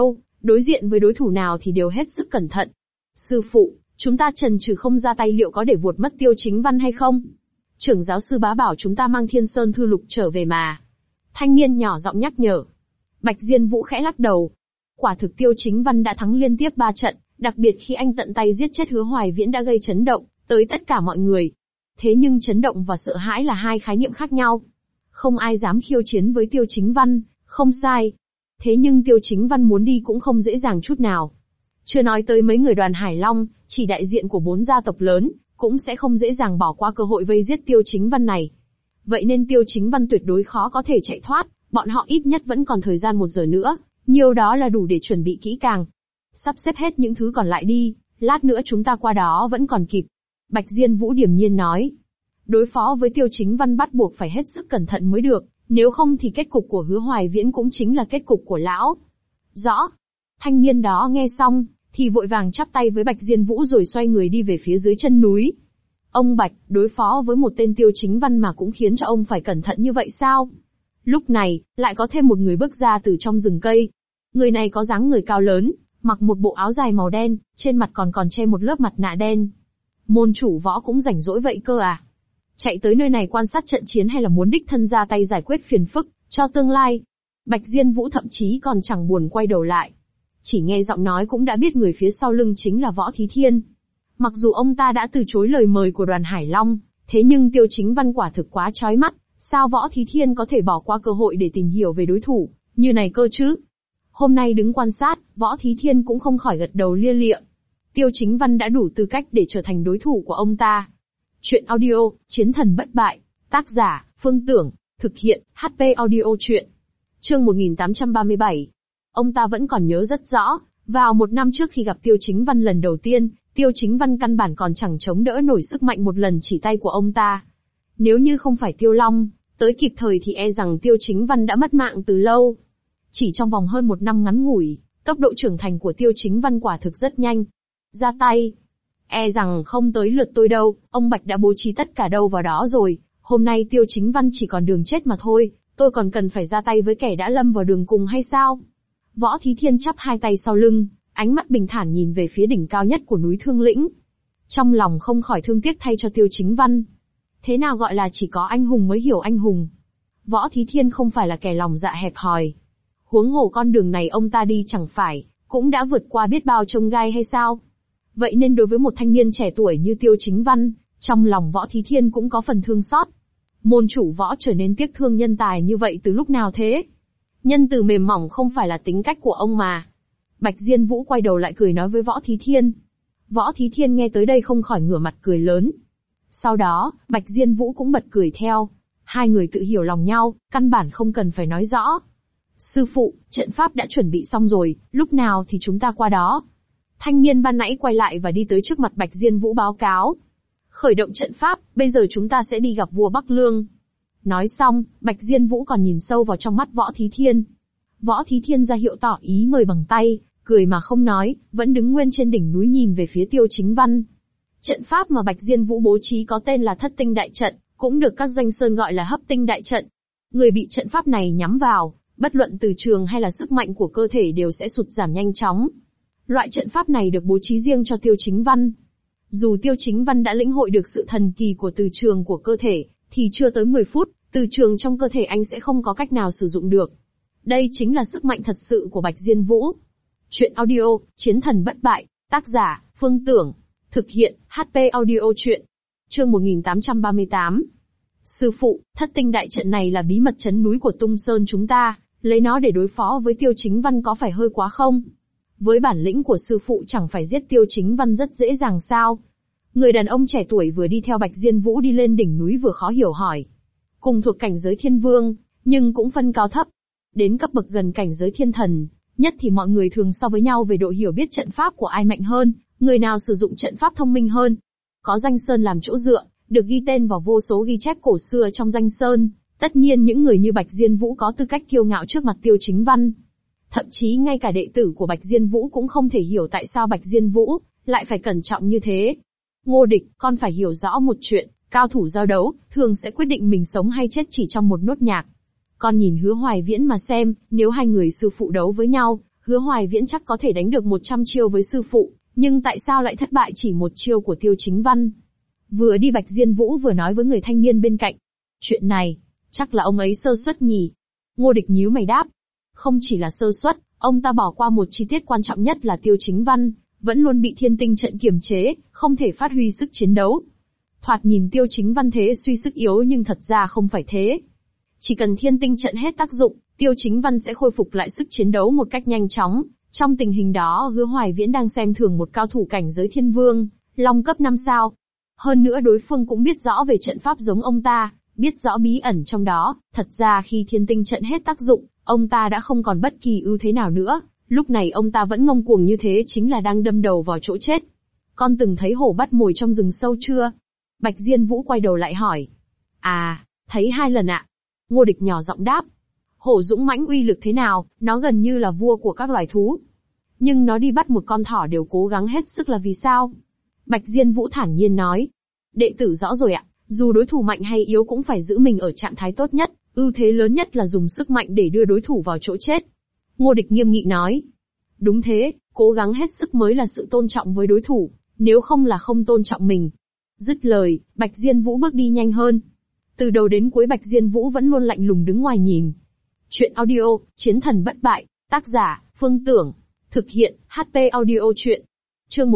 đối diện với đối thủ nào thì đều hết sức cẩn thận. Sư phụ, chúng ta chần chừ không ra tay liệu có để vuột mất Tiêu Chính Văn hay không? Trưởng giáo sư Bá bảo chúng ta mang Thiên Sơn Thư Lục trở về mà. Thanh niên nhỏ giọng nhắc nhở. Bạch Diên Vũ khẽ lắc đầu. Quả thực Tiêu Chính Văn đã thắng liên tiếp 3 trận, đặc biệt khi anh tận tay giết chết Hứa Hoài Viễn đã gây chấn động tới tất cả mọi người. Thế nhưng chấn động và sợ hãi là hai khái niệm khác nhau. Không ai dám khiêu chiến với Tiêu Chính Văn, không sai. Thế nhưng Tiêu Chính Văn muốn đi cũng không dễ dàng chút nào. Chưa nói tới mấy người đoàn Hải Long, chỉ đại diện của 4 gia tộc lớn, cũng sẽ không dễ dàng bỏ qua cơ hội vây giết Tiêu Chính Văn này. Vậy nên Tiêu Chính Văn tuyệt đối khó có thể chạy thoát, bọn họ ít nhất vẫn còn thời gian 1 giờ nữa, nhiều đó là đủ để chuẩn bị kỹ càng. Sắp xếp hết những thứ còn lại đi, lát nữa chúng ta qua đó vẫn còn kịp. Bạch Diên Vũ điềm nhiên nói. Đối phó với Tiêu Chính Văn bắt buộc phải hết sức cẩn thận mới được, nếu không thì kết cục của Hứa Hoài Viễn cũng chính là kết cục của lão. Rõ. Thanh niên đó nghe xong, thì vội vàng chắp tay với Bạch Diên Vũ rồi xoay người đi về phía dưới chân núi. Ông Bạch, đối phó với một tên Tiêu Chính Văn mà cũng khiến cho ông phải cẩn thận như vậy sao? Lúc này, lại có thêm một người bước ra từ trong rừng cây. Người này có dáng người cao lớn, mặc một bộ áo dài màu đen, trên mặt còn che một lớp mặt nạ đen. Môn chủ Võ cũng rảnh rỗi vậy cơ à? Chạy tới nơi này quan sát trận chiến hay là muốn đích thân ra tay giải quyết phiền phức, cho tương lai? Bạch Diên Vũ thậm chí còn chẳng buồn quay đầu lại. Chỉ nghe giọng nói cũng đã biết người phía sau lưng chính là Võ Thí Thiên. Mặc dù ông ta đã từ chối lời mời của đoàn Hải Long, thế nhưng Tiêu Chính Văn quả thực quá chói mắt, sao Võ Thí Thiên có thể bỏ qua cơ hội để tìm hiểu về đối thủ, như này cơ chứ? Hôm nay đứng quan sát, Võ Thí Thiên cũng không khỏi gật đầu lia lịa. Tiêu Chính Văn đã đủ tư cách để trở thành đối thủ của ông ta. Chuyện audio, Chiến thần bất bại. Tác giả, Phương Tưởng. Thực hiện, HP Audio Chuyện. Chương 1837. Ông ta vẫn còn nhớ rất rõ, vào 1 năm trước khi gặp Tiêu Chính Văn lần đầu tiên, Tiêu Chính Văn căn bản còn chẳng chống đỡ nổi sức mạnh một lần chỉ tay của ông ta. Nếu như không phải Tiêu Long tới kịp thời thì e rằng Tiêu Chính Văn đã mất mạng từ lâu. Chỉ trong vòng hơn 1 năm ngắn ngủi, tốc độ trưởng thành của Tiêu Chính Văn quả thực rất nhanh. Ra tay. E rằng không tới lượt tôi đâu, ông Bạch đã bố trí tất cả đâu vào đó rồi, hôm nay Tiêu Chính Văn chỉ còn đường chết mà thôi, tôi còn cần phải ra tay với kẻ đã lâm vào đường cùng hay sao? Võ Thí Thiên chắp hai tay sau lưng, ánh mắt bình thản nhìn về phía đỉnh cao nhất của núi Thương Lĩnh. Trong lòng không khỏi thương tiếc thay cho Tiêu Chính Văn. Thế nào gọi là chỉ có anh hùng mới hiểu anh hùng? Võ Thí Thiên không phải là kẻ lòng dạ hẹp hòi. Huống hồ con đường này ông ta đi chẳng phải, cũng đã vượt qua biết bao chông gai hay sao? Vậy nên đối với một thanh niên trẻ tuổi như Tiêu Chính Văn, trong lòng Võ Thí Thiên cũng có phần thương xót. Môn chủ Võ trở nên tiếc thương nhân tài như vậy từ lúc nào thế? Nhân từ mềm mỏng không phải là tính cách của ông mà. Bạch Diên Vũ quay đầu lại cười nói với Võ Thí Thiên. Võ Thí Thiên nghe tới đây không khỏi ngửa mặt cười lớn. Sau đó, Bạch Diên Vũ cũng bật cười theo. Hai người tự hiểu lòng nhau, căn bản không cần phải nói rõ. Sư phụ, trận pháp đã chuẩn bị xong rồi, lúc nào thì chúng ta qua đó? Thanh niên ban nãy quay lại và đi tới trước mặt Bạch Diên Vũ báo cáo. Khởi động trận pháp, bây giờ chúng ta sẽ đi gặp vua Bắc Lương. Nói xong, Bạch Diên Vũ còn nhìn sâu vào trong mắt Võ Thí Thiên. Võ Thí Thiên ra hiệu tỏ ý mời bằng tay, cười mà không nói, vẫn đứng nguyên trên đỉnh núi nhìn về phía Tiêu Chính Văn. Trận pháp mà Bạch Diên Vũ bố trí có tên là Thất Tinh Đại Trận, cũng được các danh sơn gọi là Hấp Tinh Đại Trận. Người bị trận pháp này nhắm vào, bất luận từ trường hay là sức mạnh của cơ thể đều sẽ sụt giảm nhanh chóng. Loại trận pháp này được bố trí riêng cho Tiêu Chính Văn. Dù Tiêu Chính Văn đã lĩnh hội được sự thần kỳ của từ trường của cơ thể, thì chưa tới 10 phút, từ trường trong cơ thể anh sẽ không có cách nào sử dụng được. Đây chính là sức mạnh thật sự của Bạch Diên Vũ. Chuyện audio, Chiến thần bất bại, tác giả, Phương Tưởng. Thực hiện, HP Audio Chuyện. Chương 1838. Sư phụ, Thất Tinh Đại Trận này là bí mật trấn núi của Tung Sơn chúng ta, lấy nó để đối phó với Tiêu Chính Văn có phải hơi quá không? Với bản lĩnh của sư phụ chẳng phải giết Tiêu Chính Văn rất dễ dàng sao? Người đàn ông trẻ tuổi vừa đi theo Bạch Diên Vũ đi lên đỉnh núi vừa khó hiểu hỏi. Cùng thuộc cảnh giới thiên vương, nhưng cũng phân cao thấp. Đến cấp bậc gần cảnh giới thiên thần, nhất thì mọi người thường so với nhau về độ hiểu biết trận pháp của ai mạnh hơn, người nào sử dụng trận pháp thông minh hơn. Có danh sơn làm chỗ dựa, được ghi tên vào vô số ghi chép cổ xưa trong danh sơn. Tất nhiên những người như Bạch Diên Vũ có tư cách kiêu ngạo trước mặt Tiêu Chính Văn. Thậm chí ngay cả đệ tử của Bạch Diên Vũ cũng không thể hiểu tại sao Bạch Diên Vũ lại phải cẩn trọng như thế. Ngô Địch, con phải hiểu rõ một chuyện, cao thủ giao đấu, thường sẽ quyết định mình sống hay chết chỉ trong một nốt nhạc. Con nhìn Hứa Hoài Viễn mà xem, nếu hai người sư phụ đấu với nhau, Hứa Hoài Viễn chắc có thể đánh được 100 chiêu với sư phụ, nhưng tại sao lại thất bại chỉ một chiêu của Tiêu Chính Văn? Vừa đi Bạch Diên Vũ vừa nói với người thanh niên bên cạnh. Chuyện này, chắc là ông ấy sơ suất nhỉ? Ngô Địch nhíu mày đáp. Không chỉ là sơ suất, ông ta bỏ qua một chi tiết quan trọng nhất là Tiêu Chính Văn vẫn luôn bị Thiên Tinh trận kiềm chế, không thể phát huy sức chiến đấu. Thoạt nhìn Tiêu Chính Văn thế suy sức yếu nhưng thật ra không phải thế. Chỉ cần Thiên Tinh trận hết tác dụng, Tiêu Chính Văn sẽ khôi phục lại sức chiến đấu một cách nhanh chóng. Trong tình hình đó, Hứa Hoài Viễn đang xem thường một cao thủ cảnh giới Thiên Vương, Long cấp 5 sao. Hơn nữa đối phương cũng biết rõ về trận pháp giống ông ta, biết rõ bí ẩn trong đó. Thật ra khi Thiên Tinh trận hết tác dụng, ông ta đã không còn bất kỳ ưu thế nào nữa. Lúc này ông ta vẫn ngông cuồng như thế chính là đang đâm đầu vào chỗ chết. Con từng thấy hổ bắt mồi trong rừng sâu chưa? Bạch Diên Vũ quay đầu lại hỏi. À, thấy 2 lần ạ. Ngô Địch nhỏ giọng đáp. Hổ dũng mãnh uy lực thế nào, nó gần như là vua của các loài thú. Nhưng nó đi bắt một con thỏ đều cố gắng hết sức là vì sao? Bạch Diên Vũ thản nhiên nói. Đệ tử rõ rồi ạ, dù đối thủ mạnh hay yếu cũng phải giữ mình ở trạng thái tốt nhất, ưu thế lớn nhất là dùng sức mạnh để đưa đối thủ vào chỗ chết. Ngô Địch nghiêm nghị nói. Đúng thế, cố gắng hết sức mới là sự tôn trọng với đối thủ, nếu không là không tôn trọng mình. Dứt lời, Bạch Diên Vũ bước đi nhanh hơn. Từ đầu đến cuối Bạch Diên Vũ vẫn luôn lạnh lùng đứng ngoài nhìn. Chuyện audio, Chiến thần bất bại, tác giả, Phương Tưởng. Thực hiện, HP audio chuyện. Chương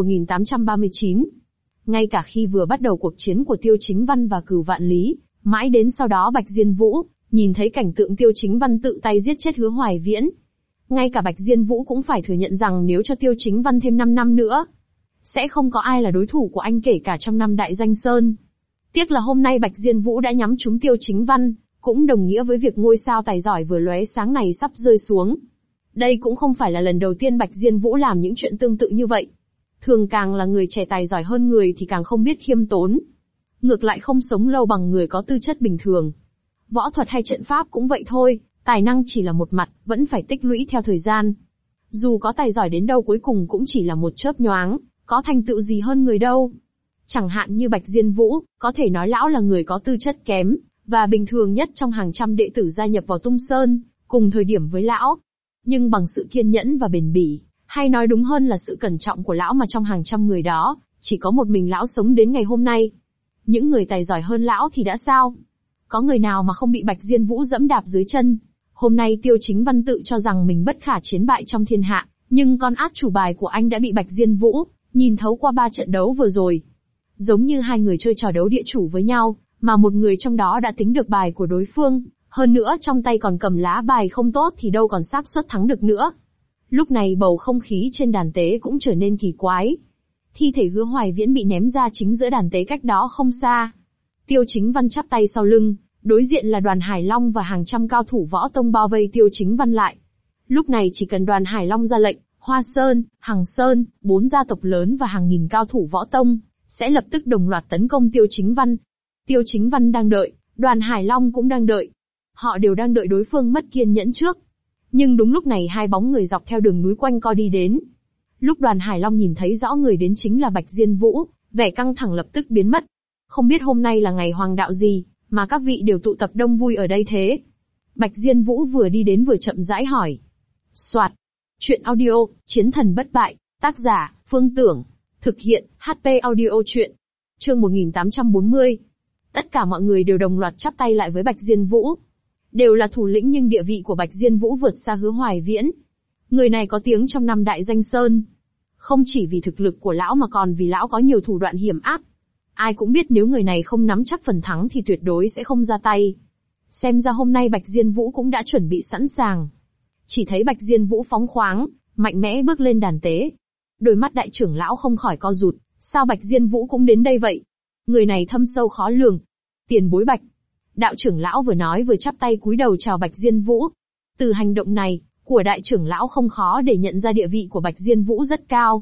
1839. Ngay cả khi vừa bắt đầu cuộc chiến của Tiêu Chính Văn và Cửu Vạn Lý, mãi đến sau đó Bạch Diên Vũ, nhìn thấy cảnh tượng Tiêu Chính Văn tự tay giết chết Hứa Hoài Viễn. Ngay cả Bạch Diên Vũ cũng phải thừa nhận rằng nếu cho Tiêu Chính Văn thêm 5 năm nữa, sẽ không có ai là đối thủ của anh kể cả trong 5 đại danh sơn. Tiếc là hôm nay Bạch Diên Vũ đã nhắm trúng Tiêu Chính Văn, cũng đồng nghĩa với việc ngôi sao tài giỏi vừa lóe sáng này sắp rơi xuống. Đây cũng không phải là lần đầu tiên Bạch Diên Vũ làm những chuyện tương tự như vậy. Thường càng là người trẻ tài giỏi hơn người thì càng không biết khiêm tốn. Ngược lại không sống lâu bằng người có tư chất bình thường. Võ thuật hay trận pháp cũng vậy thôi, tài năng chỉ là một mặt, vẫn phải tích lũy theo thời gian. Dù có tài giỏi đến đâu cuối cùng cũng chỉ là một chớp nhoáng, có thành tựu gì hơn người đâu. Chẳng hạn như Bạch Diên Vũ, có thể nói lão là người có tư chất kém, và bình thường nhất trong hàng trăm đệ tử gia nhập vào Tung Sơn, cùng thời điểm với lão. Nhưng bằng sự kiên nhẫn và bền bỉ, hay nói đúng hơn là sự cẩn trọng của lão mà trong hàng trăm người đó, chỉ có một mình lão sống đến ngày hôm nay. Những người tài giỏi hơn lão thì đã sao? Có người nào mà không bị Bạch Diên Vũ dẫm đạp dưới chân? Hôm nay Tiêu Chính Văn tự cho rằng mình bất khả chiến bại trong thiên hạ, nhưng con át chủ bài của anh đã bị Bạch Diên Vũ nhìn thấu qua 3 trận đấu vừa rồi. Giống như hai người chơi trò đấu địa chủ với nhau, mà một người trong đó đã tính được bài của đối phương, hơn nữa trong tay còn cầm lá bài không tốt thì đâu còn xác suất thắng được nữa. Lúc này bầu không khí trên đàn tế cũng trở nên kỳ quái. Thi thể Hứa Hoài Viễn bị ném ra chính giữa đàn tế cách đó không xa. Tiêu Chính Văn chắp tay sau lưng, đối diện là Đoàn Hải Long và hàng trăm cao thủ võ tông bao vây Tiêu Chính Văn lại. Lúc này chỉ cần Đoàn Hải Long ra lệnh, Hoa Sơn, Hằng Sơn, 4 gia tộc lớn và hàng nghìn cao thủ võ tông sẽ lập tức đồng loạt tấn công Tiêu Chính Văn. Tiêu Chính Văn đang đợi, Đoàn Hải Long cũng đang đợi. Họ đều đang đợi đối phương mất kiên nhẫn trước. Nhưng đúng lúc này hai bóng người dọc theo đường núi quanh co đi đến. Lúc Đoàn Hải Long nhìn thấy rõ người đến chính là Bạch Diên Vũ, vẻ căng thẳng lập tức biến mất. Không biết hôm nay là ngày hoàng đạo gì, mà các vị đều tụ tập đông vui ở đây thế? Bạch Diên Vũ vừa đi đến vừa chậm rãi hỏi. Soạt. Chuyện audio, Chiến thần bất bại, tác giả, Phương Tưởng. Thực hiện, HP audio chuyện. Chương 1840. Tất cả mọi người đều đồng loạt chắp tay lại với Bạch Diên Vũ. Đều là thủ lĩnh nhưng địa vị của Bạch Diên Vũ vượt xa Hứa Hoài Viễn. Người này có tiếng trong 5 đại danh sơn. Không chỉ vì thực lực của lão mà còn vì lão có nhiều thủ đoạn hiểm ác. Ai cũng biết nếu người này không nắm chắc phần thắng thì tuyệt đối sẽ không ra tay. Xem ra hôm nay Bạch Diên Vũ cũng đã chuẩn bị sẵn sàng. Chỉ thấy Bạch Diên Vũ phóng khoáng, mạnh mẽ bước lên đàn tế. Đôi mắt đại trưởng lão không khỏi co rụt, sao Bạch Diên Vũ cũng đến đây vậy? Người này thâm sâu khó lường. Tiền bối Bạch. Đạo trưởng lão vừa nói vừa chắp tay cúi đầu chào Bạch Diên Vũ. Từ hành động này, của đại trưởng lão không khó để nhận ra địa vị của Bạch Diên Vũ rất cao.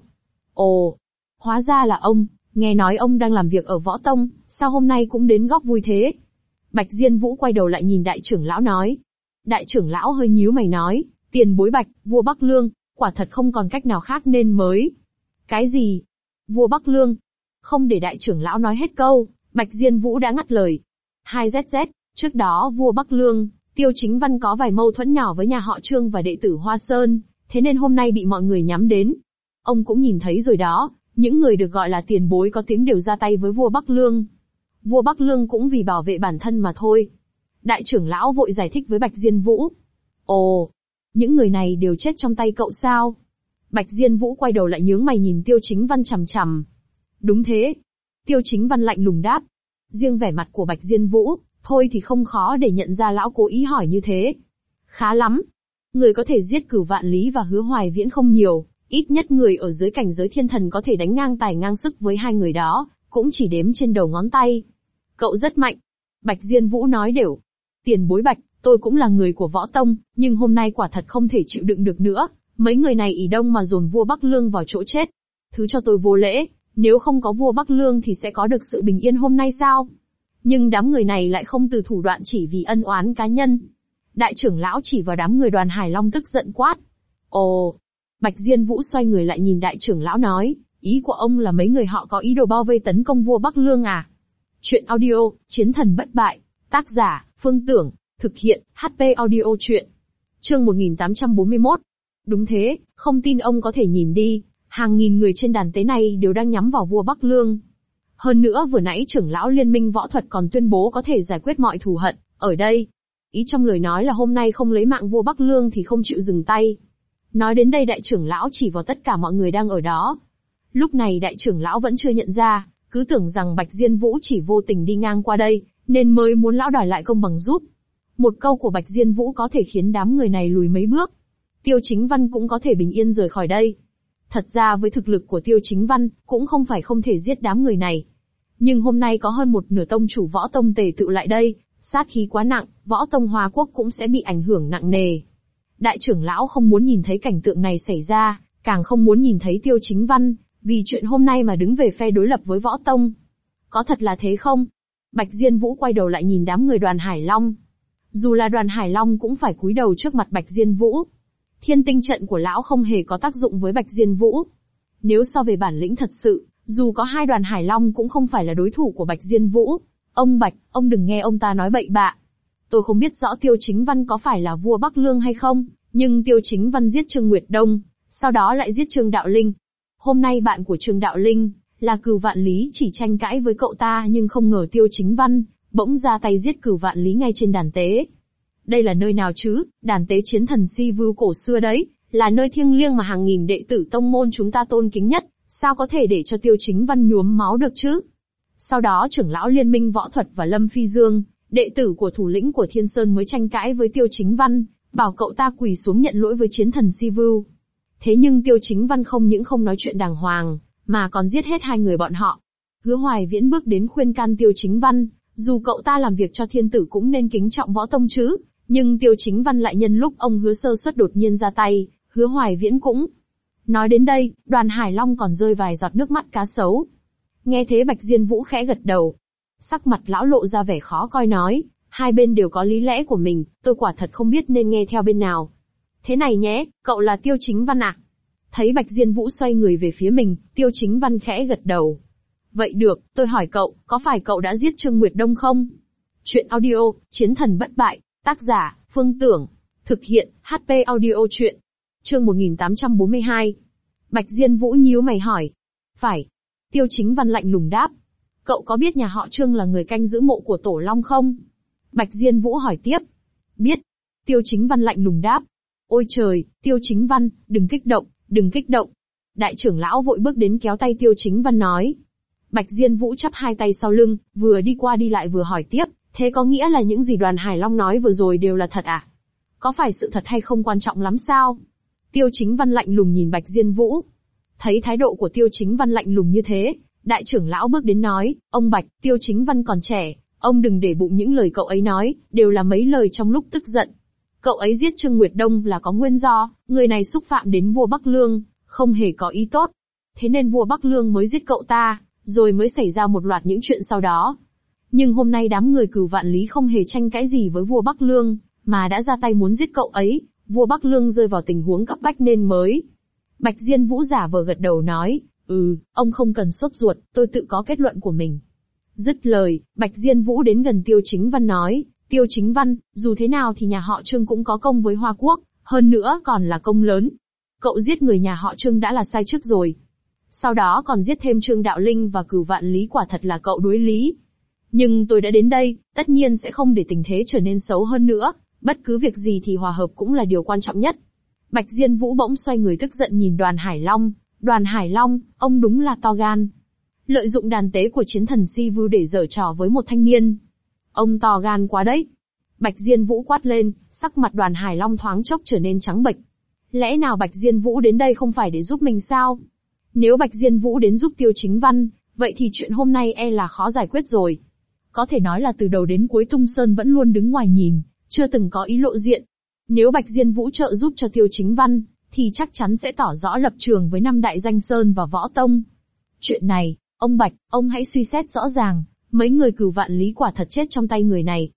Ồ, hóa ra là ông, nghe nói ông đang làm việc ở Võ Tông, sao hôm nay cũng đến góp vui thế? Bạch Diên Vũ quay đầu lại nhìn đại trưởng lão nói. Đại trưởng lão hơi nhíu mày nói, tiền bối Bạch, vua Bắc Lương, quả thật không còn cách nào khác nên mới. Cái gì? Vua Bắc Lương? Không để đại trưởng lão nói hết câu, Bạch Diên Vũ đã ngắt lời. 2ZZ, trước đó vua Bắc Lương, Tiêu Chính Văn có vài mâu thuẫn nhỏ với nhà họ Trương và đệ tử Hoa Sơn, Thế nên hôm nay bị mọi người nhắm đến. Ông cũng nhìn thấy rồi đó, những người được gọi là tiền bối có tiếng đều ra tay với vua Bắc Lương. Vua Bắc Lương cũng vì bảo vệ bản thân mà thôi. Đại trưởng lão vội giải thích với Bạch Diên Vũ. Ồ, những người này đều chết trong tay cậu sao? Bạch Diên Vũ quay đầu lại nhướng mày nhìn Tiêu Chính Văn chằm chằm. Đúng thế. Tiêu Chính Văn lạnh lùng đáp. Riêng vẻ mặt của Bạch Diên Vũ, thôi thì không khó để nhận ra lão cố ý hỏi như thế. Khá lắm. Người có thể giết Cửu Vạn Lý và Hứa Hoài Viễn không nhiều, ít nhất người ở dưới cảnh giới thiên thần có thể đánh ngang tài ngang sức với hai người đó, cũng chỉ đếm trên đầu ngón tay. Cậu rất mạnh. Bạch Diên Vũ nói đều. Tiền bối Bạch, tôi cũng là người của Võ Tông, nhưng hôm nay quả thật không thể chịu đựng được nữa. Mấy người này ỷ đông mà dồn vua Bắc Lương vào chỗ chết. Thứ cho tôi vô lễ, nếu không có vua Bắc Lương thì sẽ có được sự bình yên hôm nay sao? Nhưng đám người này lại không từ thủ đoạn chỉ vì ân oán cá nhân. Đại trưởng lão chỉ vào đám người Đoàn Hải Long tức giận quát. Ồ! Bạch Diên Vũ xoay người lại nhìn đại trưởng lão nói, ý của ông là mấy người họ có ý đồ bao vây tấn công vua Bắc Lương à? Chuyện audio, Chiến thần bất bại, tác giả, Phương Tưởng, thực hiện, HP audio chuyện. Chương 1841. Đúng thế, không tin ông có thể nhìn đi, hàng nghìn người trên đàn tế này đều đang nhắm vào vua Bắc Lương. Hơn nữa vừa nãy trưởng lão liên minh võ thuật còn tuyên bố có thể giải quyết mọi thù hận, ở đây. Ý trong lời nói là hôm nay không lấy mạng vua Bắc Lương thì không chịu dừng tay. Nói đến đây đại trưởng lão chỉ vào tất cả mọi người đang ở đó. Lúc này đại trưởng lão vẫn chưa nhận ra, cứ tưởng rằng Bạch Diên Vũ chỉ vô tình đi ngang qua đây, nên mới muốn lão đòi lại công bằng giúp. Một câu của Bạch Diên Vũ có thể khiến đám người này lùi mấy bước. Tiêu Chính Văn cũng có thể bình yên rời khỏi đây. Thật ra với thực lực của Tiêu Chính Văn, cũng không phải không thể giết đám người này. Nhưng hôm nay có hơn một nửa tông chủ Võ Tông tề tựu lại đây, sát khí quá nặng, Võ Tông Hoa Quốc cũng sẽ bị ảnh hưởng nặng nề. Đại trưởng lão không muốn nhìn thấy cảnh tượng này xảy ra, càng không muốn nhìn thấy Tiêu Chính Văn, vì chuyện hôm nay mà đứng về phe đối lập với Võ Tông. Có thật là thế không? Bạch Diên Vũ quay đầu lại nhìn đám người Đoàn Hải Long. Dù là Đoàn Hải Long cũng phải cúi đầu trước mặt Bạch Diên Vũ. Thiên tinh trận của lão không hề có tác dụng với Bạch Diên Vũ. Nếu so về bản lĩnh thật sự, dù có hai Đoàn Hải Long cũng không phải là đối thủ của Bạch Diên Vũ. Ông Bạch, ông đừng nghe ông ta nói bậy bạ. Tôi không biết rõ Tiêu Chính Văn có phải là vua Bắc Lương hay không, nhưng Tiêu Chính Văn giết Trương Nguyệt Đông, sau đó lại giết Trương Đạo Linh. Hôm nay bạn của Trương Đạo Linh, là Cửu Vạn Lý chỉ tranh cãi với cậu ta nhưng không ngờ Tiêu Chính Văn, bỗng ra tay giết Cửu Vạn Lý ngay trên đàn tế. Đây là nơi nào chứ, đàn tế chiến thần Si Vưu cổ xưa đấy, là nơi thiêng liêng mà hàng nghìn đệ tử tông môn chúng ta tôn kính nhất, sao có thể để cho Tiêu Chính Văn nhuốm máu được chứ? Sau đó trưởng lão liên minh võ thuật và Lâm Phi Dương, đệ tử của thủ lĩnh của Thiên Sơn mới tranh cãi với Tiêu Chính Văn, bảo cậu ta quỳ xuống nhận lỗi với chiến thần Si Vưu. Thế nhưng Tiêu Chính Văn không những không nói chuyện đàng hoàng, mà còn giết hết hai người bọn họ. Hứa Hoài Viễn bước đến khuyên can Tiêu Chính Văn, dù cậu ta làm việc cho thiên tử cũng nên kính trọng Võ Tông chứ, nhưng Tiêu Chính Văn lại nhân lúc ông Hứa sơ suất đột nhiên ra tay, Hứa Hoài Viễn cũng. Nói đến đây, Đoàn Hải Long còn rơi vài giọt nước mắt cá sấu. Nghe thế Bạch Diên Vũ khẽ gật đầu. Sắc mặt lão lộ ra vẻ khó coi nói, hai bên đều có lý lẽ của mình, tôi quả thật không biết nên nghe theo bên nào. Thế này nhé, cậu là Tiêu Chính Văn à? Thấy Bạch Diên Vũ xoay người về phía mình, Tiêu Chính Văn khẽ gật đầu. Vậy được, tôi hỏi cậu, có phải cậu đã giết Trương Nguyệt Đông không? Chuyện audio, Chiến thần bất bại, tác giả, Phương Tưởng, thực hiện, HP audio chuyện. Chương 1842. Bạch Diên Vũ nhíu mày hỏi. Phải. Tiêu Chính Văn lạnh lùng đáp. Cậu có biết nhà họ Trương là người canh giữ mộ của Tổ Long không? Bạch Diên Vũ hỏi tiếp. Biết. Tiêu Chính Văn lạnh lùng đáp. Ôi trời, Tiêu Chính Văn, đừng kích động, đừng kích động. Đại trưởng lão vội bước đến kéo tay Tiêu Chính Văn nói. Bạch Diên Vũ chắp hai tay sau lưng, vừa đi qua đi lại vừa hỏi tiếp, thế có nghĩa là những gì Đoàn Hải Long nói vừa rồi đều là thật à? Có phải sự thật hay không quan trọng lắm sao? Tiêu Chính Văn lạnh lùng nhìn Bạch Diên Vũ. Thấy thái độ của Tiêu Chính Văn lạnh lùng như thế, đại trưởng lão bước đến nói, ông Bạch, Tiêu Chính Văn còn trẻ, ông đừng để bụng những lời cậu ấy nói, đều là mấy lời trong lúc tức giận. Cậu ấy giết Trương Nguyệt Đông là có nguyên do, người này xúc phạm đến vua Bắc Lương, không hề có ý tốt. Thế nên vua Bắc Lương mới giết cậu ta, rồi mới xảy ra một loạt những chuyện sau đó. Nhưng hôm nay đám người Cửu Vạn Lý không hề tranh cãi gì với vua Bắc Lương, mà đã ra tay muốn giết cậu ấy, vua Bắc Lương rơi vào tình huống cấp bách nên mới. Bạch Diên Vũ giả vờ gật đầu nói, ông không cần sốt ruột, tôi tự có kết luận của mình. Dứt lời, Bạch Diên Vũ đến gần Tiêu Chính Văn nói, Tiêu Chính Văn, dù thế nào thì nhà họ Trương cũng có công với Hoa Quốc, hơn nữa còn là công lớn. Cậu giết người nhà họ Trương đã là sai trước rồi. Sau đó còn giết thêm Trương Đạo Linh và Cửu Vạn Lý, quả thật là cậu đối lý. Nhưng tôi đã đến đây, tất nhiên sẽ không để tình thế trở nên xấu hơn nữa, bất cứ việc gì thì hòa hợp cũng là điều quan trọng nhất. Bạch Diên Vũ bỗng xoay người tức giận nhìn Đoàn Hải Long. Đoàn Hải Long, ông đúng là to gan. Lợi dụng đàn tế của chiến thần Si Vu để giở trò với một thanh niên. Ông to gan quá đấy. Bạch Diên Vũ quát lên, sắc mặt Đoàn Hải Long thoáng chốc trở nên trắng bệch. Lẽ nào Bạch Diên Vũ đến đây không phải để giúp mình sao? Nếu Bạch Diên Vũ đến giúp Tiêu Chính Văn, vậy thì chuyện hôm nay e là khó giải quyết rồi. Có thể nói là từ đầu đến cuối Tung Sơn vẫn luôn đứng ngoài nhìn, chưa từng có ý lộ diện. Nếu Bạch Diên Vũ trợ giúp cho Tiêu Chính Văn, thì chắc chắn sẽ tỏ rõ lập trường với năm đại danh sơn và võ tông. Chuyện này, ông Bạch, ông hãy suy xét rõ ràng, mấy người Cửu Vạn Lý quả thật chết trong tay người này.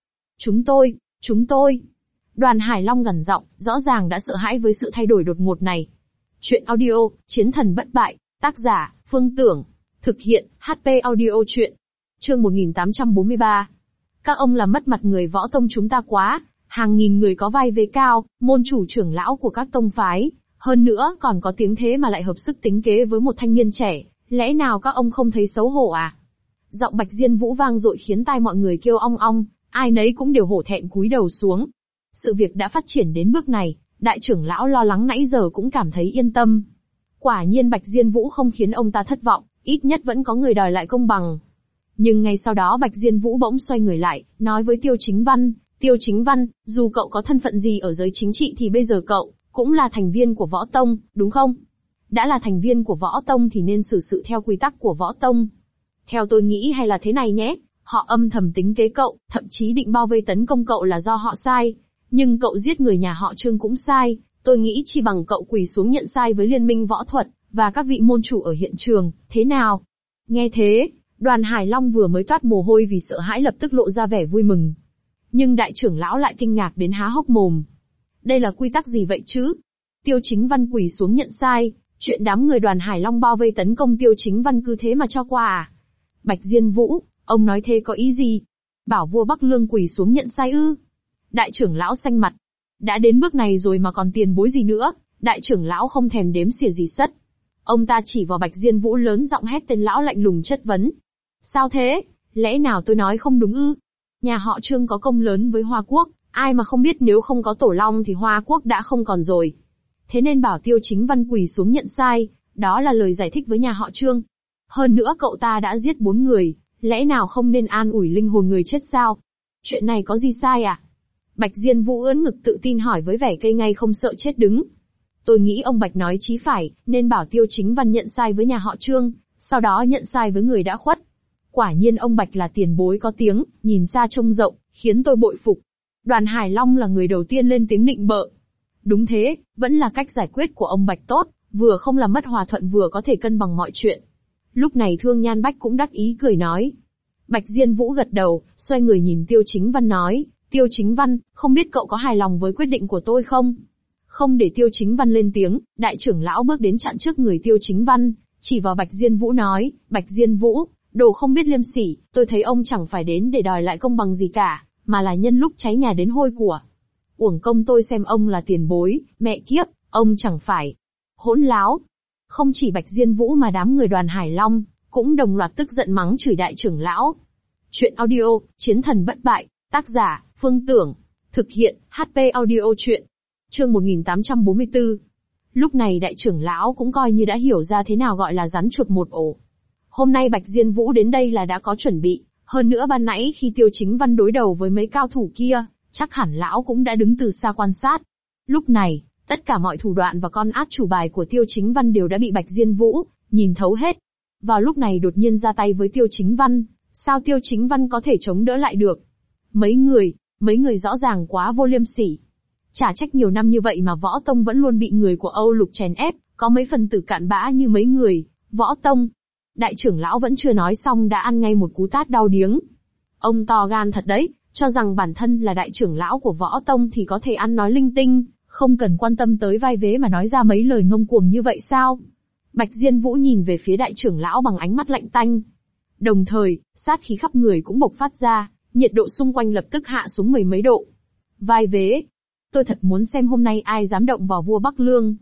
Chúng tôi. Đoàn Hải Long gằn giọng, rõ ràng đã sợ hãi với sự thay đổi đột ngột này. Chuyện audio, Chiến thần bất bại, tác giả, Phương Tưởng. Thực hiện, HP audio chuyện. Chương 1843. Các ông làm mất mặt người võ tông chúng ta quá, hàng nghìn người có vai vế cao, môn chủ trưởng lão của các tông phái, hơn nữa còn có tiếng thế mà lại hợp sức tính kế với một thanh niên trẻ, lẽ nào các ông không thấy xấu hổ à? Giọng Bạch Diên Vũ vang dội khiến tai mọi người kêu ong ong, ai nấy cũng đều hổ thẹn cúi đầu xuống. Sự việc đã phát triển đến bước này, đại trưởng lão lo lắng nãy giờ cũng cảm thấy yên tâm. Quả nhiên Bạch Diên Vũ không khiến ông ta thất vọng, ít nhất vẫn có người đòi lại công bằng. Nhưng ngay sau đó Bạch Diên Vũ bỗng xoay người lại, nói với Tiêu Chính Văn, Tiêu Chính Văn, dù cậu có thân phận gì ở giới chính trị thì bây giờ cậu cũng là thành viên của võ tông, đúng không? Đã là thành viên của võ tông thì nên xử sự theo quy tắc của võ tông. Theo tôi nghĩ hay là thế này nhé, họ âm thầm tính kế cậu, thậm chí định bao vây tấn công cậu là do họ sai. Nhưng cậu giết người nhà họ Trương cũng sai, tôi nghĩ chỉ bằng cậu quỳ xuống nhận sai với liên minh võ thuật, và các vị môn chủ ở hiện trường, thế nào? Nghe thế, Đoàn Hải Long vừa mới toát mồ hôi vì sợ hãi lập tức lộ ra vẻ vui mừng. Nhưng đại trưởng lão lại kinh ngạc đến há hốc mồm. Đây là quy tắc gì vậy chứ? Tiêu Chính Văn quỳ xuống nhận sai, chuyện đám người Đoàn Hải Long bao vây tấn công Tiêu Chính Văn cứ thế mà cho qua à? Bạch Diên Vũ, ông nói thế có ý gì? Bảo vua Bắc Lương quỳ xuống nhận sai ư? Đại trưởng lão xanh mặt. Đã đến bước này rồi mà còn tiền bối gì nữa, đại trưởng lão không thèm đếm xỉa gì sất. Ông ta chỉ vào Bạch Diên Vũ lớn giọng hét tên lão lạnh lùng chất vấn. Sao thế? Lẽ nào tôi nói không đúng ư? Nhà họ Trương có công lớn với Hoa Quốc, ai mà không biết nếu không có Tổ Long thì Hoa Quốc đã không còn rồi. Thế nên bảo Tiêu Chính Văn quỳ xuống nhận sai, đó là lời giải thích với nhà họ Trương. Hơn nữa cậu ta đã giết 4 người, lẽ nào không nên an ủi linh hồn người chết sao? Chuyện này có gì sai à? Bạch Diên Vũ ưỡn ngực tự tin hỏi với vẻ cây ngay không sợ chết đứng. Tôi nghĩ ông Bạch nói chí phải, nên bảo Tiêu Chính Văn nhận sai với nhà họ Trương, sau đó nhận sai với người đã khuất. Quả nhiên ông Bạch là tiền bối có tiếng, nhìn xa trông rộng, khiến tôi bội phục. Đoàn Hải Long là người đầu tiên lên tiếng nịnh bợ. Đúng thế, vẫn là cách giải quyết của ông Bạch tốt, vừa không làm mất hòa thuận vừa có thể cân bằng mọi chuyện. Lúc này Thương Nhan Bách cũng đắc ý cười nói. Bạch Diên Vũ gật đầu, xoay người nhìn Tiêu Chính Văn nói, Tiêu Chính Văn, không biết cậu có hài lòng với quyết định của tôi không? Không để Tiêu Chính Văn lên tiếng, đại trưởng lão bước đến chặn trước người Tiêu Chính Văn, chỉ vào Bạch Diên Vũ nói, Bạch Diên Vũ, đồ không biết liêm sỉ, tôi thấy ông chẳng phải đến để đòi lại công bằng gì cả, mà là nhân lúc cháy nhà đến hôi của. Uổng công tôi xem ông là tiền bối, mẹ kiếp, ông chẳng phải hỗn láo. Không chỉ Bạch Diên Vũ mà đám người Đoàn Hải Long cũng đồng loạt tức giận mắng chửi đại trưởng lão. Chuyện audio, Chiến thần bất bại, tác giả, Phương Tưởng. Thực hiện, HP audio chuyện. Chương 1844. Lúc này đại trưởng lão cũng coi như đã hiểu ra thế nào gọi là rắn chuột một ổ. Hôm nay Bạch Diên Vũ đến đây là đã có chuẩn bị, hơn nữa ban nãy khi Tiêu Chính Văn đối đầu với mấy cao thủ kia, chắc hẳn lão cũng đã đứng từ xa quan sát. Lúc này, tất cả mọi thủ đoạn và con át chủ bài của Tiêu Chính Văn đều đã bị Bạch Diên Vũ nhìn thấu hết. Vào lúc này đột nhiên ra tay với Tiêu Chính Văn, sao Tiêu Chính Văn có thể chống đỡ lại được? Mấy người rõ ràng quá vô liêm sỉ. Chả trách nhiều năm như vậy mà võ tông vẫn luôn bị người của Âu Lục chèn ép, có mấy phần tử cặn bã như mấy người, võ tông. Đại trưởng lão vẫn chưa nói xong đã ăn ngay một cú tát đau điếng. Ông to gan thật đấy, cho rằng bản thân là đại trưởng lão của võ tông thì có thể ăn nói linh tinh, không cần quan tâm tới vai vế mà nói ra mấy lời ngông cuồng như vậy sao? Bạch Diên Vũ nhìn về phía đại trưởng lão bằng ánh mắt lạnh tanh. Đồng thời, sát khí khắp người cũng bộc phát ra, nhiệt độ xung quanh lập tức hạ xuống mười mấy độ. Vai vế, tôi thật muốn xem hôm nay ai dám động vào vua Bắc Lương.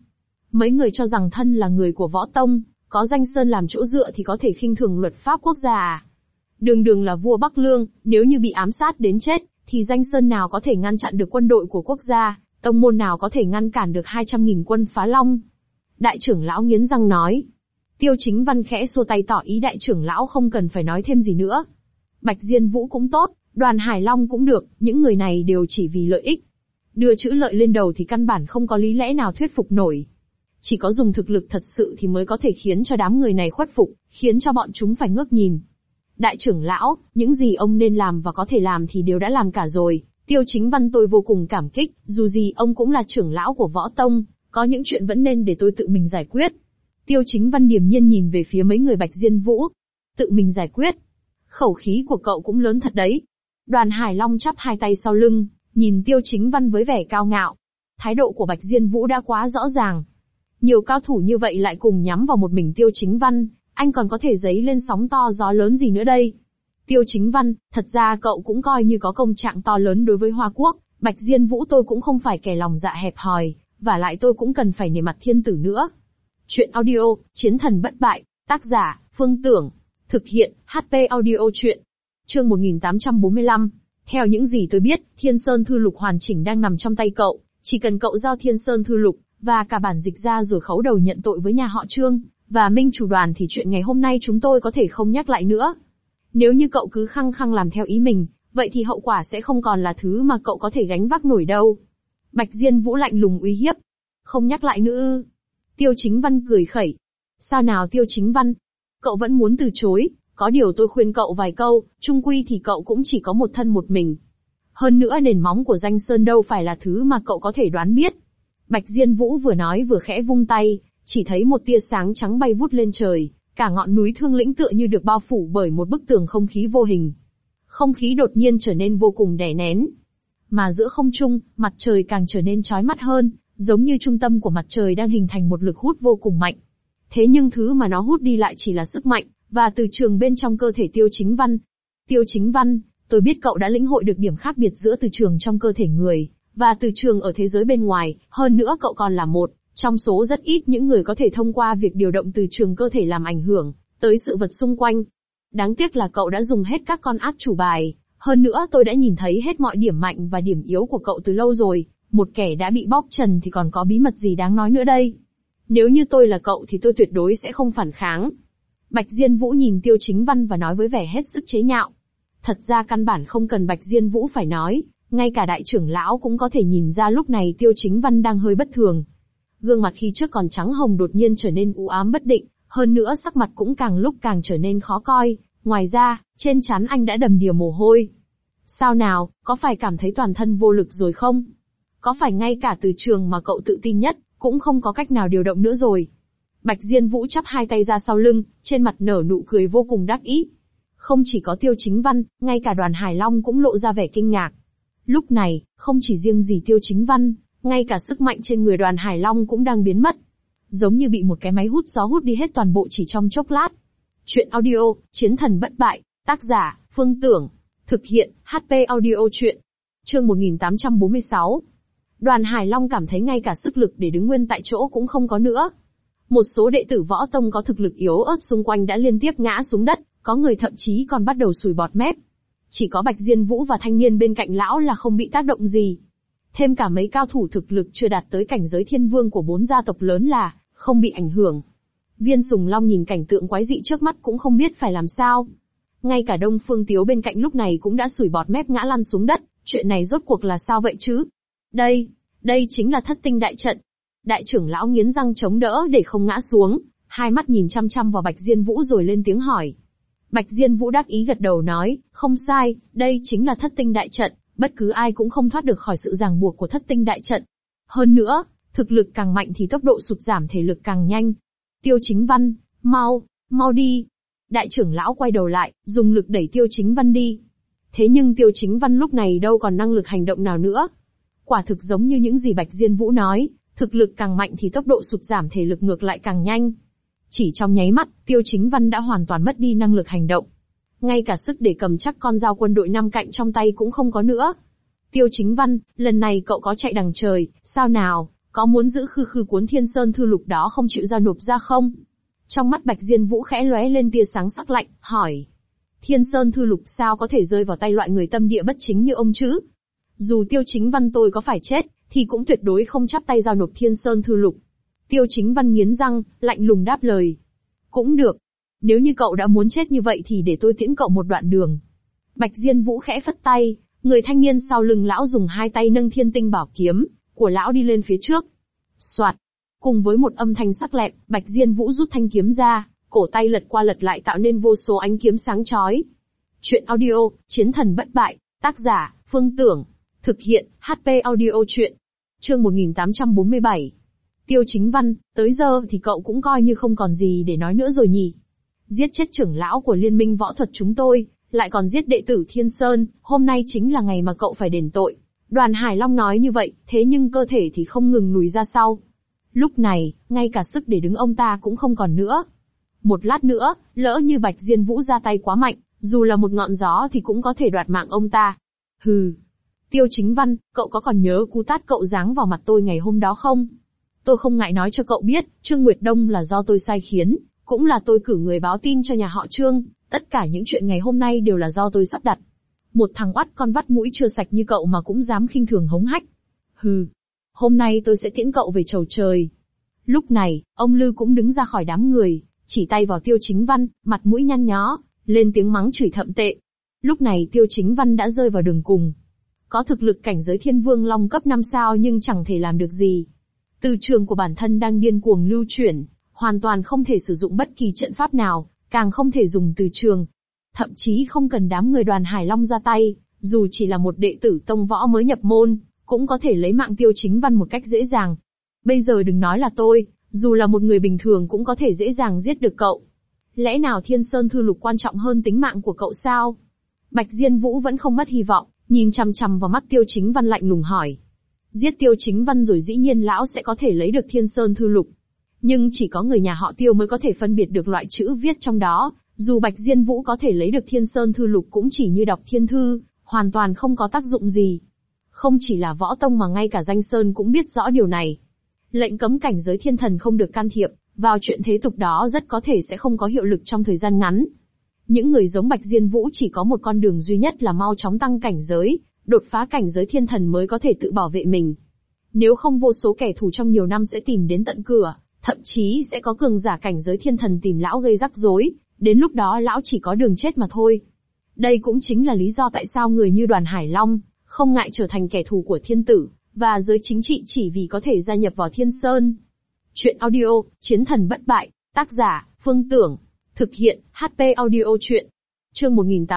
Mấy người cho rằng thân là người của võ tông, có danh sơn làm chỗ dựa thì có thể khinh thường luật pháp quốc gia à? Đường đường là vua Bắc Lương, nếu như bị ám sát đến chết, thì danh sơn nào có thể ngăn chặn được quân đội của quốc gia, tông môn nào có thể ngăn cản được 200.000 quân phá long? Đại trưởng lão nghiến răng nói. Tiêu Chính Văn khẽ xua tay tỏ ý đại trưởng lão không cần phải nói thêm gì nữa. Bạch Diên Vũ cũng tốt, Đoàn Hải Long cũng được, những người này đều chỉ vì lợi ích. Đưa chữ lợi lên đầu thì căn bản không có lý lẽ nào thuyết phục nổi. Chỉ có dùng thực lực thật sự thì mới có thể khiến cho đám người này khuất phục, khiến cho bọn chúng phải ngước nhìn. Đại trưởng lão, những gì ông nên làm và có thể làm thì đều đã làm cả rồi. Tiêu Chính Văn tôi vô cùng cảm kích, dù gì ông cũng là trưởng lão của võ tông, có những chuyện vẫn nên để tôi tự mình giải quyết. Tiêu Chính Văn điềm nhiên nhìn về phía mấy người Bạch Diên Vũ. Tự mình giải quyết. Khẩu khí của cậu cũng lớn thật đấy. Đoàn Hải Long chắp hai tay sau lưng, nhìn Tiêu Chính Văn với vẻ cao ngạo. Thái độ của Bạch Diên Vũ đã quá rõ ràng. Nhiều cao thủ như vậy lại cùng nhắm vào một mình Tiêu Chính Văn, anh còn có thể dấy lên sóng to gió lớn gì nữa đây? Tiêu Chính Văn, thật ra cậu cũng coi như có công trạng to lớn đối với Hoa Quốc, Bạch Diên Vũ tôi cũng không phải kẻ lòng dạ hẹp hòi, và lại tôi cũng cần phải nể mặt thiên tử nữa. Chuyện audio, Chiến thần bất bại, tác giả, Phương Tưởng, thực hiện, HP audio chuyện. Chương 1845. Theo những gì tôi biết, Thiên Sơn Thư Lục hoàn chỉnh đang nằm trong tay cậu, chỉ cần cậu giao Thiên Sơn Thư Lục và cả bản dịch ra rồi khấu đầu nhận tội với nhà họ Trương và Minh chủ đoàn thì chuyện ngày hôm nay chúng tôi có thể không nhắc lại nữa. Nếu như cậu cứ khăng khăng làm theo ý mình, vậy thì hậu quả sẽ không còn là thứ mà cậu có thể gánh vác nổi đâu. Bạch Diên Vũ lạnh lùng uy hiếp. Không nhắc lại nữa ư? Tiêu Chính Văn cười khẩy. Sao nào Tiêu Chính Văn? Cậu vẫn muốn từ chối, có điều tôi khuyên cậu vài câu, chung quy thì cậu cũng chỉ có một thân một mình. Hơn nữa nền móng của danh sơn đâu phải là thứ mà cậu có thể đoán biết. Bạch Diên Vũ vừa nói vừa khẽ vung tay, chỉ thấy một tia sáng trắng bay vút lên trời, cả ngọn núi Thương Lĩnh tựa như được bao phủ bởi một bức tường không khí vô hình. Không khí đột nhiên trở nên vô cùng đè nén. Mà giữa không trung, mặt trời càng trở nên chói mắt hơn, giống như trung tâm của mặt trời đang hình thành một lực hút vô cùng mạnh. Thế nhưng thứ mà nó hút đi lại chỉ là sức mạnh, và từ trường bên trong cơ thể Tiêu Chính Văn. Tiêu Chính Văn, tôi biết cậu đã lĩnh hội được điểm khác biệt giữa từ trường trong cơ thể người, và từ trường ở thế giới bên ngoài, hơn nữa cậu còn là một trong số rất ít những người có thể thông qua việc điều động từ trường cơ thể làm ảnh hưởng tới sự vật xung quanh. Đáng tiếc là cậu đã dùng hết các con át chủ bài, hơn nữa tôi đã nhìn thấy hết mọi điểm mạnh và điểm yếu của cậu từ lâu rồi, một kẻ đã bị bóc trần thì còn có bí mật gì đáng nói nữa đây. Nếu như tôi là cậu thì tôi tuyệt đối sẽ không phản kháng. Bạch Diên Vũ nhìn Tiêu Chính Văn và nói với vẻ hết sức chế nhạo. Thật ra căn bản không cần Bạch Diên Vũ phải nói, ngay cả đại trưởng lão cũng có thể nhìn ra lúc này Tiêu Chính Văn đang hơi bất thường. Gương mặt khi trước còn trắng hồng đột nhiên trở nên u ám bất định, hơn nữa sắc mặt cũng càng lúc càng trở nên khó coi, ngoài ra, trên trán anh đã đầm đìa mồ hôi. Sao nào, có phải cảm thấy toàn thân vô lực rồi không? Có phải ngay cả từ trường mà cậu tự tin nhất, cũng không có cách nào điều động nữa rồi? Bạch Diên Vũ chắp hai tay ra sau lưng, trên mặt nở nụ cười vô cùng đắc ý. Không chỉ có Tiêu Chính Văn, ngay cả Đoàn Hải Long cũng lộ ra vẻ kinh ngạc. Lúc này, không chỉ riêng gì Tiêu Chính Văn, ngay cả sức mạnh trên người Đoàn Hải Long cũng đang biến mất. Giống như bị một cái máy hút gió hút đi hết toàn bộ chỉ trong chốc lát. Chuyện audio, Chiến thần bất bại, tác giả, Phương Tưởng, thực hiện, HP audio chuyện. Chương 1846. Đoàn Hải Long cảm thấy ngay cả sức lực để đứng nguyên tại chỗ cũng không có nữa. Một số đệ tử võ tông có thực lực yếu ớt xung quanh đã liên tiếp ngã xuống đất, có người thậm chí còn bắt đầu sùi bọt mép. Chỉ có Bạch Diên Vũ và thanh niên bên cạnh lão là không bị tác động gì. Thêm cả mấy cao thủ thực lực chưa đạt tới cảnh giới thiên vương của 4 gia tộc lớn là không bị ảnh hưởng. Viên Sùng Long nhìn cảnh tượng quái dị trước mắt cũng không biết phải làm sao. Ngay cả Đông Phương Tiếu bên cạnh lúc này cũng đã sùi bọt mép ngã lăn xuống đất, chuyện này rốt cuộc là sao vậy chứ? Đây chính là Thất Tinh đại trận. Đại trưởng lão nghiến răng chống đỡ để không ngã xuống, hai mắt nhìn chăm chăm vào Bạch Diên Vũ rồi lên tiếng hỏi. Bạch Diên Vũ đắc ý gật đầu nói, không sai, đây chính là Thất Tinh đại trận, bất cứ ai cũng không thoát được khỏi sự ràng buộc của Thất Tinh đại trận. Hơn nữa, thực lực càng mạnh thì tốc độ sụt giảm thể lực càng nhanh. Tiêu Chính Văn, mau đi. Đại trưởng lão quay đầu lại, dùng lực đẩy Tiêu Chính Văn đi. Thế nhưng Tiêu Chính Văn lúc này đâu còn năng lực hành động nào nữa. Quả thực giống như những gì Bạch Diên Vũ nói, thực lực càng mạnh thì tốc độ sụt giảm thể lực ngược lại càng nhanh. Chỉ trong nháy mắt, Tiêu Chính Văn đã hoàn toàn mất đi năng lực hành động. Ngay cả sức để cầm chắc con dao quân đội 5 cạnh trong tay cũng không có nữa. Tiêu Chính Văn, lần này cậu có chạy đằng trời, sao nào, Có muốn giữ khư khư cuốn Thiên Sơn Thư Lục đó không chịu giao nộp ra không? Trong mắt Bạch Diên Vũ khẽ lóe lên tia sáng sắc lạnh, hỏi. Thiên Sơn Thư Lục sao có thể rơi vào tay loại người tâm địa bất chính như ông chứ? Dù Tiêu Chính Văn tôi có phải chết, thì cũng tuyệt đối không chắp tay giao nộp Thiên Sơn Thư Lục. Tiêu Chính Văn nghiến răng, lạnh lùng đáp lời. Cũng được. Nếu như cậu đã muốn chết như vậy thì để tôi tiễn cậu một đoạn đường. Bạch Diên Vũ khẽ phất tay, người thanh niên sau lưng lão dùng hai tay nâng Thiên Tinh Bảo Kiếm của lão đi lên phía trước. Soạt. Cùng với một âm thanh sắc lẹm, Bạch Diên Vũ rút thanh kiếm ra, cổ tay lật qua lật lại tạo nên vô số ánh kiếm sáng chói. Chuyện audio, Chiến Thần Bất Bại, tác giả, Phương Tưởng. Thực hiện, HP Audio Chuyện. Chương 1847. Tiêu Chính Văn, tới giờ thì cậu cũng coi như không còn gì để nói nữa rồi nhỉ. Giết chết trưởng lão của Liên minh võ thuật chúng tôi, lại còn giết đệ tử Thiên Sơn, hôm nay chính là ngày mà cậu phải đền tội. Đoàn Hải Long nói như vậy, thế nhưng cơ thể thì không ngừng lùi ra sau. Lúc này, ngay cả sức để đứng ông ta cũng không còn nữa. Một lát nữa, lỡ như Bạch Diên Vũ ra tay quá mạnh, dù là một ngọn gió thì cũng có thể đoạt mạng ông ta. Hừ. Tiêu Chính Văn, cậu có còn nhớ cú tát cậu giáng vào mặt tôi ngày hôm đó không? Tôi không ngại nói cho cậu biết, Trương Nguyệt Đông là do tôi sai khiến, cũng là tôi cử người báo tin cho nhà họ Trương, tất cả những chuyện ngày hôm nay đều là do tôi sắp đặt. Một thằng oắt con vắt mũi chưa sạch như cậu mà cũng dám khinh thường hống hách. Hừ. Hôm nay tôi sẽ tiễn cậu về chầu trời. Lúc này, ông Lư cũng đứng ra khỏi đám người, chỉ tay vào Tiêu Chính Văn, mặt mũi nhăn nhó, lên tiếng mắng chửi thậm tệ. Lúc này Tiêu Chính Văn đã rơi vào đường cùng. Có thực lực cảnh giới Thiên Vương Long cấp 5 sao nhưng chẳng thể làm được gì. Từ trường của bản thân đang điên cuồng lưu chuyển, hoàn toàn không thể sử dụng bất kỳ trận pháp nào, càng không thể dùng từ trường. Thậm chí không cần đám người Đoàn Hải Long ra tay, dù chỉ là một đệ tử tông võ mới nhập môn, cũng có thể lấy mạng Tiêu Chính Văn một cách dễ dàng. Bây giờ đừng nói là tôi, dù là một người bình thường cũng có thể dễ dàng giết được cậu. Lẽ nào Thiên Sơn Thư Lục quan trọng hơn tính mạng của cậu sao? Bạch Diên Vũ vẫn không mất hy vọng, nhìn chằm chằm vào mắt Tiêu Chính Văn lạnh lùng hỏi. Giết Tiêu Chính Văn rồi dĩ nhiên lão sẽ có thể lấy được Thiên Sơn Thư Lục. Nhưng chỉ có người nhà họ Tiêu mới có thể phân biệt được loại chữ viết trong đó, dù Bạch Diên Vũ có thể lấy được Thiên Sơn Thư Lục cũng chỉ như đọc thiên thư, hoàn toàn không có tác dụng gì. Không chỉ là võ tông mà ngay cả danh sơn cũng biết rõ điều này. Lệnh cấm cảnh giới thiên thần không được can thiệp vào chuyện thế tục đó rất có thể sẽ không có hiệu lực trong thời gian ngắn. Những người giống Bạch Diên Vũ chỉ có một con đường duy nhất là mau chóng tăng cảnh giới, đột phá cảnh giới thiên thần mới có thể tự bảo vệ mình. Nếu không vô số kẻ thù trong nhiều năm sẽ tìm đến tận cửa, thậm chí sẽ có cường giả cảnh giới thiên thần tìm lão gây rắc rối, đến lúc đó lão chỉ có đường chết mà thôi. Đây cũng chính là lý do tại sao người như Đoàn Hải Long không ngại trở thành kẻ thù của thiên tử và giới chính trị chỉ vì có thể gia nhập vào Thiên Sơn. Chuyện audio, Chiến Thần Bất Bại, tác giả, Phương Tưởng. Thực hiện, HP Audio Chuyện. Chương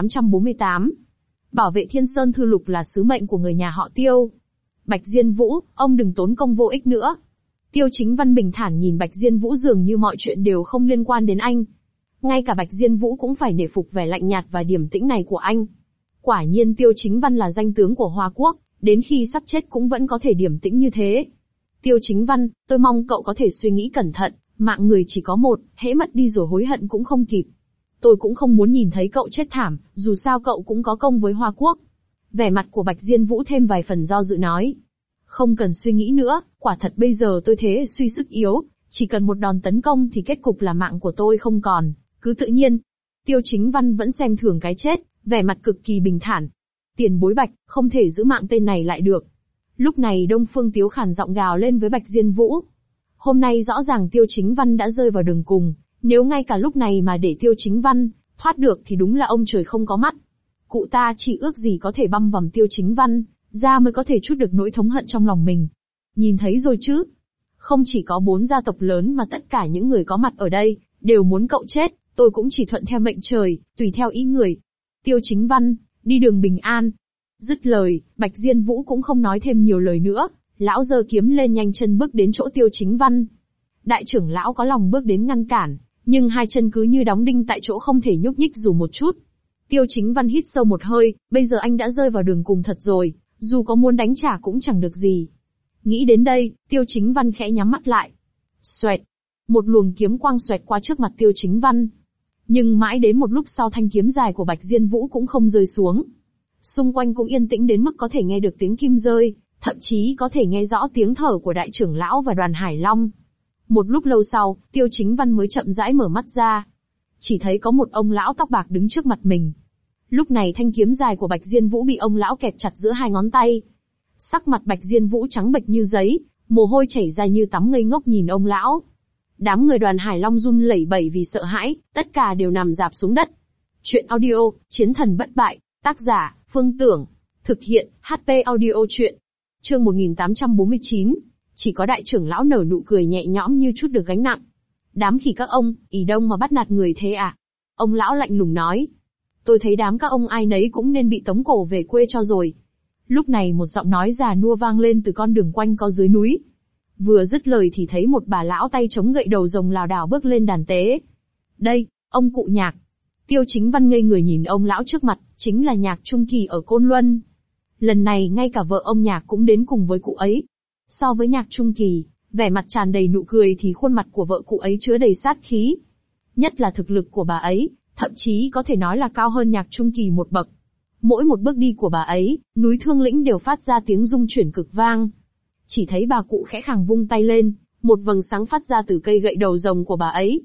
1848. Bảo vệ Thiên Sơn Thư Lục là sứ mệnh của người nhà họ Tiêu. Bạch Diên Vũ, ông đừng tốn công vô ích nữa. Tiêu Chính Văn bình thản nhìn Bạch Diên Vũ dường như mọi chuyện đều không liên quan đến anh. Ngay cả Bạch Diên Vũ cũng phải nể phục vẻ lạnh nhạt và điềm tĩnh này của anh. Quả nhiên Tiêu Chính Văn là danh tướng của Hoa Quốc, đến khi sắp chết cũng vẫn có thể điềm tĩnh như thế. Tiêu Chính Văn, tôi mong cậu có thể suy nghĩ cẩn thận, mạng người chỉ có một, hễ mất đi rồi hối hận cũng không kịp. Tôi cũng không muốn nhìn thấy cậu chết thảm, dù sao cậu cũng có công với Hoa Quốc. Vẻ mặt của Bạch Diên Vũ thêm vài phần do dự nói. Không cần suy nghĩ nữa, quả thật bây giờ tôi thế suy sức yếu, chỉ cần một đòn tấn công thì kết cục là mạng của tôi không còn, cứ tự nhiên. Tiêu Chính Văn vẫn xem thường cái chết, vẻ mặt cực kỳ bình thản. Tiền bối Bạch, không thể giữ mạng tên này lại được. Lúc này Đông Phương Tiếu khàn giọng gào lên với Bạch Diên Vũ. Hôm nay rõ ràng Tiêu Chính Văn đã rơi vào đường cùng, nếu ngay cả lúc này mà để Tiêu Chính Văn thoát được thì đúng là ông trời không có mắt. Cụ ta chỉ ước gì có thể băm vằm Tiêu Chính Văn ra mới có thể trút được nỗi thống hận trong lòng mình. Nhìn thấy rồi chứ? Không chỉ có 4 gia tộc lớn mà tất cả những người có mặt ở đây đều muốn cậu chết, tôi cũng chỉ thuận theo mệnh trời, tùy theo ý người. Tiêu Chính Văn, đi đường bình an. Dứt lời, Bạch Diên Vũ cũng không nói thêm nhiều lời nữa, lão giơ kiếm lên nhanh chân bước đến chỗ Tiêu Chính Văn. Đại trưởng lão có lòng bước đến ngăn cản, nhưng hai chân cứ như đóng đinh tại chỗ không thể nhúc nhích dù một chút. Tiêu Chính Văn hít sâu một hơi, bây giờ anh đã rơi vào đường cùng thật rồi, dù có muốn đánh trả cũng chẳng được gì. Nghĩ đến đây, Tiêu Chính Văn khẽ nhắm mắt lại. Xoẹt, một luồng kiếm quang xoẹt qua trước mặt Tiêu Chính Văn. Nhưng mãi đến một lúc sau thanh kiếm dài của Bạch Diên Vũ cũng không rơi xuống. Xung quanh cũng yên tĩnh đến mức có thể nghe được tiếng kim rơi, thậm chí có thể nghe rõ tiếng thở của đại trưởng lão và Đoàn Hải Long. Một lúc lâu sau, Tiêu Chính Văn mới chậm rãi mở mắt ra. Chỉ thấy có một ông lão tóc bạc đứng trước mặt mình. Lúc này thanh kiếm dài của Bạch Diên Vũ bị ông lão kẹp chặt giữa hai ngón tay. Sắc mặt Bạch Diên Vũ trắng bệch như giấy, mồ hôi chảy ra như tắm, ngây ngốc nhìn ông lão. Đám người Đoàn Hải Long run lẩy bẩy vì sợ hãi, tất cả đều nằm rạp xuống đất. Chuyện audio, Chiến thần bất bại, tác giả, Phương Tưởng. Thực hiện, HP audio chuyện. Chương 1849. Chỉ có đại trưởng lão nở nụ cười nhẹ nhõm như chút được gánh nặng. Đám khỉ các ông, ỷ đông mà bắt nạt người thế à? Ông lão lạnh lùng nói. Tôi thấy đám các ông ai nấy cũng nên bị tống cổ về quê cho rồi. Lúc này một giọng nói già nua vang lên từ con đường quanh co dưới núi. Vừa dứt lời thì thấy một bà lão tay chống gậy đầu rồng lảo đảo bước lên đàn tế. Đây, ông cụ Nhạc. Tiêu Chính Văn ngây người nhìn ông lão trước mặt, chính là Nhạc Trung Kỳ ở Côn Luân. Lần này ngay cả vợ ông Nhạc cũng đến cùng với cụ ấy. So với Nhạc Trung Kỳ, vẻ mặt tràn đầy nụ cười thì khuôn mặt của vợ cụ ấy chứa đầy sát khí. Nhất là thực lực của bà ấy, thậm chí có thể nói là cao hơn Nhạc Trung Kỳ một bậc. Mỗi một bước đi của bà ấy, núi Thương Lĩnh đều phát ra tiếng rung chuyển cực vang. Chỉ thấy bà cụ khẽ khàng vung tay lên, một vầng sáng phát ra từ cây gậy đầu rồng của bà ấy.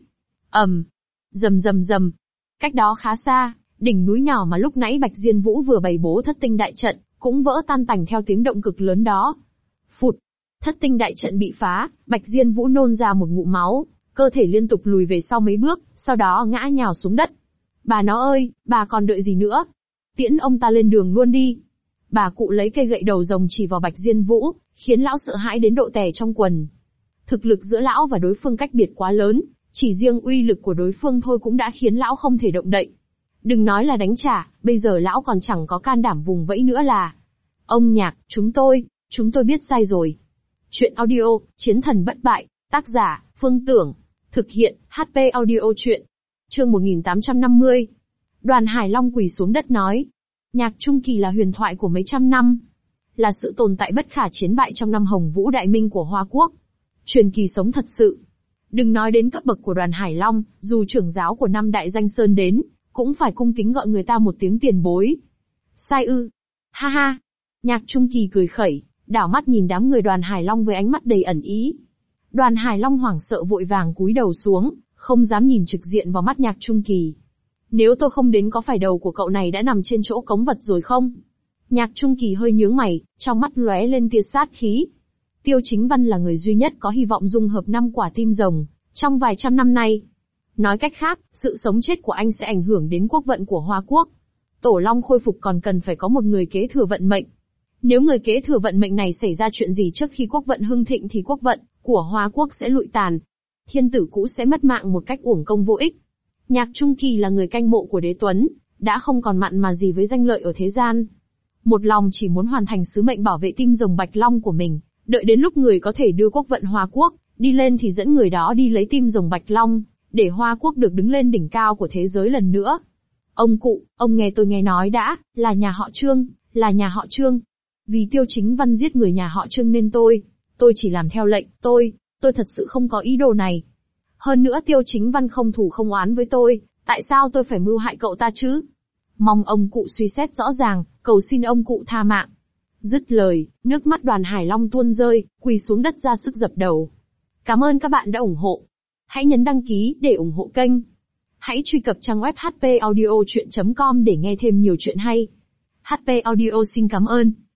Rầm rầm rầm. Cách đó khá xa, đỉnh núi nhỏ mà lúc nãy Bạch Diên Vũ vừa bày bố thất tinh đại trận, cũng vỡ tan tành theo tiếng động cực lớn đó. Phụt. Thất tinh đại trận bị phá, Bạch Diên Vũ nôn ra một ngụm máu, cơ thể liên tục lùi về sau mấy bước, sau đó ngã nhào xuống đất. Bà nó ơi, bà còn đợi gì nữa? Tiễn ông ta lên đường luôn đi. Bà cụ lấy cây gậy đầu rồng chỉ vào Bạch Diên Vũ, khiến lão sợ hãi đến độ tè trong quần. Thực lực giữa lão và đối phương cách biệt quá lớn, chỉ riêng uy lực của đối phương thôi cũng đã khiến lão không thể động đậy. Đừng nói là đánh trả, bây giờ lão còn chẳng có can đảm vùng vẫy nữa là. Ông Nhạc, chúng tôi biết sai rồi. Chuyện audio, Chiến thần bất bại, tác giả, Phương Tưởng. Thực hiện, HP audio chuyện. Chương 1850. Đoàn Hải Long quỳ xuống đất nói. Nhạc Trung Kỳ là huyền thoại của mấy trăm năm. Là sự tồn tại bất khả chiến bại trong năm Hồng Vũ Đại Minh của Hoa Quốc. Truyền kỳ sống thật sự. Đừng nói đến cấp bậc của Đoàn Hải Long, dù trưởng giáo của năm Đại Danh Sơn đến, cũng phải cung kính gọi người ta một tiếng tiền bối. Sai ư? Ha ha. Nhạc Trung Kỳ cười khẩy, đảo mắt nhìn đám người Đoàn Hải Long với ánh mắt đầy ẩn ý. Đoàn Hải Long hoảng sợ vội vàng cúi đầu xuống, không dám nhìn trực diện vào mắt Nhạc Trung Kỳ. Nếu tôi không đến có phải đầu của cậu này đã nằm trên chỗ cống vật rồi không? Nhạc Trung Kỳ hơi nhướng mày, trong mắt lóe lên tia sát khí. Tiêu Chính Văn là người duy nhất có hy vọng dung hợp 5 quả tim rồng, trong vài trăm năm nay. Nói cách khác, sự sống chết của anh sẽ ảnh hưởng đến quốc vận của Hoa Quốc. Tổ Long khôi phục còn cần phải có một người kế thừa vận mệnh. Nếu người kế thừa vận mệnh này xảy ra chuyện gì trước khi quốc vận hưng thịnh thì quốc vận của Hoa Quốc sẽ lụi tàn. Thiên tử cũ sẽ mất mạng một cách uổng công vô ích. Nhạc Trung Kỳ là người canh mộ của Đế Tuấn, đã không còn mặn mà gì với danh lợi ở thế gian. Một lòng chỉ muốn hoàn thành sứ mệnh bảo vệ tim rồng Bạch Long của mình, đợi đến lúc người có thể đưa quốc vận Hoa Quốc đi lên thì dẫn người đó đi lấy tim rồng Bạch Long, để Hoa Quốc được đứng lên đỉnh cao của thế giới lần nữa. Ông cụ, ông nghe tôi nghe nói đã, là nhà họ Trương, là nhà họ Trương. Vì Tiêu Chính Văn giết người nhà họ Trương nên tôi chỉ làm theo lệnh, tôi thật sự không có ý đồ này. Hơn nữa Tiêu Chính Văn không thù không oán với tôi, tại sao tôi phải mưu hại cậu ta chứ? Mong ông cụ suy xét rõ ràng, cầu xin ông cụ tha mạng. Dứt lời, nước mắt Đoàn Hải Long tuôn rơi, quỳ xuống đất ra sức dập đầu. Cảm ơn các bạn đã ủng hộ. Hãy nhấn đăng ký để ủng hộ kênh. Hãy truy cập trang web hpaudiochuyen.com để nghe thêm nhiều chuyện hay. HP Audio xin cảm ơn.